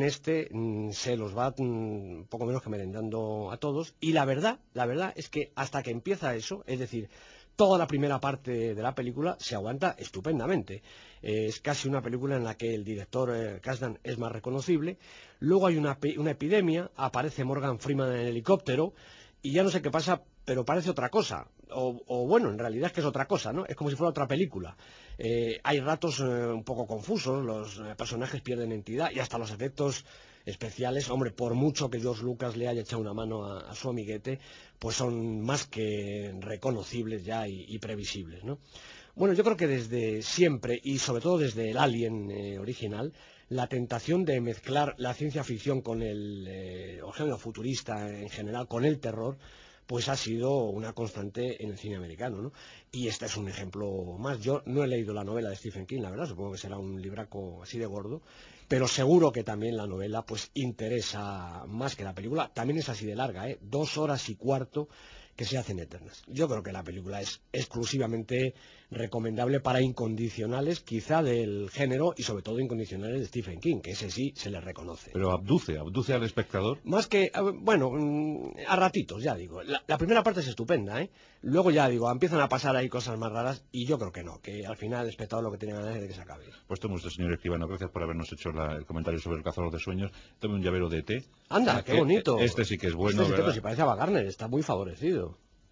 se los va poco menos que merendando a todos, y la verdad es que hasta que empieza eso, es decir, toda la primera parte de la película se aguanta estupendamente. Es casi una película en la que el director Kasdan es más reconocible. Luego hay una epidemia, aparece Morgan Freeman en el helicóptero y ya no sé qué pasa, pero parece otra cosa. O bueno, en realidad es que es otra cosa, ¿no? Es como si fuera otra película. Hay ratos un poco confusos, los personajes pierden entidad y hasta los efectos especiales, hombre, por mucho que George Lucas le haya echado una mano a su amiguete, pues son más que reconocibles ya y previsibles, ¿no? Bueno, yo creo que desde siempre, y sobre todo desde el Alien original, la tentación de mezclar la ciencia ficción con el género futurista en general, con el terror, pues ha sido una constante en el cine americano, ¿no? Y este es un ejemplo más. Yo no he leído la novela de Stephen King, la verdad, supongo que será un libraco así de gordo, pero seguro que también la novela pues interesa más que la película. También es así de larga, 2 horas y cuarto que se hacen eternas. Yo creo que la película es exclusivamente recomendable para incondicionales, quizá del género, y sobre todo incondicionales de Stephen King, que ese sí se le reconoce. Pero abduce al espectador. Más que, bueno, a ratitos, ya digo. La primera parte es estupenda, ¿eh? Luego ya digo, empiezan a pasar ahí cosas más raras, y yo creo que no, que al final el espectador lo que tiene ganas es de que se acabe. Pues tome usted, señor Escribano, gracias por habernos hecho el comentario sobre El Cazador de Sueños. Tome un llavero de té. Anda, qué bonito. Este sí que es bueno, este sí, ¿verdad? Pero si parece a Wagner, está muy favorecido.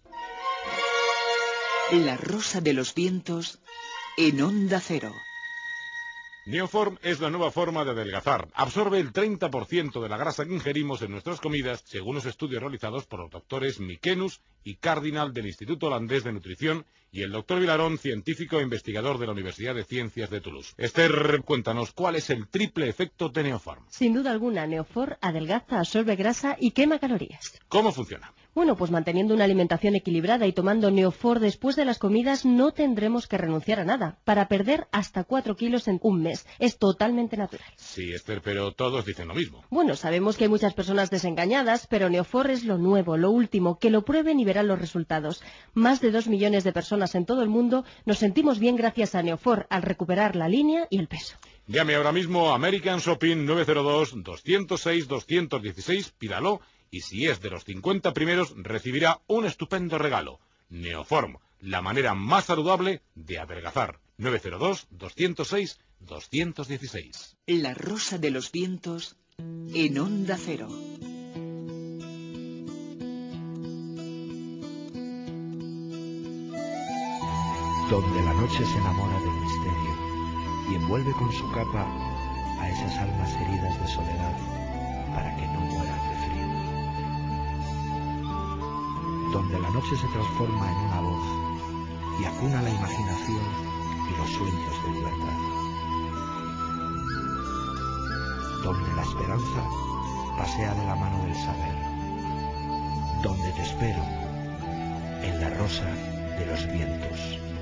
La Rosa de los Vientos en Onda Cero. Neoform es la nueva forma de adelgazar. Absorbe el 30% de la grasa que ingerimos en nuestras comidas, según los estudios realizados por los doctores Mikenus y Cardinal del Instituto Holandés de Nutrición y el doctor Vilarón, científico e investigador de la Universidad de Ciencias de Toulouse. Esther, cuéntanos, ¿cuál es el triple efecto de Neoform? Sin duda alguna, Neoform adelgaza, absorbe grasa y quema calorías. ¿Cómo funciona? Bueno, pues manteniendo una alimentación equilibrada y tomando Neoform después de las comidas no tendremos que renunciar a nada. Para perder hasta 4 kilos en un mes. Es totalmente natural. Sí, Esther, pero todos dicen lo mismo. Bueno, sabemos que hay muchas personas desengañadas, pero Neoform es lo nuevo, lo último. Que lo prueben y verán los resultados. Más de 2 millones de personas en todo el mundo nos sentimos bien gracias a Neoform al recuperar la línea y el peso. Llame ahora mismo a American Shopping 902-206-216, pídalo, y si es de los 50 primeros recibirá un estupendo regalo. Neoform, la manera más saludable de adelgazar. 902-206-216. La Rosa de los Vientos en Onda Cero. Donde la noche se enamora del misterio y envuelve con su capa a esas almas heridas de soledad para que no mueran de frío. Donde la noche se transforma en una voz y acuna la imaginación y los sueños de libertad. Donde la esperanza pasea de la mano del saber. Donde te espero, en la rosa de los vientos.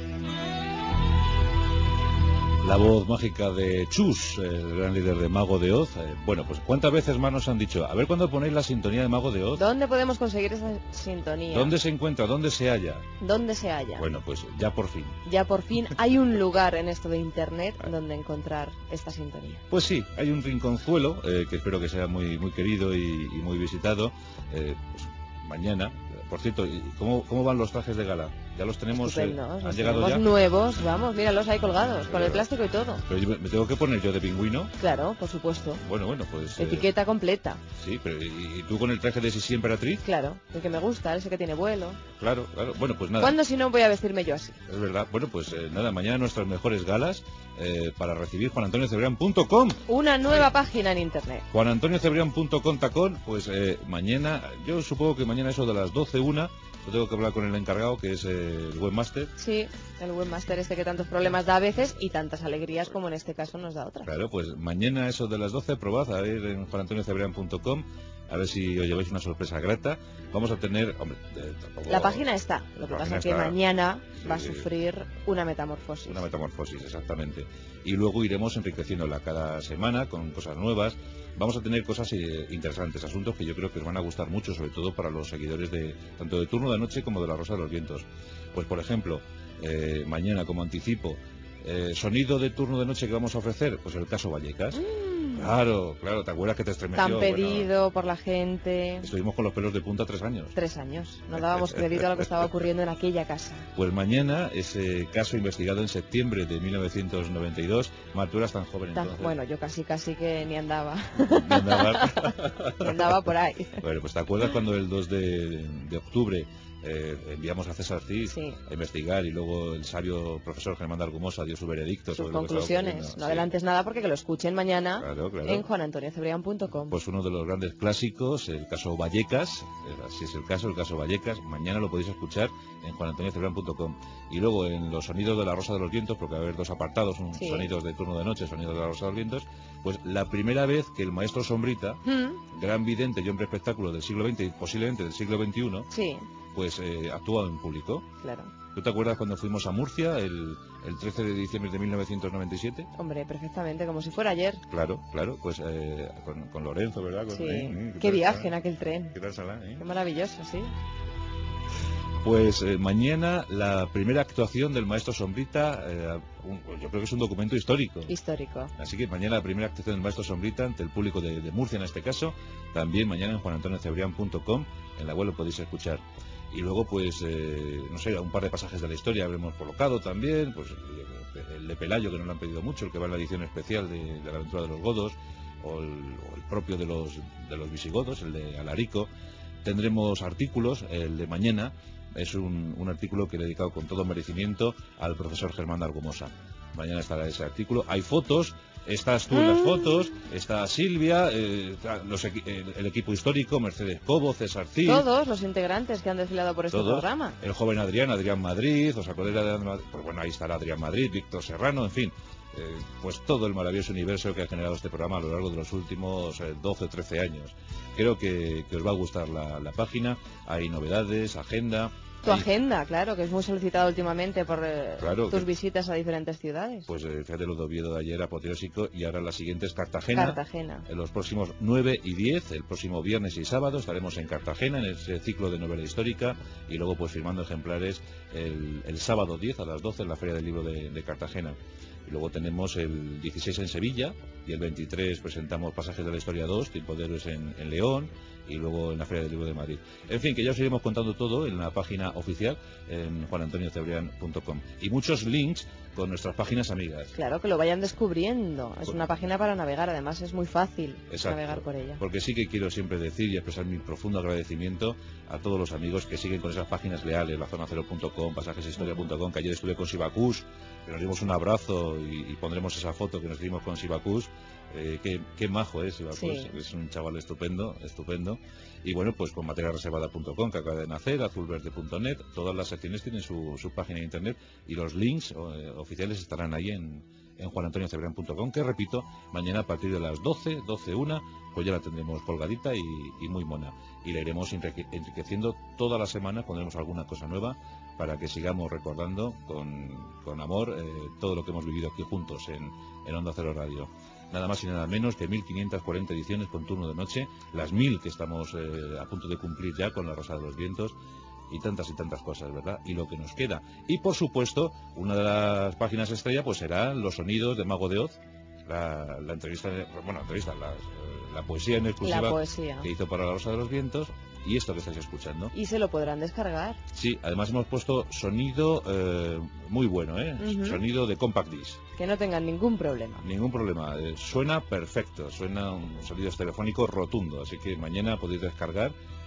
La voz mágica de Chus, el gran líder de Mago de Oz. Bueno, pues ¿cuántas veces más nos han dicho? A ver cuándo ponéis la sintonía de Mago de Oz. ¿Dónde podemos conseguir esa sintonía? ¿Dónde se encuentra? ¿Dónde se halla? ¿Dónde se halla? Bueno, pues ya por fin. Ya por fin hay un lugar en esto de Internet donde encontrar esta sintonía. Pues sí, hay un rinconzuelo que espero que sea muy querido y muy visitado. Pues mañana, por cierto, ¿cómo van los trajes de gala? Ya los tenemos, Estupendos, han llegado ya. Nuevos, vamos, míralos ahí colgados, con el plástico y todo. Pero me tengo que poner yo de pingüino. Claro, por supuesto. Bueno, pues... Etiqueta completa. Sí, pero ¿y tú con el traje de Sisi Emperatriz? Claro, el que me gusta, ese que tiene vuelo. Claro, bueno, pues nada. ¿Cuándo si no voy a vestirme yo así? Es verdad, bueno, pues nada, mañana nuestras mejores galas para recibir juanantoniocebrián.com. Una nueva página en Internet. juanantoniocebrián.com tacón, pues mañana, yo supongo que mañana eso de las 12:01, yo tengo que hablar con el encargado, que es el webmaster. Sí, el webmaster este que tantos problemas da a veces y tantas alegrías como en este caso nos da otra. Claro, pues mañana eso de las 12, probad a ver en juanantoniocebrián.com, a ver si os lleváis una sorpresa grata. Vamos a tener, hombre, la página está, lo que pasa es que mañana va a sufrir una metamorfosis. Una metamorfosis, exactamente. Y luego iremos enriqueciéndola cada semana con cosas nuevas. Vamos a tener cosas interesantes, asuntos que yo creo que os van a gustar mucho, sobre todo para los seguidores de tanto de Turno de Noche como de La Rosa de los Vientos. Pues por ejemplo, mañana como anticipo, sonido de Turno de Noche que vamos a ofrecer, pues el caso Vallecas. Claro, ¿te acuerdas que te estremeció? Tan pedido por la gente. Estuvimos con los pelos de punta 3 años. 3 años. No dábamos crédito a lo que estaba ocurriendo en aquella casa. Pues mañana, ese caso investigado en septiembre de 1992. Mar, tú eras tan joven entonces. Bueno, yo casi que ni andaba. Ni andaba. Ni andaba por ahí. Bueno, pues ¿te acuerdas cuando el 2 de octubre enviamos a César Cid a investigar y luego el sabio profesor Germán de Argumosa dio su veredicto sus sobre conclusiones? No adelantes nada porque que lo escuchen mañana en juanantoniocebrián.com. Pues uno de los grandes clásicos, el caso Vallecas, así es el caso Vallecas, mañana lo podéis escuchar en juanantoniocebrián.com. Y luego en los sonidos de La Rosa de los Vientos, porque va a haber 2 apartados, sonidos de Turno de Noche, sonidos de La Rosa de los Vientos, pues la primera vez que el maestro Sombrita, gran vidente y hombre espectáculo del siglo XX y posiblemente del siglo XXI, pues actúa en público. Claro. ¿Tú te acuerdas cuando fuimos a Murcia el 13 de diciembre de 1997? Hombre, perfectamente, como si fuera ayer. Claro, pues con Lorenzo, ¿verdad? Qué viaje en aquel tren. ¿Qué tal, Sala? Qué maravilloso, sí. Pues mañana la primera actuación del maestro Sombrita, yo creo que es un documento histórico. Histórico. Así que mañana la primera actuación del maestro Sombrita ante el público de Murcia en este caso, también mañana en juanantoniocebrián.com, en la web lo podéis escuchar. Y luego, pues, no sé, un par de pasajes de la historia habremos colocado también, pues el de Pelayo, que nos lo han pedido mucho, el que va en la edición especial de la aventura de los godos, o el propio de los visigodos, el de Alarico. Tendremos artículos, el de mañana es un artículo que he dedicado con todo merecimiento al profesor Germán de Argumosa. Mañana estará ese artículo. Hay fotos, estás tú en las fotos, está Silvia, el equipo histórico, Mercedes Cobo, César Cid. Todos los integrantes que han desfilado por este programa. El joven Adrián Madrid, ¿os acordáis de Adrián Madrid? Pues bueno, ahí estará Adrián Madrid, Víctor Serrano, en fin. Pues todo el maravilloso universo que ha generado este programa a lo largo de los últimos 12 o 13 años. Creo que os va a gustar la página, hay novedades, agenda. Tu agenda, claro, que es muy solicitada últimamente por tus visitas a diferentes ciudades. Pues fíjate, lo de Oviedo de ayer apoteósico, y ahora la siguiente es Cartagena. Cartagena. En los próximos 9 y 10, el próximo viernes y sábado, estaremos en Cartagena en ese ciclo de novela histórica, y luego pues firmando ejemplares el sábado 10 a las 12 en la Feria del Libro de Cartagena. Y luego tenemos el 16 en Sevilla, y el 23 presentamos Pasajes de la Historia 2, Tiempo de Héroes en León, y luego en la Feria del Libro de Madrid. En fin, que ya os iremos contando todo en la página oficial, en juanantoniocebrián.com. Y muchos links con nuestras páginas amigas. Claro, que lo vayan descubriendo. Es una página para navegar, además es muy fácil navegar por ella. Porque sí que quiero siempre decir y expresar mi profundo agradecimiento a todos los amigos que siguen con esas páginas leales, lazonacero.com, pasajeshistoria.com, que ayer estuve con Sibacus, que nos dimos un abrazo y pondremos esa foto que nos dimos con Sibacus. Qué majo es Sibacus, sí. Es un chaval estupendo. Y bueno, pues con materialreservada.com, que acaba de nacer, azulverde.net, todas las secciones tienen su página de internet, y los links oficiales estarán ahí en juanantoniocebrián.com, que repito, mañana a partir de las 12:01, pues ya la tendremos colgadita y muy mona, y la iremos enriqueciendo toda la semana. Pondremos alguna cosa nueva para que sigamos recordando con amor todo lo que hemos vivido aquí juntos en Onda Cero Radio. Nada más y nada menos que 1540 ediciones con turno de noche, las 1000 que estamos a punto de cumplir ya con La Rosa de los Vientos, y tantas cosas, ¿verdad? Y lo que nos queda. Y por supuesto, una de las páginas estrella pues serán los sonidos de Mago de Oz, la entrevista, la poesía en exclusiva que hizo para La Rosa de los Vientos, y esto que estáis escuchando. Y se lo podrán descargar. Sí, además hemos puesto sonido muy bueno, sonido de compact disc. Que no tengan ningún problema. Ningún problema, suena perfecto, suena un sonido telefónico rotundo, así que mañana podéis descargar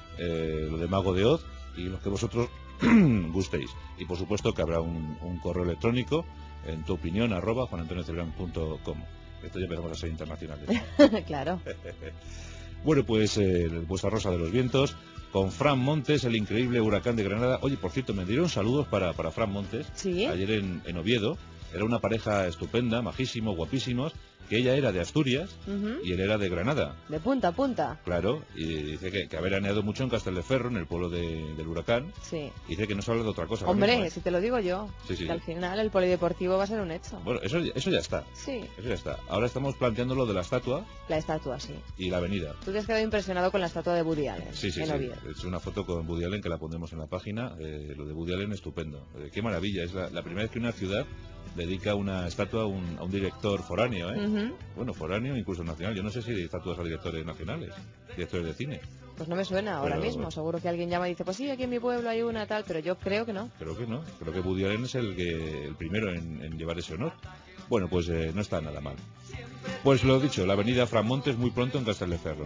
lo de Mago de Oz y los que vosotros gustéis. Y por supuesto que habrá un correo electrónico en tu opinión @juanantoniocebrián.com. Esto ya empezamos a ser internacionales. Claro. Bueno, pues vuestra Rosa de los Vientos, con Fran Montes, el increíble huracán de Granada. Oye, por cierto, me dieron saludos para Fran Montes. ¿Sí? Ayer en Oviedo. Era una pareja estupenda, majísimos, guapísimos, que ella era de Asturias y él era de Granada. De punta a punta. Claro, y dice que ha veraneado mucho en Castelldeferro, en el pueblo del huracán. Sí. Y dice que no se habla de otra cosa. Hombre, mismo, si te lo digo yo, sí. Que al final el polideportivo va a ser un hecho. Bueno, eso ya está. Sí. Eso ya está. Ahora estamos planteando lo de la estatua. La estatua, sí. Y la avenida. Tú te has quedado impresionado con la estatua de Woody Allen. Sí. Es una foto con Woody Allen que la pondremos en la página. Lo de Woody Allen, estupendo. Qué maravilla. Es la primera vez que una ciudad dedica una estatua a un director foráneo, Bueno, foráneo, incluso nacional. Yo no sé si hay estatuas a directores nacionales, directores de cine. Pues no me suena ahora mismo. Seguro que alguien llama y dice, pues sí, aquí en mi pueblo hay una tal, pero yo creo que no. Creo que no. Creo que Woody Allen es el primero en llevar ese honor. Bueno, pues no está nada mal. Pues lo dicho, la avenida Fran Montes muy pronto en Castelldeferro.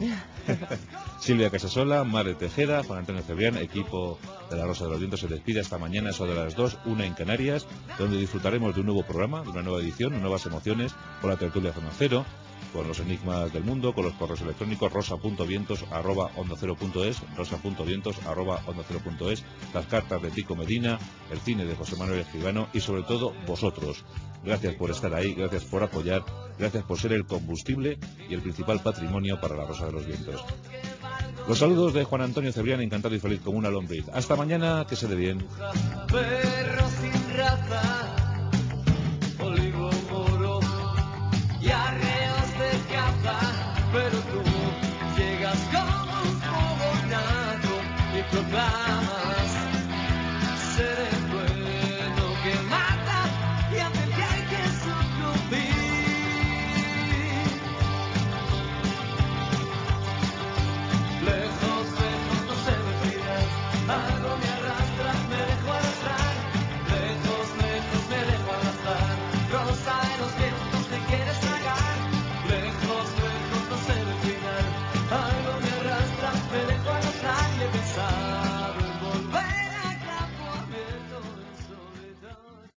Silvia Casasola, Mare Tejeda, Juan Antonio Cebrián, equipo de La Rosa de los Vientos se despide hasta mañana, eso de las 2, 1 en Canarias, donde disfrutaremos de un nuevo programa, de una nueva edición, nuevas emociones, con la tertulia Zona Cero, con los enigmas del mundo, con los correos electrónicos rosa.vientos@ondacero.es, rosa.vientos@ondacero.es, las cartas de Tico Medina, el cine de José Manuel Escribano y sobre todo vosotros. Gracias por estar ahí, gracias por apoyar, gracias por ser el combustible y el principal patrimonio para La Rosa de los Vientos. Los saludos de Juan Antonio Cebrián, encantado y feliz como una lombriz. Hasta mañana, que se dé bien. Perro sin raza.